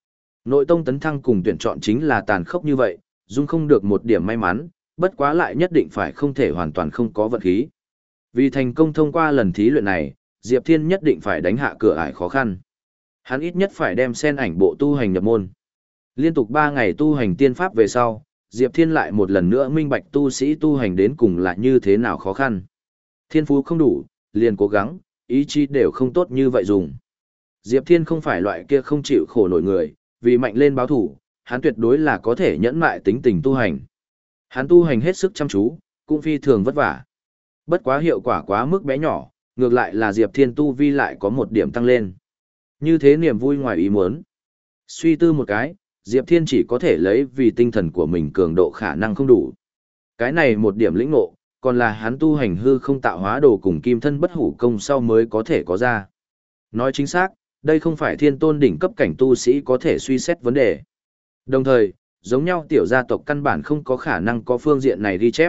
Nội tông tấn thăng cùng tuyển chọn chính là tàn khốc như vậy, dung không được một điểm may mắn, bất quá lại nhất định phải không thể hoàn toàn không có vận khí. Vì thành công thông qua lần thí luyện này, Diệp Thiên nhất định phải đánh hạ cửa ải khó khăn. Hắn ít nhất phải đem sen ảnh bộ tu hành nhập môn. Liên tục ba ngày tu hành tiên pháp về sau, Diệp Thiên lại một lần nữa minh bạch tu sĩ tu hành đến cùng là như thế nào khó khăn. Thiên phú không đủ, liền cố gắng, ý chí đều không tốt như vậy dùng. Diệp Thiên không phải loại kia không chịu khổ nổi người, vì mạnh lên báo thủ, hắn tuyệt đối là có thể nhẫn mại tính tình tu hành. Hắn tu hành hết sức chăm chú, cũng phi thường vất vả. Bất quá hiệu quả quá mức bé nhỏ, ngược lại là Diệp Thiên tu vi lại có một điểm tăng lên. Như thế niềm vui ngoài ý muốn. Suy tư một cái, Diệp Thiên chỉ có thể lấy vì tinh thần của mình cường độ khả năng không đủ. Cái này một điểm lĩnh ngộ, còn là hắn tu hành hư không tạo hóa đồ cùng kim thân bất hủ công sau mới có thể có ra. Nói chính xác, đây không phải thiên tôn đỉnh cấp cảnh tu sĩ có thể suy xét vấn đề. Đồng thời, giống nhau tiểu gia tộc căn bản không có khả năng có phương diện này ghi chép.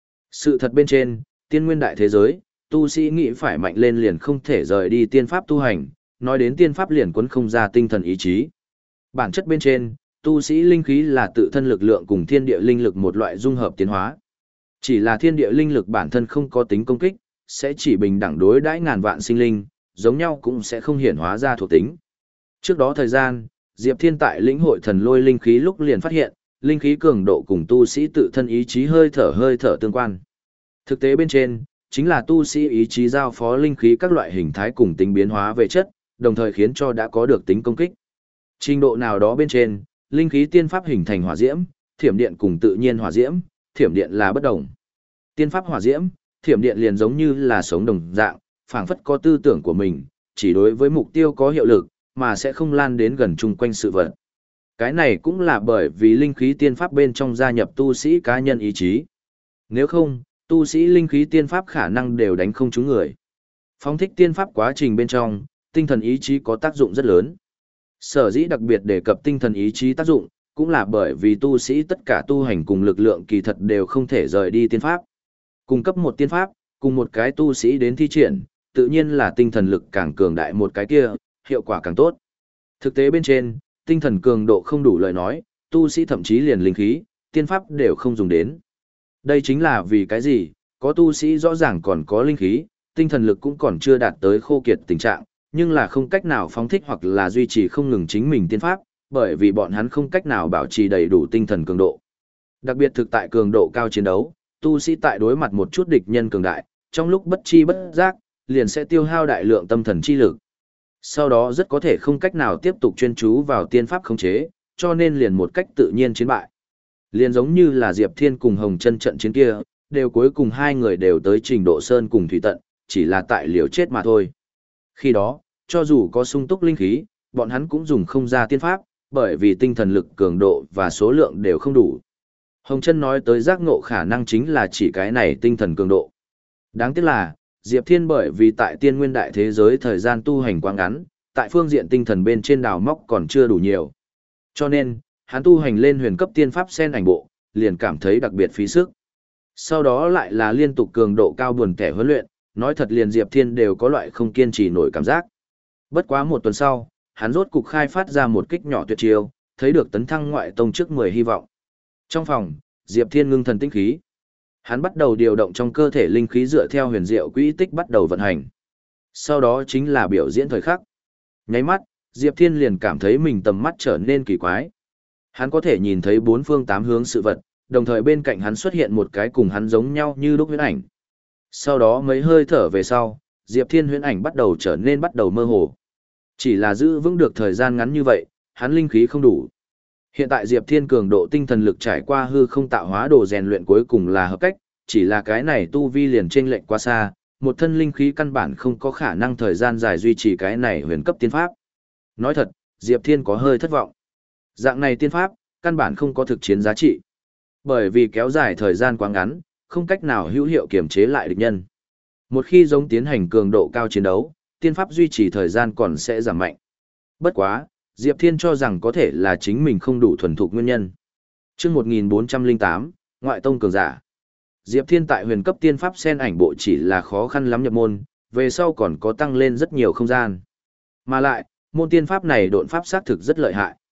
Sự thật bên trên, tiên nguyên đại thế giới, tu sĩ nghĩ phải mạnh lên liền không thể rời đi tiên pháp tu hành, nói đến tiên pháp liền quấn không ra tinh thần ý chí. Bản chất bên trên, tu sĩ linh khí là tự thân lực lượng cùng thiên địa linh lực một loại dung hợp tiến hóa. Chỉ là thiên địa linh lực bản thân không có tính công kích, sẽ chỉ bình đẳng đối đãi ngàn vạn sinh linh, giống nhau cũng sẽ không hiển hóa ra thuộc tính. Trước đó thời gian, Diệp Thiên tại lĩnh hội thần lôi linh khí lúc liền phát hiện, linh khí cường độ cùng tu sĩ tự thân ý chí hơi thở hơi thở tương quan. Thực tế bên trên, chính là tu sĩ ý chí giao phó linh khí các loại hình thái cùng tính biến hóa về chất, đồng thời khiến cho đã có được tính công kích. Trình độ nào đó bên trên, linh khí tiên pháp hình thành hỏa diễm, thiểm điện cùng tự nhiên hỏa diễm, thiểm điện là bất đồng. Tiên pháp hỏa diễm, thiểm điện liền giống như là sống đồng dạng, phảng phất có tư tưởng của mình, chỉ đối với mục tiêu có hiệu lực, mà sẽ không lan đến gần chung quanh sự vật. Cái này cũng là bởi vì linh khí tiên pháp bên trong gia nhập tu sĩ cá nhân ý chí. Nếu không, tu sĩ linh khí tiên pháp khả năng đều đánh không trúng người. Phóng thích tiên pháp quá trình bên trong, tinh thần ý chí có tác dụng rất lớn. Sở dĩ đặc biệt đề cập tinh thần ý chí tác dụng, cũng là bởi vì tu sĩ tất cả tu hành cùng lực lượng kỳ thật đều không thể rời đi tiên pháp. Cung cấp một tiên pháp, cùng một cái tu sĩ đến thi triển, tự nhiên là tinh thần lực càng cường đại một cái kia, hiệu quả càng tốt. Thực tế bên trên, tinh thần cường độ không đủ lời nói, tu sĩ thậm chí liền linh khí, tiên pháp đều không dùng đến. Đây chính là vì cái gì, có tu sĩ rõ ràng còn có linh khí, tinh thần lực cũng còn chưa đạt tới khô kiệt tình trạng, nhưng là không cách nào phóng thích hoặc là duy trì không ngừng chính mình tiên pháp, bởi vì bọn hắn không cách nào bảo trì đầy đủ tinh thần cường độ. Đặc biệt thực tại cường độ cao chiến đấu, tu sĩ tại đối mặt một chút địch nhân cường đại, trong lúc bất chi bất giác, liền sẽ tiêu hao đại lượng tâm thần chi lực. Sau đó rất có thể không cách nào tiếp tục chuyên chú vào tiên pháp khống chế, cho nên liền một cách tự nhiên chiến bại. Liền giống như là Diệp Thiên cùng Hồng Chân trận chiến kia, đều cuối cùng hai người đều tới trình độ sơn cùng thủy tận, chỉ là tại liều chết mà thôi. Khi đó, cho dù có sung túc linh khí, bọn hắn cũng dùng không ra tiên pháp, bởi vì tinh thần lực cường độ và số lượng đều không đủ. Hồng Chân nói tới giác ngộ khả năng chính là chỉ cái này tinh thần cường độ. Đáng tiếc là, Diệp Thiên bởi vì tại tiên nguyên đại thế giới thời gian tu hành quá ngắn, tại phương diện tinh thần bên trên đào móc còn chưa đủ nhiều. Cho nên, hắn tu hành lên huyền cấp tiên pháp sen ảnh bộ, liền cảm thấy đặc biệt phí sức. Sau đó lại là liên tục cường độ cao buồn kẻ huấn luyện, nói thật liền Diệp Thiên đều có loại không kiên trì nổi cảm giác. Bất quá một tuần sau, hắn rốt cục khai phát ra một kích nhỏ tuyệt chiêu, thấy được tấn thăng ngoại tông trước mười hy vọng. Trong phòng, Diệp Thiên ngưng thần tinh khí. Hắn bắt đầu điều động trong cơ thể linh khí dựa theo huyền diệu quỹ tích bắt đầu vận hành. Sau đó chính là biểu diễn thời khắc. Nháy mắt, Diệp Thiên liền cảm thấy mình tầm mắt trở nên kỳ quái. Hắn có thể nhìn thấy bốn phương tám hướng sự vật, đồng thời bên cạnh hắn xuất hiện một cái cùng hắn giống nhau như lúc huyễn ảnh. Sau đó mấy hơi thở về sau, Diệp Thiên huyễn ảnh bắt đầu trở nên bắt đầu mơ hồ. Chỉ là giữ vững được thời gian ngắn như vậy, hắn linh khí không đủ. Hiện tại Diệp Thiên cường độ tinh thần lực trải qua hư không tạo hóa đồ rèn luyện cuối cùng là hợp cách, chỉ là cái này tu vi liền chênh lệch quá xa, một thân linh khí căn bản không có khả năng thời gian dài duy trì cái này huyền cấp tiên pháp. Nói thật, Diệp Thiên có hơi thất vọng. Dạng này tiên pháp, căn bản không có thực chiến giá trị. Bởi vì kéo dài thời gian quá ngắn, không cách nào hữu hiệu kiểm chế lại địch nhân. Một khi giống tiến hành cường độ cao chiến đấu, tiên pháp duy trì thời gian còn sẽ giảm mạnh. Bất quá, Diệp Thiên cho rằng có thể là chính mình không đủ thuần thục nguyên nhân. Trước một nghìn bốn trăm lẻ tám, ngoại tông cường giả. Diệp Thiên tại huyền cấp tiên pháp sen ảnh bộ chỉ là khó khăn lắm nhập môn, về sau còn có tăng lên rất nhiều không gian. Mà lại, môn tiên pháp này độn pháp xác thực rất lợi hại.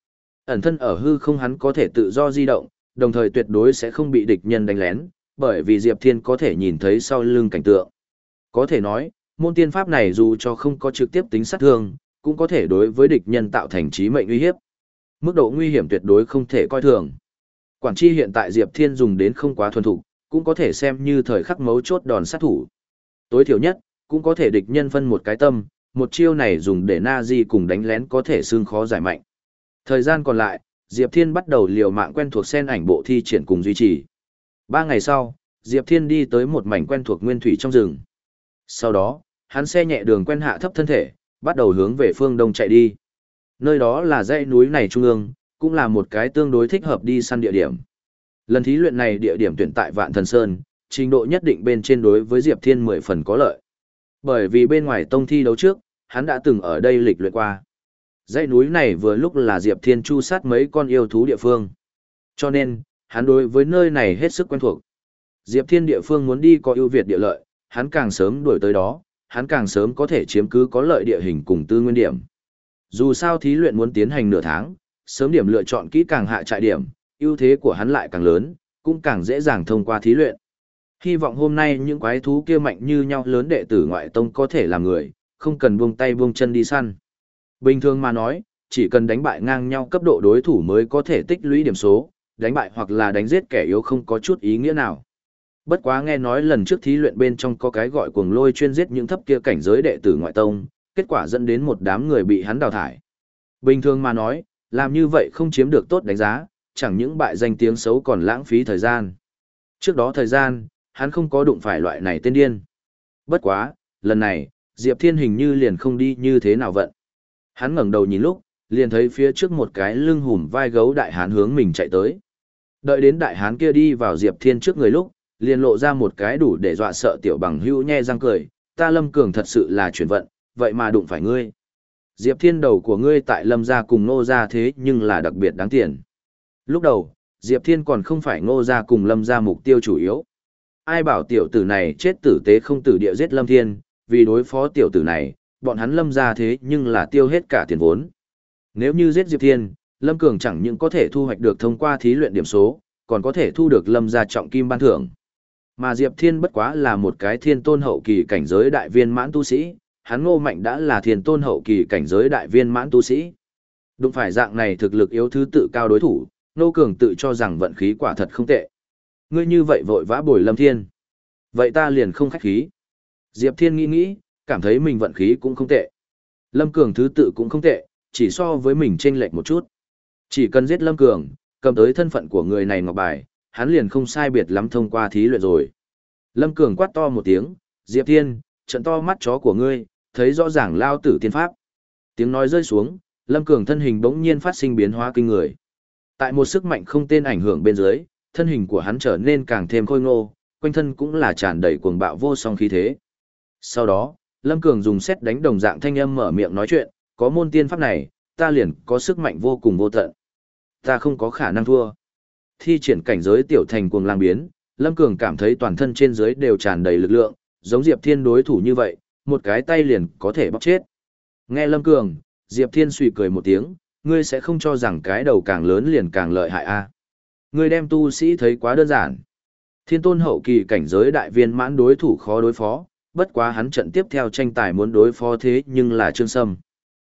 Ẩn thân ở hư không hắn có thể tự do di động, đồng thời tuyệt đối sẽ không bị địch nhân đánh lén, bởi vì Diệp Thiên có thể nhìn thấy sau lưng cảnh tượng. Có thể nói, môn tiên pháp này dù cho không có trực tiếp tính sát thương, cũng có thể đối với địch nhân tạo thành chí mệnh uy hiếp. Mức độ nguy hiểm tuyệt đối không thể coi thường. Quản chi hiện tại Diệp Thiên dùng đến không quá thuần thục, cũng có thể xem như thời khắc mấu chốt đòn sát thủ. Tối thiểu nhất, cũng có thể địch nhân phân một cái tâm, một chiêu này dùng để na di cùng đánh lén có thể xương khó giải mạnh. Thời gian còn lại, Diệp Thiên bắt đầu liều mạng quen thuộc sen ảnh bộ thi triển cùng duy trì. Ba ngày sau, Diệp Thiên đi tới một mảnh quen thuộc nguyên thủy trong rừng. Sau đó, hắn xe nhẹ đường quen hạ thấp thân thể, bắt đầu hướng về phương đông chạy đi. Nơi đó là dãy núi này trung ương, cũng là một cái tương đối thích hợp đi săn địa điểm. Lần thí luyện này địa điểm tuyển tại Vạn Thần Sơn, trình độ nhất định bên trên đối với Diệp Thiên mười phần có lợi. Bởi vì bên ngoài tông thi đấu trước, hắn đã từng ở đây lịch luyện qua. Dãy núi này vừa lúc là Diệp Thiên chu sát mấy con yêu thú địa phương. Cho nên, hắn đối với nơi này hết sức quen thuộc. Diệp Thiên địa phương muốn đi có ưu việt địa lợi, hắn càng sớm đuổi tới đó, hắn càng sớm có thể chiếm cứ có lợi địa hình cùng tư nguyên điểm. Dù sao thí luyện muốn tiến hành nửa tháng, sớm điểm lựa chọn kỹ càng hạ trại điểm, ưu thế của hắn lại càng lớn, cũng càng dễ dàng thông qua thí luyện. Hy vọng hôm nay những quái thú kia mạnh như nhau lớn đệ tử ngoại tông có thể làm người, không cần buông tay buông chân đi săn. Bình thường mà nói, chỉ cần đánh bại ngang nhau cấp độ đối thủ mới có thể tích lũy điểm số, đánh bại hoặc là đánh giết kẻ yếu không có chút ý nghĩa nào. Bất quá nghe nói lần trước thí luyện bên trong có cái gọi cuồng lôi chuyên giết những thấp kia cảnh giới đệ tử ngoại tông, kết quả dẫn đến một đám người bị hắn đào thải. Bình thường mà nói, làm như vậy không chiếm được tốt đánh giá, chẳng những bại danh tiếng xấu còn lãng phí thời gian. Trước đó thời gian, hắn không có đụng phải loại này tên điên. Bất quá, lần này, Diệp Thiên hình như liền không đi như thế nào vận. Hắn ngẩng đầu nhìn lúc, liền thấy phía trước một cái lưng hùm vai gấu đại hán hướng mình chạy tới. Đợi đến đại hán kia đi vào Diệp Thiên trước người lúc, liền lộ ra một cái đủ để dọa sợ tiểu bằng hữu nhe răng cười, ta Lâm Cường thật sự là chuyển vận, vậy mà đụng phải ngươi. Diệp Thiên đầu của ngươi tại Lâm gia cùng Ngô gia thế nhưng là đặc biệt đáng tiền. Lúc đầu, Diệp Thiên còn không phải Ngô gia cùng Lâm gia mục tiêu chủ yếu. Ai bảo tiểu tử này chết tử tế không tử địa giết Lâm Thiên, vì đối phó tiểu tử này, bọn hắn Lâm gia thế nhưng là tiêu hết cả tiền vốn. Nếu như giết Diệp Thiên, Lâm Cường chẳng những có thể thu hoạch được thông qua thí luyện điểm số, còn có thể thu được Lâm gia trọng kim ban thưởng. Mà Diệp Thiên bất quá là một cái thiên tôn hậu kỳ cảnh giới đại viên mãn tu sĩ, hắn Ngô Mạnh đã là thiên tôn hậu kỳ cảnh giới đại viên mãn tu sĩ. Đúng phải dạng này thực lực yếu thứ tự cao đối thủ, Ngô Cường tự cho rằng vận khí quả thật không tệ. Ngươi như vậy vội vã bồi Lâm Thiên. Vậy ta liền không khách khí. Diệp Thiên nghĩ nghĩ, cảm thấy mình vận khí cũng không tệ. Lâm Cường thứ tự cũng không tệ, chỉ so với mình chênh lệch một chút. Chỉ cần giết Lâm Cường, cầm tới thân phận của người này ngọc bài, hắn liền không sai biệt lắm thông qua thí luyện rồi. Lâm Cường quát to một tiếng, Diệp Thiên, trận to mắt chó của ngươi, thấy rõ ràng lao tử tiên pháp. Tiếng nói rơi xuống, Lâm Cường thân hình bỗng nhiên phát sinh biến hóa kinh người. Tại một sức mạnh không tên ảnh hưởng bên dưới, thân hình của hắn trở nên càng thêm khôi ngô, quanh thân cũng là tràn đầy cuồng bạo vô song khí thế. Sau đó, Lâm Cường dùng sét đánh đồng dạng thanh âm mở miệng nói chuyện, có môn tiên pháp này, ta liền có sức mạnh vô cùng vô tận. Ta không có khả năng thua. Thi triển cảnh giới tiểu thành cuồng lang biến, Lâm Cường cảm thấy toàn thân trên dưới đều tràn đầy lực lượng, giống Diệp Thiên đối thủ như vậy, một cái tay liền có thể bóc chết. Nghe Lâm Cường, Diệp Thiên suy cười một tiếng, ngươi sẽ không cho rằng cái đầu càng lớn liền càng lợi hại a? À? Ngươi đem tu sĩ thấy quá đơn giản. Thiên tôn hậu kỳ cảnh giới đại viên mãn đối thủ khó đối phó, bất quá hắn trận tiếp theo tranh tài muốn đối phó thế nhưng là Trương Sâm.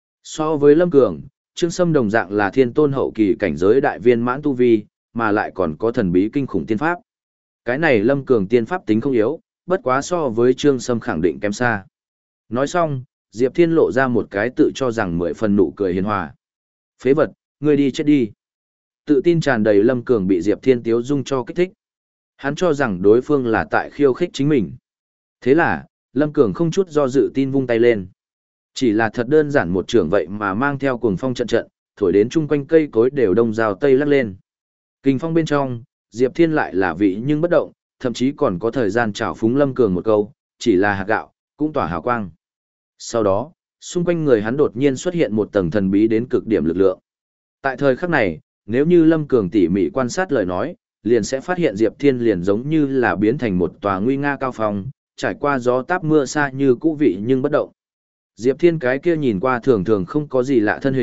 So với Lâm Cường, Trương Sâm đồng dạng là thiên tôn hậu kỳ cảnh giới đại viên mãn tu vi, mà lại còn có thần bí kinh khủng tiên pháp. Cái này Lâm Cường tiên pháp tính không yếu, bất quá so với Trương Sâm khẳng định kém xa. Nói xong, Diệp Thiên lộ ra một cái tự cho rằng mười phần nụ cười hiền hòa. Phế vật, ngươi đi chết đi. Tự tin tràn đầy Lâm Cường bị Diệp Thiên tiếu dung cho kích thích. Hắn cho rằng đối phương là tại khiêu khích chính mình. Thế là, Lâm Cường không chút do dự tin vung tay lên. Chỉ là thật đơn giản một trưởng vậy mà mang theo cuồng phong trận trận, thổi đến chung quanh cây cối đều đông rào tây lắc lên. Kình phong bên trong, Diệp Thiên lại là vị nhưng bất động, thậm chí còn có thời gian trào phúng Lâm Cường một câu, chỉ là hạt gạo, cũng tỏa hào quang. Sau đó, xung quanh người hắn đột nhiên xuất hiện một tầng thần bí đến cực điểm lực lượng. Tại thời khắc này, nếu như Lâm Cường tỉ mỉ quan sát lời nói, liền sẽ phát hiện Diệp Thiên liền giống như là biến thành một tòa nguy nga cao phong, trải qua gió táp mưa xa như cũ vị nhưng bất động. Diệp Thiên cái kia nhìn qua thường thường không có gì lạ thân hình,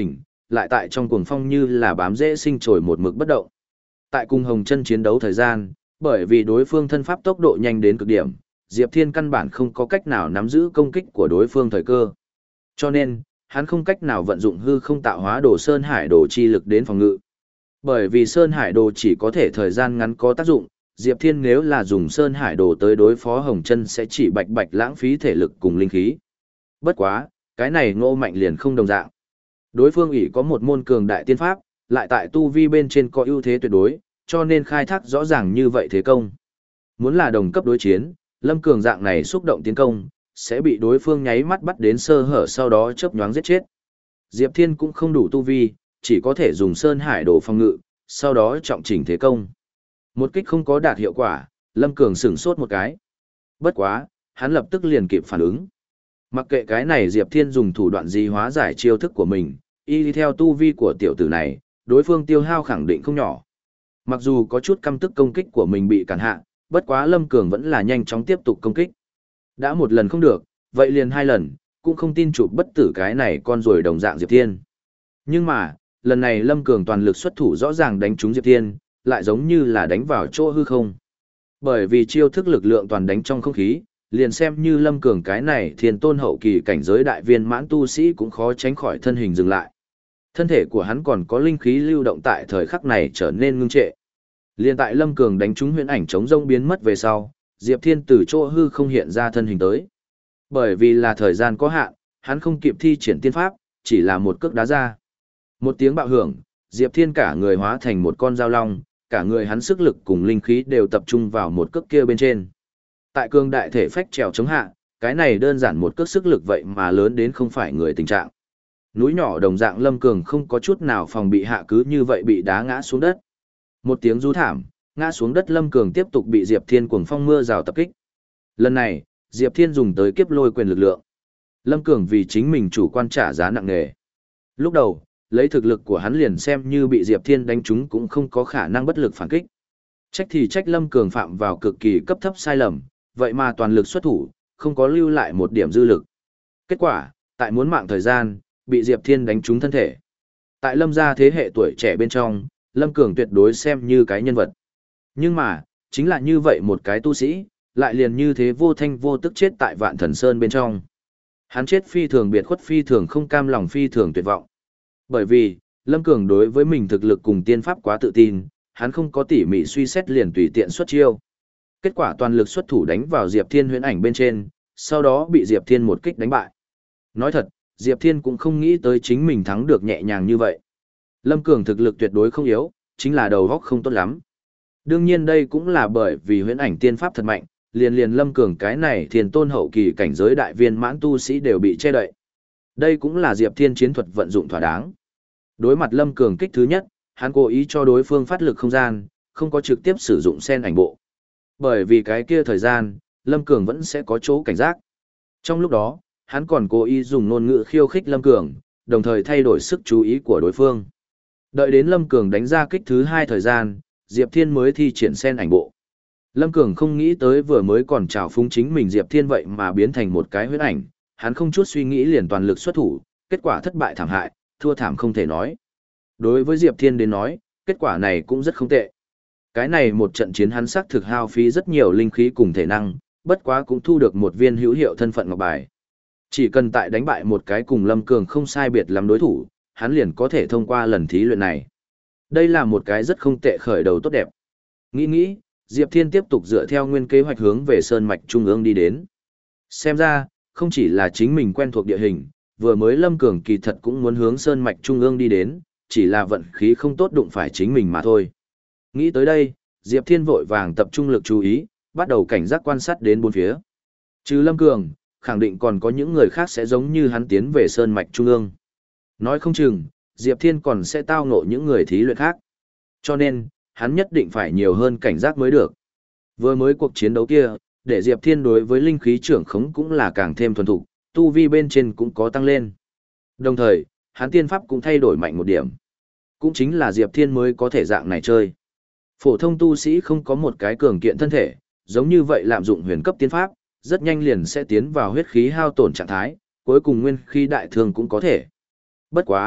lại tại trong cuồng phong như là bám rễ sinh trồi một mực bất động. Tại cùng Hồng Chân chiến đấu thời gian, bởi vì đối phương thân pháp tốc độ nhanh đến cực điểm, Diệp Thiên căn bản không có cách nào nắm giữ công kích của đối phương thời cơ. Cho nên, hắn không cách nào vận dụng hư không tạo hóa đồ Sơn Hải đồ chi lực đến phòng ngự. Bởi vì Sơn Hải đồ chỉ có thể thời gian ngắn có tác dụng, Diệp Thiên nếu là dùng Sơn Hải đồ tới đối phó Hồng Chân sẽ chỉ bạch bạch lãng phí thể lực cùng linh khí. Bất quá, cái này Ngô Mạnh liền không đồng dạng. Đối phương ỷ có một môn cường đại tiên pháp, lại tại tu vi bên trên có ưu thế tuyệt đối, cho nên khai thác rõ ràng như vậy thế công. Muốn là đồng cấp đối chiến, Lâm Cường dạng này xúc động tiến công, sẽ bị đối phương nháy mắt bắt đến sơ hở sau đó chớp nhoáng giết chết. Diệp Thiên cũng không đủ tu vi, chỉ có thể dùng Sơn Hải đồ phòng ngự, sau đó trọng chỉnh thế công. Một kích không có đạt hiệu quả, Lâm Cường sửng sốt một cái. Bất quá, hắn lập tức liền kịp phản ứng. Mặc kệ cái này Diệp Thiên dùng thủ đoạn gì hóa giải chiêu thức của mình, y đi theo tu vi của tiểu tử này, đối phương tiêu hao khẳng định không nhỏ. Mặc dù có chút căm tức công kích của mình bị cản hạ, bất quá Lâm Cường vẫn là nhanh chóng tiếp tục công kích. Đã một lần không được, vậy liền hai lần, cũng không tin chụp bất tử cái này con rồi đồng dạng Diệp Thiên. Nhưng mà, lần này Lâm Cường toàn lực xuất thủ rõ ràng đánh trúng Diệp Thiên, lại giống như là đánh vào chỗ hư không. Bởi vì chiêu thức lực lượng toàn đánh trong không khí, liền xem như Lâm Cường cái này thiên tôn hậu kỳ cảnh giới đại viên mãn tu sĩ cũng khó tránh khỏi thân hình dừng lại. Thân thể của hắn còn có linh khí lưu động tại thời khắc này trở nên ngưng trệ. Liên tại Lâm Cường đánh trúng huyễn ảnh chống rông biến mất về sau, Diệp Thiên từ chỗ hư không hiện ra thân hình tới. Bởi vì là thời gian có hạn, hắn không kịp thi triển tiên pháp, chỉ là một cước đá ra. Một tiếng bạo hưởng, Diệp Thiên cả người hóa thành một con dao long, cả người hắn sức lực cùng linh khí đều tập trung vào một cước kia bên trên. Tại cương đại thể phách trèo chống hạ, cái này đơn giản một cước sức lực vậy mà lớn đến không phải người tình trạng. Núi nhỏ đồng dạng Lâm Cường không có chút nào phòng bị hạ cứ như vậy bị đá ngã xuống đất. Một tiếng rú thảm, ngã xuống đất Lâm Cường tiếp tục bị Diệp Thiên cuồng phong mưa rào tập kích. Lần này, Diệp Thiên dùng tới kiếp lôi quyền lực lượng. Lâm Cường vì chính mình chủ quan trả giá nặng nề. Lúc đầu, lấy thực lực của hắn liền xem như bị Diệp Thiên đánh trúng cũng không có khả năng bất lực phản kích. Trách thì trách Lâm Cường phạm vào cực kỳ cấp thấp sai lầm, vậy mà toàn lực xuất thủ, không có lưu lại một điểm dư lực. Kết quả, tại muốn mạng thời gian, bị Diệp Thiên đánh trúng thân thể. Tại Lâm gia thế hệ tuổi trẻ bên trong, Lâm Cường tuyệt đối xem như cái nhân vật. Nhưng mà, chính là như vậy một cái tu sĩ, lại liền như thế vô thanh vô tức chết tại Vạn Thần Sơn bên trong. Hắn chết phi thường biệt khuất, phi thường không cam lòng, phi thường tuyệt vọng. Bởi vì, Lâm Cường đối với mình thực lực cùng tiên pháp quá tự tin, hắn không có tỉ mỉ suy xét liền tùy tiện xuất chiêu. Kết quả toàn lực xuất thủ đánh vào Diệp Thiên huyễn ảnh bên trên, sau đó bị Diệp Thiên một kích đánh bại. Nói thật, Diệp Thiên cũng không nghĩ tới chính mình thắng được nhẹ nhàng như vậy. Lâm Cường thực lực tuyệt đối không yếu, chính là đầu óc không tốt lắm. Đương nhiên đây cũng là bởi vì huyễn ảnh tiên pháp thật mạnh, liền liền Lâm Cường cái này thiên tôn hậu kỳ cảnh giới đại viên mãn tu sĩ đều bị che đậy. Đây cũng là Diệp Thiên chiến thuật vận dụng thỏa đáng. Đối mặt Lâm Cường kích thứ nhất, hắn cố ý cho đối phương phát lực không gian, không có trực tiếp sử dụng sen ảnh bộ. Bởi vì cái kia thời gian, Lâm Cường vẫn sẽ có chỗ cảnh giác. Trong lúc đó, hắn còn cố ý dùng ngôn ngữ khiêu khích Lâm Cường, đồng thời thay đổi sức chú ý của đối phương. Đợi đến Lâm Cường đánh ra kích thứ hai thời gian, Diệp Thiên mới thi triển sen ảnh bộ. Lâm Cường không nghĩ tới vừa mới còn trào phúng chính mình Diệp Thiên vậy mà biến thành một cái huyễn ảnh, hắn không chút suy nghĩ liền toàn lực xuất thủ, kết quả thất bại thảm hại, thua thảm không thể nói. Đối với Diệp Thiên đến nói, kết quả này cũng rất không tệ. Cái này một trận chiến hắn xác thực hao phí rất nhiều linh khí cùng thể năng, bất quá cũng thu được một viên hữu hiệu thân phận ngọc bài. Chỉ cần tại đánh bại một cái cùng Lâm Cường không sai biệt lắm đối thủ, hắn liền có thể thông qua lần thí luyện này. Đây là một cái rất không tệ khởi đầu tốt đẹp. Nghĩ nghĩ, Diệp Thiên tiếp tục dựa theo nguyên kế hoạch hướng về Sơn Mạch Trung ương đi đến. Xem ra, không chỉ là chính mình quen thuộc địa hình, vừa mới Lâm Cường kỳ thật cũng muốn hướng Sơn Mạch Trung ương đi đến, chỉ là vận khí không tốt đụng phải chính mình mà thôi. Nghĩ tới đây, Diệp Thiên vội vàng tập trung lực chú ý, bắt đầu cảnh giác quan sát đến bốn phía. Trừ Lâm Cường, khẳng định còn có những người khác sẽ giống như hắn tiến về Sơn Mạch Trung ương. Nói không chừng, Diệp Thiên còn sẽ tao ngộ những người thí luyện khác. Cho nên, hắn nhất định phải nhiều hơn cảnh giác mới được. Vừa mới cuộc chiến đấu kia, để Diệp Thiên đối với linh khí trưởng khống cũng là càng thêm thuần thục, tu vi bên trên cũng có tăng lên. Đồng thời, hắn tiên pháp cũng thay đổi mạnh một điểm. Cũng chính là Diệp Thiên mới có thể dạng này chơi. Phổ thông tu sĩ không có một cái cường kiện thân thể, giống như vậy lạm dụng huyền cấp tiên pháp, rất nhanh liền sẽ tiến vào huyết khí hao tổn trạng thái, cuối cùng nguyên khí đại thương cũng có thể. Bất quá,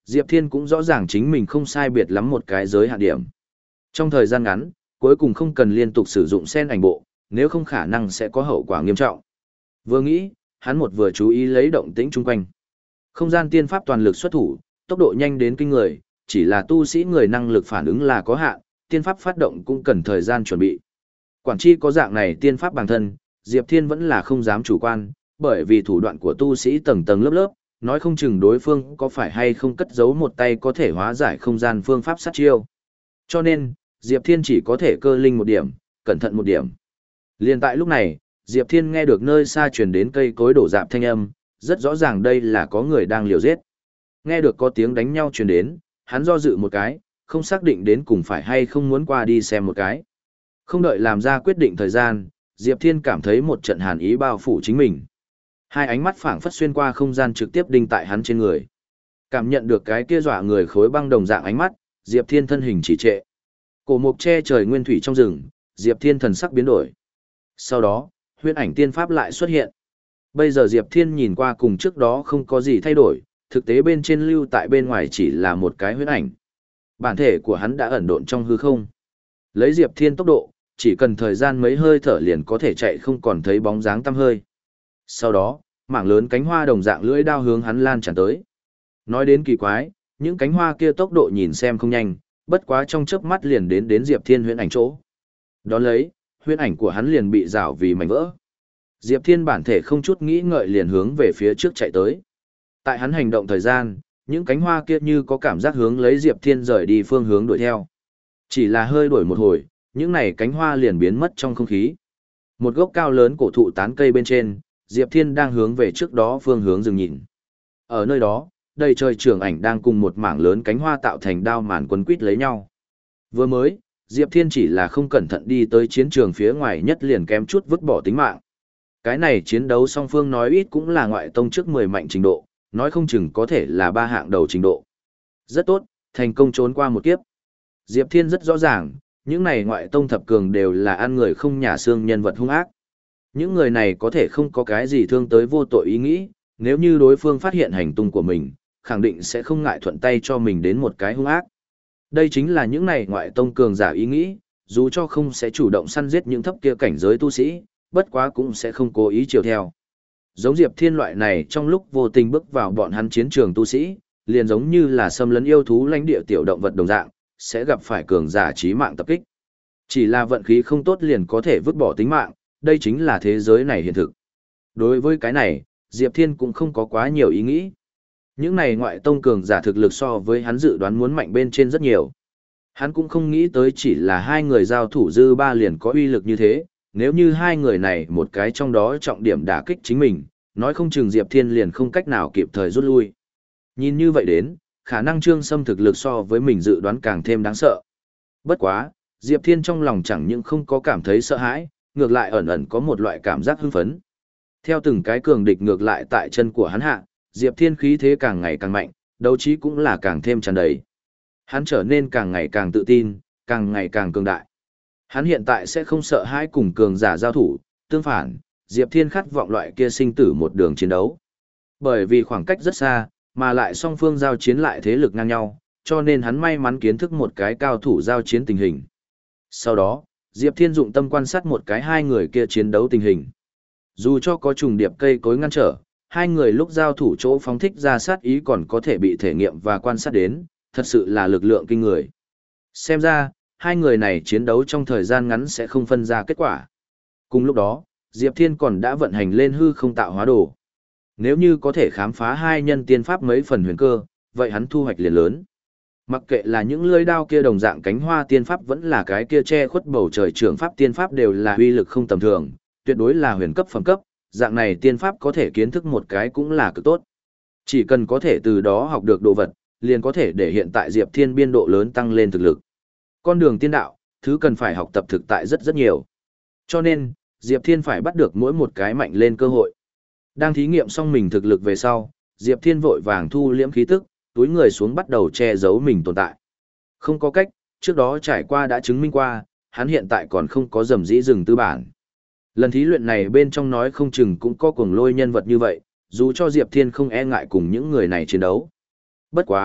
Diệp Thiên cũng rõ ràng chính mình không sai biệt lắm một cái giới hạn điểm. Trong thời gian ngắn, cuối cùng không cần liên tục sử dụng sen ảnh bộ, nếu không khả năng sẽ có hậu quả nghiêm trọng. Vừa nghĩ, hắn một vừa chú ý lấy động tĩnh chung quanh. Không gian tiên pháp toàn lực xuất thủ, tốc độ nhanh đến kinh người, chỉ là tu sĩ người năng lực phản ứng là có hạn, tiên pháp phát động cũng cần thời gian chuẩn bị. Quản chi có dạng này tiên pháp bằng thân, Diệp Thiên vẫn là không dám chủ quan, bởi vì thủ đoạn của tu sĩ tầng tầng lớp lớp, nói không chừng đối phương có phải hay không cất giấu một tay có thể hóa giải không gian phương pháp sát chiêu. Cho nên, Diệp Thiên chỉ có thể cơ linh một điểm, cẩn thận một điểm. Liên tại lúc này, Diệp Thiên nghe được nơi xa truyền đến cây cối đổ rạp thanh âm, rất rõ ràng đây là có người đang liều giết. Nghe được có tiếng đánh nhau truyền đến, hắn do dự một cái, không xác định đến cùng phải hay không muốn qua đi xem một cái. Không đợi làm ra quyết định thời gian, Diệp Thiên cảm thấy một trận hàn ý bao phủ chính mình. Hai ánh mắt phảng phất xuyên qua không gian trực tiếp đinh tại hắn trên người. Cảm nhận được cái kia dọa người khối băng đồng dạng ánh mắt, Diệp Thiên thân hình chỉ trệ. Cổ mục che trời nguyên thủy trong rừng, Diệp Thiên thần sắc biến đổi. Sau đó, huyễn ảnh tiên pháp lại xuất hiện. Bây giờ Diệp Thiên nhìn qua cùng trước đó không có gì thay đổi, thực tế bên trên lưu tại bên ngoài chỉ là một cái huyễn ảnh. Bản thể của hắn đã ẩn độn trong hư không. Lấy Diệp Thiên tốc độ, chỉ cần thời gian mấy hơi thở liền có thể chạy không còn thấy bóng dáng tăm hơi. Sau đó, mảng lớn cánh hoa đồng dạng lưỡi đao hướng hắn lan tràn tới. Nói đến kỳ quái, những cánh hoa kia tốc độ nhìn xem không nhanh, bất quá trong chớp mắt liền đến đến Diệp Thiên huyễn ảnh chỗ. Đón lấy, huyễn ảnh của hắn liền bị rào vì mảnh vỡ. Diệp Thiên bản thể không chút nghĩ ngợi liền hướng về phía trước chạy tới. Tại hắn hành động thời gian, những cánh hoa kia như có cảm giác hướng lấy Diệp Thiên rời đi phương hướng đuổi theo. Chỉ là hơi đuổi một hồi, những này cánh hoa liền biến mất trong không khí. Một gốc cao lớn cổ thụ tán cây bên trên, Diệp Thiên đang hướng về trước đó phương hướng dừng nhìn. Ở nơi đó, đầy trời trưởng ảnh đang cùng một mảng lớn cánh hoa tạo thành đao màn quấn quít lấy nhau. Vừa mới, Diệp Thiên chỉ là không cẩn thận đi tới chiến trường phía ngoài nhất liền kém chút vứt bỏ tính mạng. Cái này chiến đấu song phương nói ít cũng là ngoại tông trước mười mạnh trình độ, nói không chừng có thể là ba hạng đầu trình độ. Rất tốt, thành công trốn qua một kiếp. Diệp Thiên rất rõ ràng, những này ngoại tông thập cường đều là ăn người không nhả xương nhân vật hung ác. Những người này có thể không có cái gì thương tới vô tội ý nghĩ, nếu như đối phương phát hiện hành tung của mình, khẳng định sẽ không ngại thuận tay cho mình đến một cái hung ác. Đây chính là những này ngoại tông cường giả ý nghĩ, dù cho không sẽ chủ động săn giết những thấp kia cảnh giới tu sĩ, bất quá cũng sẽ không cố ý chiều theo. Giống Diệp Thiên loại này trong lúc vô tình bước vào bọn hắn chiến trường tu sĩ, liền giống như là xâm lấn yêu thú lãnh địa tiểu động vật đồng dạng, sẽ gặp phải cường giả chí mạng tập kích. Chỉ là vận khí không tốt liền có thể vứt bỏ tính mạng, đây chính là thế giới này hiện thực. Đối với cái này, Diệp Thiên cũng không có quá nhiều ý nghĩ. Những này ngoại tông cường giả thực lực so với hắn dự đoán muốn mạnh bên trên rất nhiều. Hắn cũng không nghĩ tới chỉ là hai người giao thủ dư ba liền có uy lực như thế, nếu như hai người này một cái trong đó trọng điểm đả kích chính mình, nói không chừng Diệp Thiên liền không cách nào kịp thời rút lui. Nhìn như vậy đến, khả năng Trương Sâm thực lực so với mình dự đoán càng thêm đáng sợ. Bất quá, Diệp Thiên trong lòng chẳng những không có cảm thấy sợ hãi, ngược lại ẩn ẩn có một loại cảm giác hưng phấn. Theo từng cái cường địch ngược lại tại chân của hắn hạ, Diệp Thiên khí thế càng ngày càng mạnh, đấu trí cũng là càng thêm tràn đầy. Hắn trở nên càng ngày càng tự tin, càng ngày càng cường đại. Hắn hiện tại sẽ không sợ hãi cùng cường giả giao thủ, tương phản, Diệp Thiên khát vọng loại kia sinh tử một đường chiến đấu. Bởi vì khoảng cách rất xa, mà lại song phương giao chiến lại thế lực ngang nhau, cho nên hắn may mắn kiến thức một cái cao thủ giao chiến tình hình. Sau đó, Diệp Thiên dụng tâm quan sát một cái hai người kia chiến đấu tình hình. Dù cho có trùng điệp cây cối ngăn trở, hai người lúc giao thủ chỗ phóng thích ra sát ý còn có thể bị thể nghiệm và quan sát đến, thật sự là lực lượng kinh người. Xem ra, hai người này chiến đấu trong thời gian ngắn sẽ không phân ra kết quả. Cùng lúc đó, Diệp Thiên còn đã vận hành lên hư không tạo hóa đồ. Nếu như có thể khám phá hai nhân tiên pháp mấy phần huyền cơ, vậy hắn thu hoạch liền lớn. Mặc kệ là những lưỡi đao kia đồng dạng cánh hoa tiên pháp vẫn là cái kia che khuất bầu trời trưởng pháp tiên pháp đều là uy lực không tầm thường, tuyệt đối là huyền cấp phẩm cấp, dạng này tiên pháp có thể kiến thức một cái cũng là cực tốt. Chỉ cần có thể từ đó học được đồ vật, liền có thể để hiện tại Diệp Thiên biên độ lớn tăng lên thực lực. Con đường tiên đạo, thứ cần phải học tập thực tại rất rất nhiều. Cho nên, Diệp Thiên phải bắt được mỗi một cái mạnh lên cơ hội. Đang thí nghiệm xong mình thực lực về sau, Diệp Thiên vội vàng thu liễm khí tức, túi người xuống bắt đầu che giấu mình tồn tại. Không có cách, trước đó trải qua đã chứng minh qua, hắn hiện tại còn không có dầm dĩ rừng tư bản. Lần thí luyện này bên trong nói không chừng cũng có cuồng lôi nhân vật như vậy, dù cho Diệp Thiên không e ngại cùng những người này chiến đấu. Bất quá,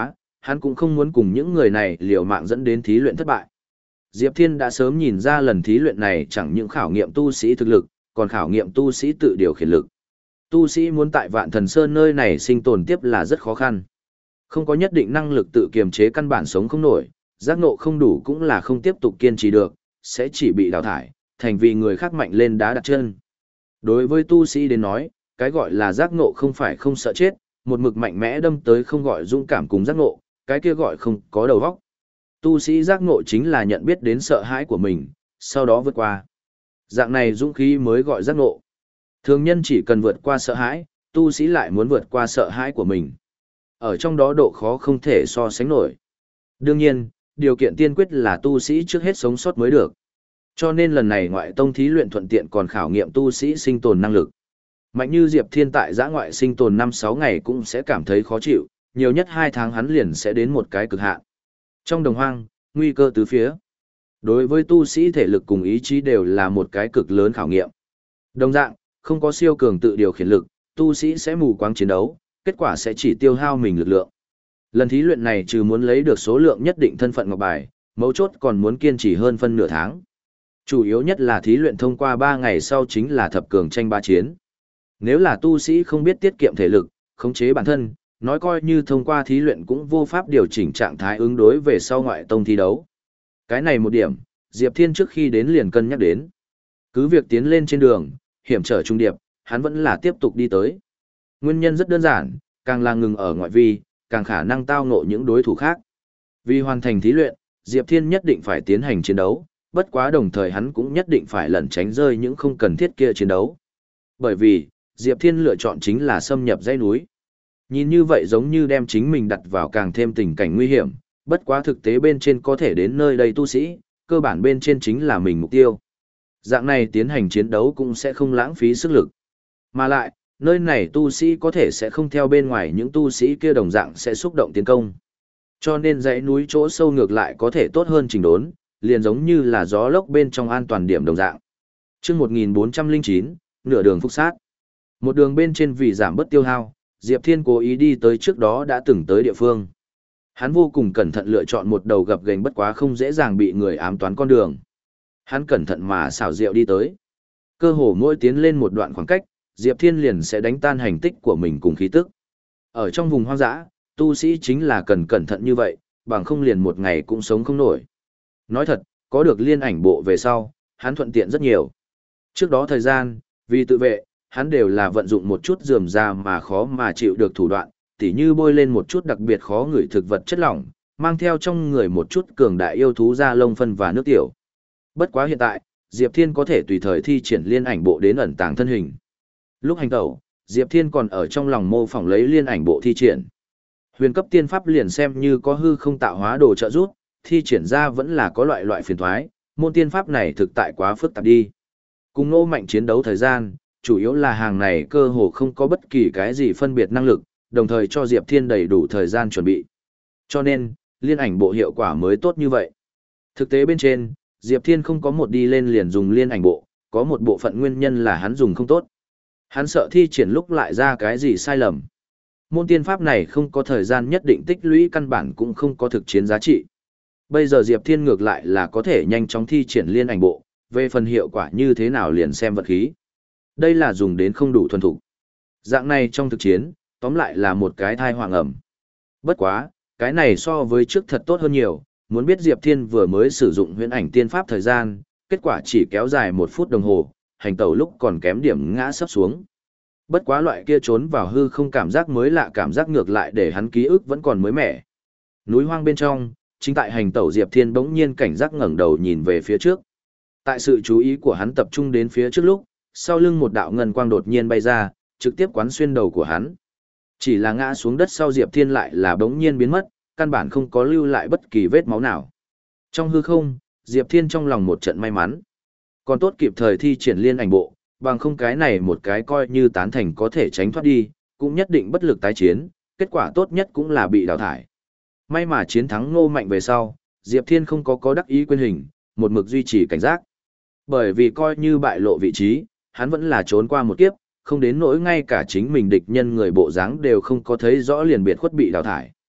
hắn cũng không muốn cùng những người này liều mạng dẫn đến thí luyện thất bại. Diệp Thiên đã sớm nhìn ra lần thí luyện này chẳng những khảo nghiệm tu sĩ thực lực, còn khảo nghiệm tu sĩ tự điều khiển lực. Tu sĩ muốn tại Vạn Thần Sơn nơi này sinh tồn tiếp là rất khó khăn. Không có nhất định năng lực tự kiềm chế căn bản sống không nổi, giác ngộ không đủ cũng là không tiếp tục kiên trì được, sẽ chỉ bị đào thải, thành vì người khác mạnh lên đá đặt chân. Đối với tu sĩ đến nói, cái gọi là giác ngộ không phải không sợ chết, một mực mạnh mẽ đâm tới không gọi dũng cảm cùng giác ngộ, cái kia gọi không có đầu óc. Tu sĩ giác ngộ chính là nhận biết đến sợ hãi của mình, sau đó vượt qua. Dạng này dũng khí mới gọi giác ngộ. Thường nhân chỉ cần vượt qua sợ hãi, tu sĩ lại muốn vượt qua sợ hãi của mình. Ở trong đó độ khó không thể so sánh nổi. Đương nhiên, điều kiện tiên quyết là tu sĩ trước hết sống sót mới được. Cho nên lần này ngoại tông thí luyện thuận tiện còn khảo nghiệm tu sĩ sinh tồn năng lực. Mạnh như Diệp Thiên tại giã ngoại sinh tồn năm sáu ngày cũng sẽ cảm thấy khó chịu, nhiều nhất hai tháng hắn liền sẽ đến một cái cực hạn. Trong đồng hoang, nguy cơ tứ phía. Đối với tu sĩ thể lực cùng ý chí đều là một cái cực lớn khảo nghiệm. Đồng dạng, không có siêu cường tự điều khiển lực, tu sĩ sẽ mù quáng chiến đấu, kết quả sẽ chỉ tiêu hao mình lực lượng. Lần thí luyện này trừ muốn lấy được số lượng nhất định thân phận ngọc bài, mấu chốt còn muốn kiên trì hơn phân nửa tháng. Chủ yếu nhất là thí luyện thông qua ba ngày sau chính là thập cường tranh ba chiến. Nếu là tu sĩ không biết tiết kiệm thể lực, khống chế bản thân, nói coi như thông qua thí luyện cũng vô pháp điều chỉnh trạng thái ứng đối về sau ngoại tông thi đấu. Cái này một điểm, Diệp Thiên trước khi đến liền cân nhắc đến. Cứ việc tiến lên trên đường, hiểm trở trung điệp, hắn vẫn là tiếp tục đi tới. Nguyên nhân rất đơn giản, càng là ngừng ở ngoại vi, càng khả năng tao ngộ những đối thủ khác. Vì hoàn thành thí luyện, Diệp Thiên nhất định phải tiến hành chiến đấu, bất quá đồng thời hắn cũng nhất định phải lẩn tránh rơi những không cần thiết kia chiến đấu. Bởi vì, Diệp Thiên lựa chọn chính là xâm nhập dãy núi. Nhìn như vậy giống như đem chính mình đặt vào càng thêm tình cảnh nguy hiểm, bất quá thực tế bên trên có thể đến nơi đây tu sĩ, cơ bản bên trên chính là mình mục tiêu. Dạng này tiến hành chiến đấu cũng sẽ không lãng phí sức lực. Mà lại, nơi này tu sĩ có thể sẽ không theo bên ngoài những tu sĩ kia đồng dạng sẽ xúc động tiến công. Cho nên dãy núi chỗ sâu ngược lại có thể tốt hơn chỉnh đốn, liền giống như là gió lốc bên trong an toàn điểm đồng dạng. Trước một nghìn bốn trăm lẻ chín, nửa đường phục sát. Một đường bên trên vì giảm bớt tiêu hao, Diệp Thiên cố ý đi tới trước đó đã từng tới địa phương. Hắn vô cùng cẩn thận lựa chọn một đầu gập ghềnh bất quá không dễ dàng bị người ám toán con đường. Hắn cẩn thận mà xảo diệu đi tới. Cơ hồ mỗi tiến lên một đoạn khoảng cách, Diệp Thiên liền sẽ đánh tan hành tích của mình cùng khí tức. Ở trong vùng hoang dã, tu sĩ chính là cần cẩn thận như vậy, bằng không liền một ngày cũng sống không nổi. Nói thật, có được liên ảnh bộ về sau, hắn thuận tiện rất nhiều. Trước đó thời gian, vì tự vệ, hắn đều là vận dụng một chút rườm rà mà khó mà chịu được thủ đoạn, tỉ như bôi lên một chút đặc biệt khó ngửi thực vật chất lỏng, mang theo trong người một chút cường đại yêu thú da lông phân và nước tiểu. Bất quá hiện tại, Diệp Thiên có thể tùy thời thi triển liên ảnh bộ đến ẩn tàng thân hình. Lúc hành tẩu, Diệp Thiên còn ở trong lòng mô phỏng lấy liên ảnh bộ thi triển. Huyền cấp tiên pháp liền xem như có hư không tạo hóa đồ trợ giúp, thi triển ra vẫn là có loại loại phiền thoái, môn tiên pháp này thực tại quá phức tạp đi. Cùng Ngô Mạnh chiến đấu thời gian, chủ yếu là hàng này cơ hồ không có bất kỳ cái gì phân biệt năng lực, đồng thời cho Diệp Thiên đầy đủ thời gian chuẩn bị. Cho nên, liên ảnh bộ hiệu quả mới tốt như vậy. Thực tế bên trên, Diệp Thiên không có một đi lên liền dùng liên ảnh bộ, có một bộ phận nguyên nhân là hắn dùng không tốt. Hắn sợ thi triển lúc lại ra cái gì sai lầm. Môn tiên pháp này không có thời gian nhất định tích lũy căn bản cũng không có thực chiến giá trị. Bây giờ Diệp Thiên ngược lại là có thể nhanh chóng thi triển liên ảnh bộ, về phần hiệu quả như thế nào liền xem vật khí. Đây là dùng đến không đủ thuần thục. Dạng này trong thực chiến, tóm lại là một cái thai hoàng ẩm. Bất quá, cái này so với trước thật tốt hơn nhiều, muốn biết Diệp Thiên vừa mới sử dụng huyễn ảnh tiên pháp thời gian, kết quả chỉ kéo dài một phút đồng hồ, hành tẩu lúc còn kém điểm ngã sấp xuống. Bất quá loại kia trốn vào hư không cảm giác mới lạ cảm giác ngược lại để hắn ký ức vẫn còn mới mẻ. Núi hoang bên trong, chính tại hành tẩu Diệp Thiên bỗng nhiên cảnh giác ngẩng đầu nhìn về phía trước. Tại sự chú ý của hắn tập trung đến phía trước lúc, sau lưng một đạo ngân quang đột nhiên bay ra, trực tiếp quán xuyên đầu của hắn. Chỉ là ngã xuống đất sau Diệp Thiên lại là bỗng nhiên biến mất, căn bản không có lưu lại bất kỳ vết máu nào. Trong hư không, Diệp Thiên trong lòng một trận may mắn. Còn tốt kịp thời thi triển liên ảnh bộ, bằng không cái này một cái coi như tán thành có thể tránh thoát đi, cũng nhất định bất lực tái chiến, kết quả tốt nhất cũng là bị đào thải. May mà chiến thắng Ngô Mạnh về sau, Diệp Thiên không có có đắc ý quên hình, một mực duy trì cảnh giác. Bởi vì coi như bại lộ vị trí, hắn vẫn là trốn qua một kiếp, không đến nỗi ngay cả chính mình địch nhân người bộ dáng đều không có thấy rõ liền biệt khuất bị đào thải.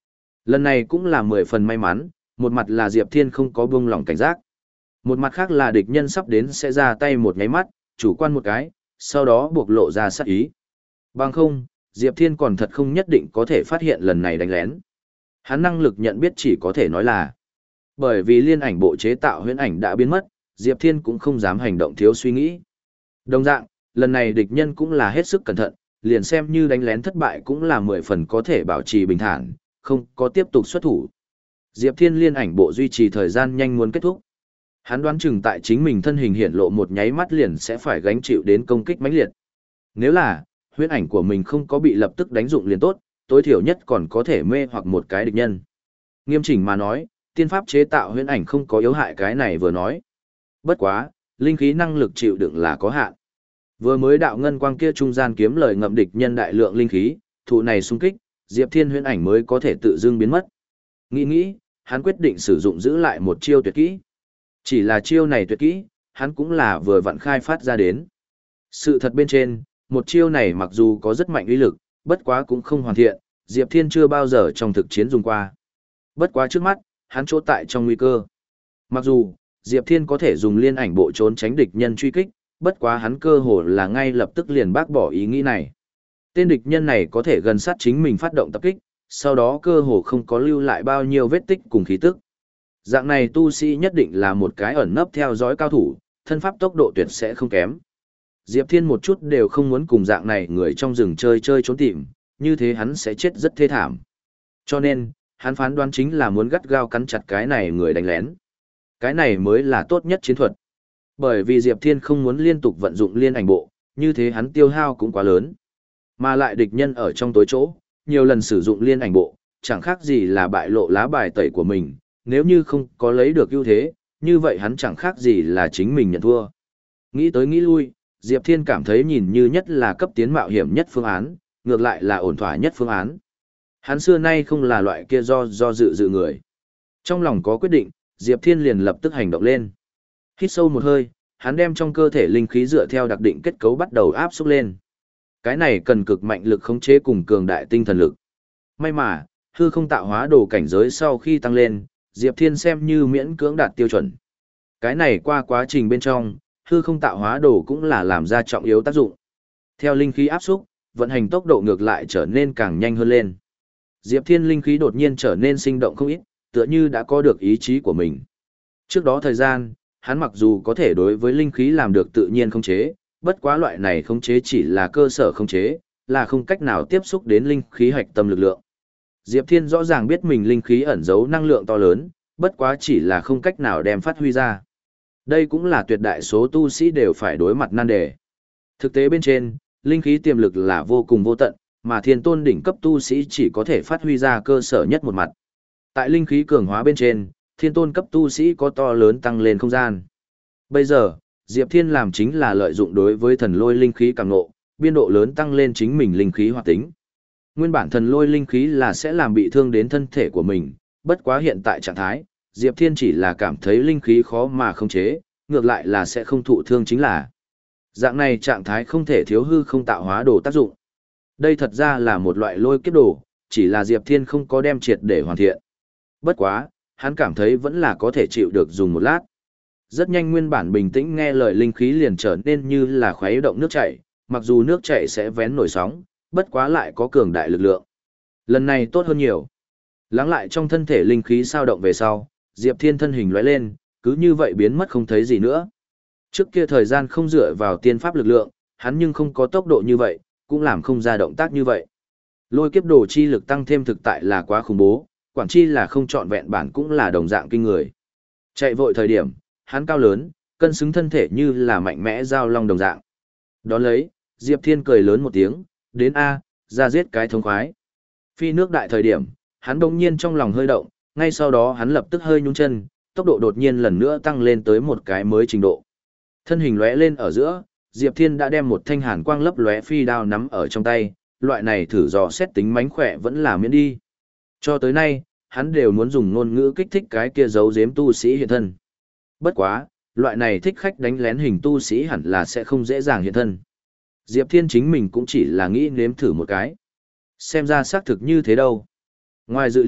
Lần này cũng là mười phần may mắn, một mặt là Diệp Thiên không có buông lỏng cảnh giác. Một mặt khác là địch nhân sắp đến sẽ ra tay một nháy mắt, chủ quan một cái, sau đó buộc lộ ra sát ý. Bằng không, Diệp Thiên còn thật không nhất định có thể phát hiện lần này đánh lén. Hắn năng lực nhận biết chỉ có thể nói là bởi vì liên ảnh bộ chế tạo huyễn ảnh đã biến mất, Diệp Thiên cũng không dám hành động thiếu suy nghĩ. Đồng dạng, lần này địch nhân cũng là hết sức cẩn thận, liền xem như đánh lén thất bại cũng là mười phần có thể bảo trì bình thản, không có tiếp tục xuất thủ. Diệp Thiên liên ảnh bộ duy trì thời gian nhanh muốn kết thúc. Hắn đoán chừng tại chính mình thân hình hiện lộ một nháy mắt liền sẽ phải gánh chịu đến công kích mãnh liệt. Nếu là huyễn ảnh của mình không có bị lập tức đánh dụng liền tốt, tối thiểu nhất còn có thể mê hoặc một cái địch nhân. Nghiêm chỉnh mà nói, tiên pháp chế tạo huyễn ảnh không có yếu hại cái này vừa nói. Bất quá, linh khí năng lực chịu đựng là có hạn. Vừa mới đạo ngân quang kia trung gian kiếm lời ngậm địch nhân đại lượng linh khí, thụ này xung kích, Diệp Thiên huyễn ảnh mới có thể tự dưng biến mất. Nghĩ nghĩ, hắn quyết định sử dụng giữ lại một chiêu tuyệt kỹ. Chỉ là chiêu này tuyệt kỹ, hắn cũng là vừa vặn khai phát ra đến. Sự thật bên trên, một chiêu này mặc dù có rất mạnh uy lực, bất quá cũng không hoàn thiện, Diệp Thiên chưa bao giờ trong thực chiến dùng qua. Bất quá trước mắt, hắn chỗ tại trong nguy cơ. Mặc dù, Diệp Thiên có thể dùng liên ảnh bộ trốn tránh địch nhân truy kích, bất quá hắn cơ hồ là ngay lập tức liền bác bỏ ý nghĩ này. Tên địch nhân này có thể gần sát chính mình phát động tập kích, sau đó cơ hồ không có lưu lại bao nhiêu vết tích cùng khí tức. Dạng này tu sĩ nhất định là một cái ẩn nấp theo dõi cao thủ, thân pháp tốc độ tuyệt sẽ không kém. Diệp Thiên một chút đều không muốn cùng dạng này người trong rừng chơi chơi trốn tìm, như thế hắn sẽ chết rất thê thảm. Cho nên, hắn phán đoán chính là muốn gắt gao cắn chặt cái này người đánh lén. Cái này mới là tốt nhất chiến thuật. Bởi vì Diệp Thiên không muốn liên tục vận dụng liên ảnh bộ, như thế hắn tiêu hao cũng quá lớn. Mà lại địch nhân ở trong tối chỗ, nhiều lần sử dụng liên ảnh bộ, chẳng khác gì là bại lộ lá bài tẩy của mình, nếu như không có lấy được ưu thế, như vậy hắn chẳng khác gì là chính mình nhận thua. Nghĩ tới nghĩ lui, Diệp Thiên cảm thấy nhìn như nhất là cấp tiến mạo hiểm nhất phương án, ngược lại là ổn thỏa nhất phương án. Hắn xưa nay không là loại kia do do dự dự người. Trong lòng có quyết định, Diệp Thiên liền lập tức hành động lên. Hít sâu một hơi, hắn đem trong cơ thể linh khí dựa theo đặc định kết cấu bắt đầu áp xúc lên. Cái này cần cực mạnh lực khống chế cùng cường đại tinh thần lực. May mà, hư không tạo hóa đồ cảnh giới sau khi tăng lên, Diệp Thiên xem như miễn cưỡng đạt tiêu chuẩn. Cái này qua quá trình bên trong, hư không tạo hóa đồ cũng là làm ra trọng yếu tác dụng. Theo linh khí áp xúc, vận hành tốc độ ngược lại trở nên càng nhanh hơn lên. Diệp Thiên linh khí đột nhiên trở nên sinh động không ít, tựa như đã có được ý chí của mình. Trước đó thời gian, hắn mặc dù có thể đối với linh khí làm được tự nhiên khống chế, bất quá loại này khống chế chỉ là cơ sở khống chế, là không cách nào tiếp xúc đến linh khí hạch tâm lực lượng. Diệp Thiên rõ ràng biết mình linh khí ẩn giấu năng lượng to lớn, bất quá chỉ là không cách nào đem phát huy ra. Đây cũng là tuyệt đại số tu sĩ đều phải đối mặt nan đề. Thực tế bên trên, linh khí tiềm lực là vô cùng vô tận, mà thiên tôn đỉnh cấp tu sĩ chỉ có thể phát huy ra cơ sở nhất một mặt. Tại linh khí cường hóa bên trên, thiên tôn cấp tu sĩ có to lớn tăng lên không gian. Bây giờ, Diệp Thiên làm chính là lợi dụng đối với thần lôi linh khí càng ngộ, biên độ lớn tăng lên chính mình linh khí hoạt tính. Nguyên bản thần lôi linh khí là sẽ làm bị thương đến thân thể của mình, bất quá hiện tại trạng thái, Diệp Thiên chỉ là cảm thấy linh khí khó mà khống chế, ngược lại là sẽ không thụ thương chính là. Dạng này trạng thái không thể thiếu hư không tạo hóa đồ tác dụng. Đây thật ra là một loại lôi kiếp đồ, chỉ là Diệp Thiên không có đem triệt để hoàn thiện. Bất quá, hắn cảm thấy vẫn là có thể chịu được dùng một lát. Rất nhanh nguyên bản bình tĩnh nghe lời linh khí liền trở nên như là khuấy động nước chảy, mặc dù nước chảy sẽ vén nổi sóng, bất quá lại có cường đại lực lượng. Lần này tốt hơn nhiều. Lắng lại trong thân thể linh khí sao động về sau, Diệp Thiên thân hình lóe lên, cứ như vậy biến mất không thấy gì nữa. Trước kia thời gian không dựa vào tiên pháp lực lượng, hắn nhưng không có tốc độ như vậy, cũng làm không ra động tác như vậy. Lôi kiếp đồ chi lực tăng thêm thực tại là quá khủng bố, quản chi là không trọn vẹn bản cũng là đồng dạng kinh người. Chạy vội thời điểm, hắn cao lớn, cân xứng thân thể như là mạnh mẽ giao long đồng dạng. Đón lấy, Diệp Thiên cười lớn một tiếng, đến A, ra giết cái thống khoái. Phi nước đại thời điểm, hắn đông nhiên trong lòng hơi động, ngay sau đó hắn lập tức hơi nhún chân, tốc độ đột nhiên lần nữa tăng lên tới một cái mới trình độ. Thân hình lóe lên ở giữa, Diệp Thiên đã đem một thanh hàn quang lấp lóe phi đao nắm ở trong tay, loại này thử dò xét tính mánh khỏe vẫn là miễn đi. Cho tới nay, hắn đều muốn dùng ngôn ngữ kích thích cái kia giấu giếm tu sĩ hiện thân. Bất quá, loại này thích khách đánh lén hình tu sĩ hẳn là sẽ không dễ dàng hiện thân. Diệp Thiên chính mình cũng chỉ là nghĩ nếm thử một cái. Xem ra xác thực như thế đâu. Ngoài dự liệu,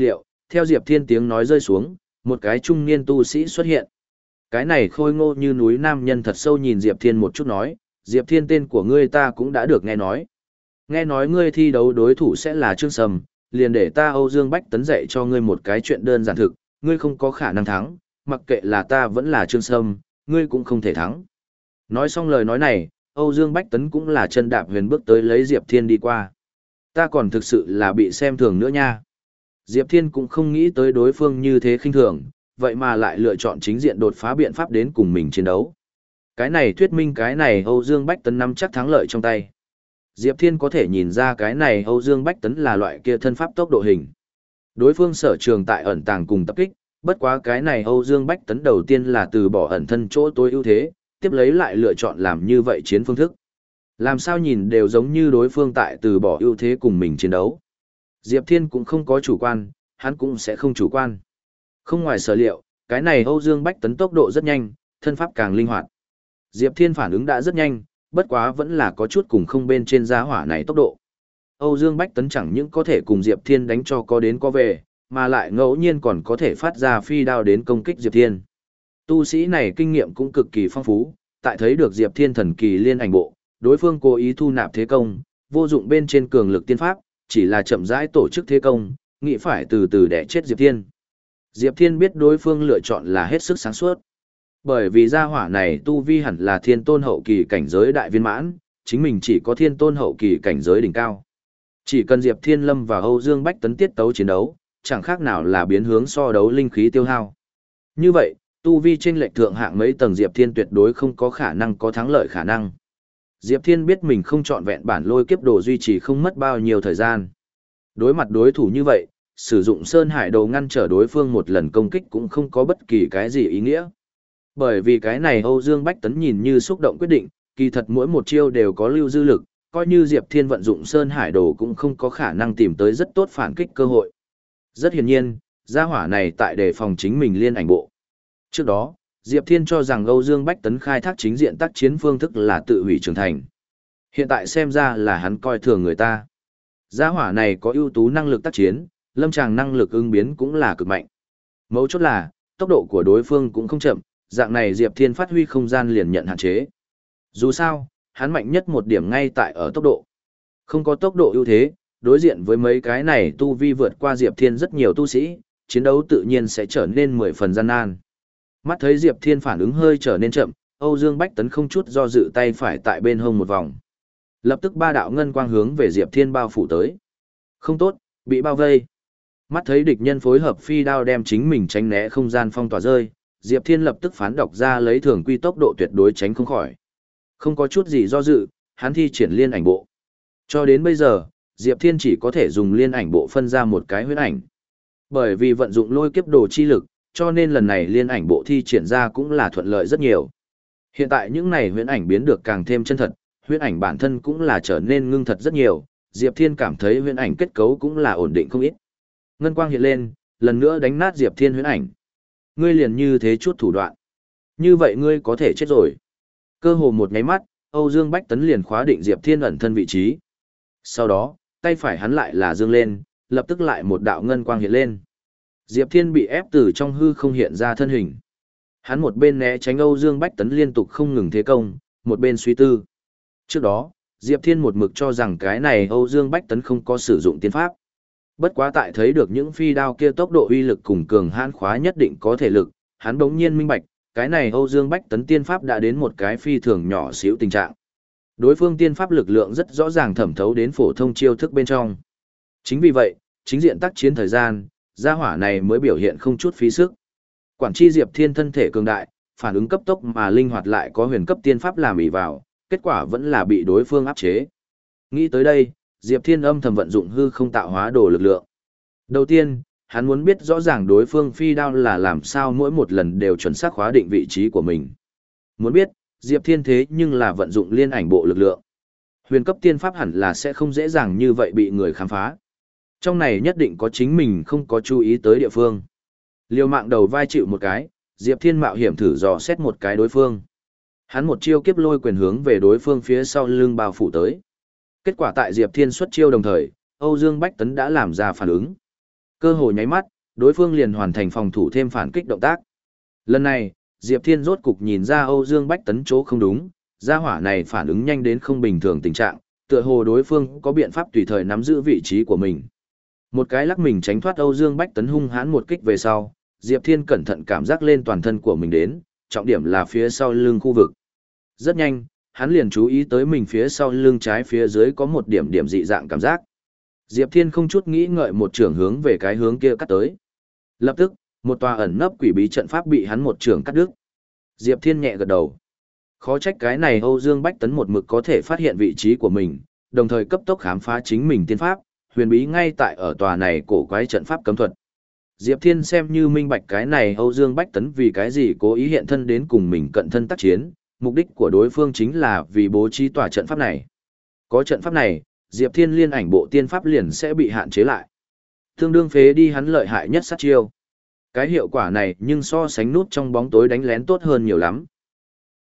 theo Diệp Thiên tiếng nói rơi xuống, một cái trung niên tu sĩ xuất hiện. Cái này khôi ngô như núi nam nhân thật sâu nhìn Diệp Thiên một chút nói, Diệp Thiên tên của ngươi ta cũng đã được nghe nói. Nghe nói ngươi thi đấu đối thủ sẽ là Trương Sâm, liền để ta Âu Dương Bách Tấn dạy cho ngươi một cái chuyện đơn giản thực, ngươi không có khả năng thắng, mặc kệ là ta vẫn là Trương Sâm, ngươi cũng không thể thắng. Nói xong lời nói này, Âu Dương Bách Tấn cũng là chân đạp huyền bước tới lấy Diệp Thiên đi qua. Ta còn thực sự là bị xem thường nữa nha. Diệp Thiên cũng không nghĩ tới đối phương như thế khinh thường, vậy mà lại lựa chọn chính diện đột phá biện pháp đến cùng mình chiến đấu. Cái này thuyết minh cái này Âu Dương Bách Tấn nắm chắc thắng lợi trong tay. Diệp Thiên có thể nhìn ra cái này Âu Dương Bách Tấn là loại kia thân pháp tốc độ hình. Đối phương sở trường tại ẩn tàng cùng tập kích, bất quá cái này Âu Dương Bách Tấn đầu tiên là từ bỏ ẩn thân chỗ tối ưu thế, tiếp lấy lại lựa chọn làm như vậy chiến phương thức. Làm sao nhìn đều giống như đối phương tại từ bỏ ưu thế cùng mình chiến đấu. Diệp Thiên cũng không có chủ quan, hắn cũng sẽ không chủ quan. Không ngoài sở liệu, cái này Âu Dương Bách Tấn tốc độ rất nhanh, thân pháp càng linh hoạt. Diệp Thiên phản ứng đã rất nhanh, bất quá vẫn là có chút cùng không bên trên giá hỏa này tốc độ. Âu Dương Bách Tấn chẳng những có thể cùng Diệp Thiên đánh cho có đến có về, mà lại ngẫu nhiên còn có thể phát ra phi đao đến công kích Diệp Thiên. Tu sĩ này kinh nghiệm cũng cực kỳ phong phú, tại thấy được Diệp Thiên thần kỳ liên ảnh bộ, đối phương cố ý thu nạp thế công, vô dụng bên trên cường lực tiên pháp, chỉ là chậm rãi tổ chức thế công, nghĩ phải từ từ để chết Diệp Thiên. Diệp Thiên biết đối phương lựa chọn là hết sức sáng suốt. Bởi vì gia hỏa này tu vi hẳn là thiên tôn hậu kỳ cảnh giới đại viên mãn, chính mình chỉ có thiên tôn hậu kỳ cảnh giới đỉnh cao. Chỉ cần Diệp Thiên lâm và Âu Dương Bách Tấn tiết tấu chiến đấu, chẳng khác nào là biến hướng so đấu linh khí tiêu hao. Như vậy, tu vi chênh lệch thượng hạng mấy tầng Diệp Thiên tuyệt đối không có khả năng có thắng lợi khả năng. Diệp Thiên biết mình không chọn vẹn bản lôi kiếp đồ duy trì không mất bao nhiêu thời gian. Đối mặt đối thủ như vậy, sử dụng Sơn Hải Đồ ngăn trở đối phương một lần công kích cũng không có bất kỳ cái gì ý nghĩa. Bởi vì cái này Âu Dương Bách Tấn nhìn như xúc động quyết định, kỳ thật mỗi một chiêu đều có lưu dư lực, coi như Diệp Thiên vận dụng Sơn Hải Đồ cũng không có khả năng tìm tới rất tốt phản kích cơ hội. Rất hiển nhiên, gia hỏa này tại đề phòng chính mình liên ảnh bộ. Trước đó, Diệp Thiên cho rằng Âu Dương Bách Tấn khai thác chính diện tác chiến phương thức là tự hủy trưởng thành. Hiện tại xem ra là hắn coi thường người ta. Gia hỏa này có ưu tú năng lực tác chiến, lâm tràng năng lực ứng biến cũng là cực mạnh. Mấu chốt là, tốc độ của đối phương cũng không chậm, dạng này Diệp Thiên phát huy không gian liền nhận hạn chế. Dù sao, hắn mạnh nhất một điểm ngay tại ở tốc độ. Không có tốc độ ưu thế, đối diện với mấy cái này tu vi vượt qua Diệp Thiên rất nhiều tu sĩ, chiến đấu tự nhiên sẽ trở nên mười phần gian nan. Mắt thấy Diệp Thiên phản ứng hơi trở nên chậm, Âu Dương Bách Tấn không chút do dự tay phải tại bên hông một vòng. Lập tức ba đạo ngân quang hướng về Diệp Thiên bao phủ tới. Không tốt, bị bao vây. Mắt thấy địch nhân phối hợp phi đao đem chính mình tránh né không gian phong tỏa rơi, Diệp Thiên lập tức phán đọc ra lấy thường quy tốc độ tuyệt đối tránh không khỏi. Không có chút gì do dự, hắn thi triển liên ảnh bộ. Cho đến bây giờ, Diệp Thiên chỉ có thể dùng liên ảnh bộ phân ra một cái huyễn ảnh. Bởi vì vận dụng lôi kiếp đồ chi lực, cho nên lần này liên ảnh bộ thi triển ra cũng là thuận lợi rất nhiều. Hiện tại những này huyễn ảnh biến được càng thêm chân thật, huyễn ảnh bản thân cũng là trở nên ngưng thật rất nhiều, Diệp Thiên cảm thấy huyễn ảnh kết cấu cũng là ổn định không ít. Ngân quang hiện lên, lần nữa đánh nát Diệp Thiên huyễn ảnh. Ngươi liền như thế chút thủ đoạn. Như vậy ngươi có thể chết rồi. Cơ hồ một nháy mắt, Âu Dương Bách Tấn liền khóa định Diệp Thiên ẩn thân vị trí. Sau đó, tay phải hắn lại là dương lên, lập tức lại một đạo ngân quang hiện lên. Diệp Thiên bị ép từ trong hư không hiện ra thân hình. Hắn một bên né tránh Âu Dương Bách Tấn liên tục không ngừng thế công, một bên suy tư. Trước đó, Diệp Thiên một mực cho rằng cái này Âu Dương Bách Tấn không có sử dụng tiên pháp. Bất quá tại thấy được những phi đao kia tốc độ uy lực cùng cường hãn khóa nhất định có thể lực, hắn bỗng nhiên minh bạch, cái này Âu Dương Bách Tấn tiên pháp đã đến một cái phi thường nhỏ xíu tình trạng. Đối phương tiên pháp lực lượng rất rõ ràng thẩm thấu đến phổ thông chiêu thức bên trong. Chính vì vậy, chính diện tác chiến thời gian, gia hỏa này mới biểu hiện không chút phí sức. Quản chi Diệp Thiên thân thể cường đại, phản ứng cấp tốc mà linh hoạt lại có huyền cấp tiên pháp làm ỷ vào, kết quả vẫn là bị đối phương áp chế. Nghĩ tới đây, Diệp Thiên âm thầm vận dụng hư không tạo hóa đồ lực lượng. Đầu tiên, hắn muốn biết rõ ràng đối phương phi đao là làm sao mỗi một lần đều chuẩn xác khóa định vị trí của mình. Muốn biết, Diệp Thiên thế nhưng là vận dụng liên ảnh bộ lực lượng. Huyền cấp tiên pháp hẳn là sẽ không dễ dàng như vậy bị người khám phá. Trong này nhất định có chính mình không có chú ý tới địa phương. Liều mạng đầu vai chịu một cái, Diệp Thiên mạo hiểm thử dò xét một cái đối phương. Hắn một chiêu kiếp lôi quyền hướng về đối phương phía sau lưng bao phủ tới. Kết quả tại Diệp Thiên xuất chiêu đồng thời, Âu Dương Bách Tấn đã làm ra phản ứng. Cơ hội nháy mắt, đối phương liền hoàn thành phòng thủ thêm phản kích động tác. Lần này, Diệp Thiên rốt cục nhìn ra Âu Dương Bách Tấn chỗ không đúng, gia hỏa này phản ứng nhanh đến không bình thường tình trạng, tựa hồ đối phương có biện pháp tùy thời nắm giữ vị trí của mình. Một cái lắc mình tránh thoát Âu Dương Bách Tấn hung hãn một kích về sau, Diệp Thiên cẩn thận cảm giác lên toàn thân của mình đến, trọng điểm là phía sau lưng khu vực. Rất nhanh, hắn liền chú ý tới mình phía sau lưng trái phía dưới có một điểm điểm dị dạng cảm giác. Diệp Thiên không chút nghĩ ngợi một trường hướng về cái hướng kia cắt tới. Lập tức, một tòa ẩn nấp quỷ bí trận pháp bị hắn một trường cắt đứt. Diệp Thiên nhẹ gật đầu. Khó trách cái này Âu Dương Bách Tấn một mực có thể phát hiện vị trí của mình, đồng thời cấp tốc khám phá chính mình tiên pháp, huyền bí ngay tại ở tòa này cổ quái trận pháp cấm thuật. Diệp Thiên xem như minh bạch cái này Âu Dương Bách Tấn vì cái gì cố ý hiện thân đến cùng mình cận thân tác chiến, mục đích của đối phương chính là vì bố trí tòa trận pháp này. Có trận pháp này, Diệp Thiên liên ảnh bộ tiên pháp liền sẽ bị hạn chế lại. Tương đương phế đi hắn lợi hại nhất sát chiêu. Cái hiệu quả này nhưng so sánh nút trong bóng tối đánh lén tốt hơn nhiều lắm.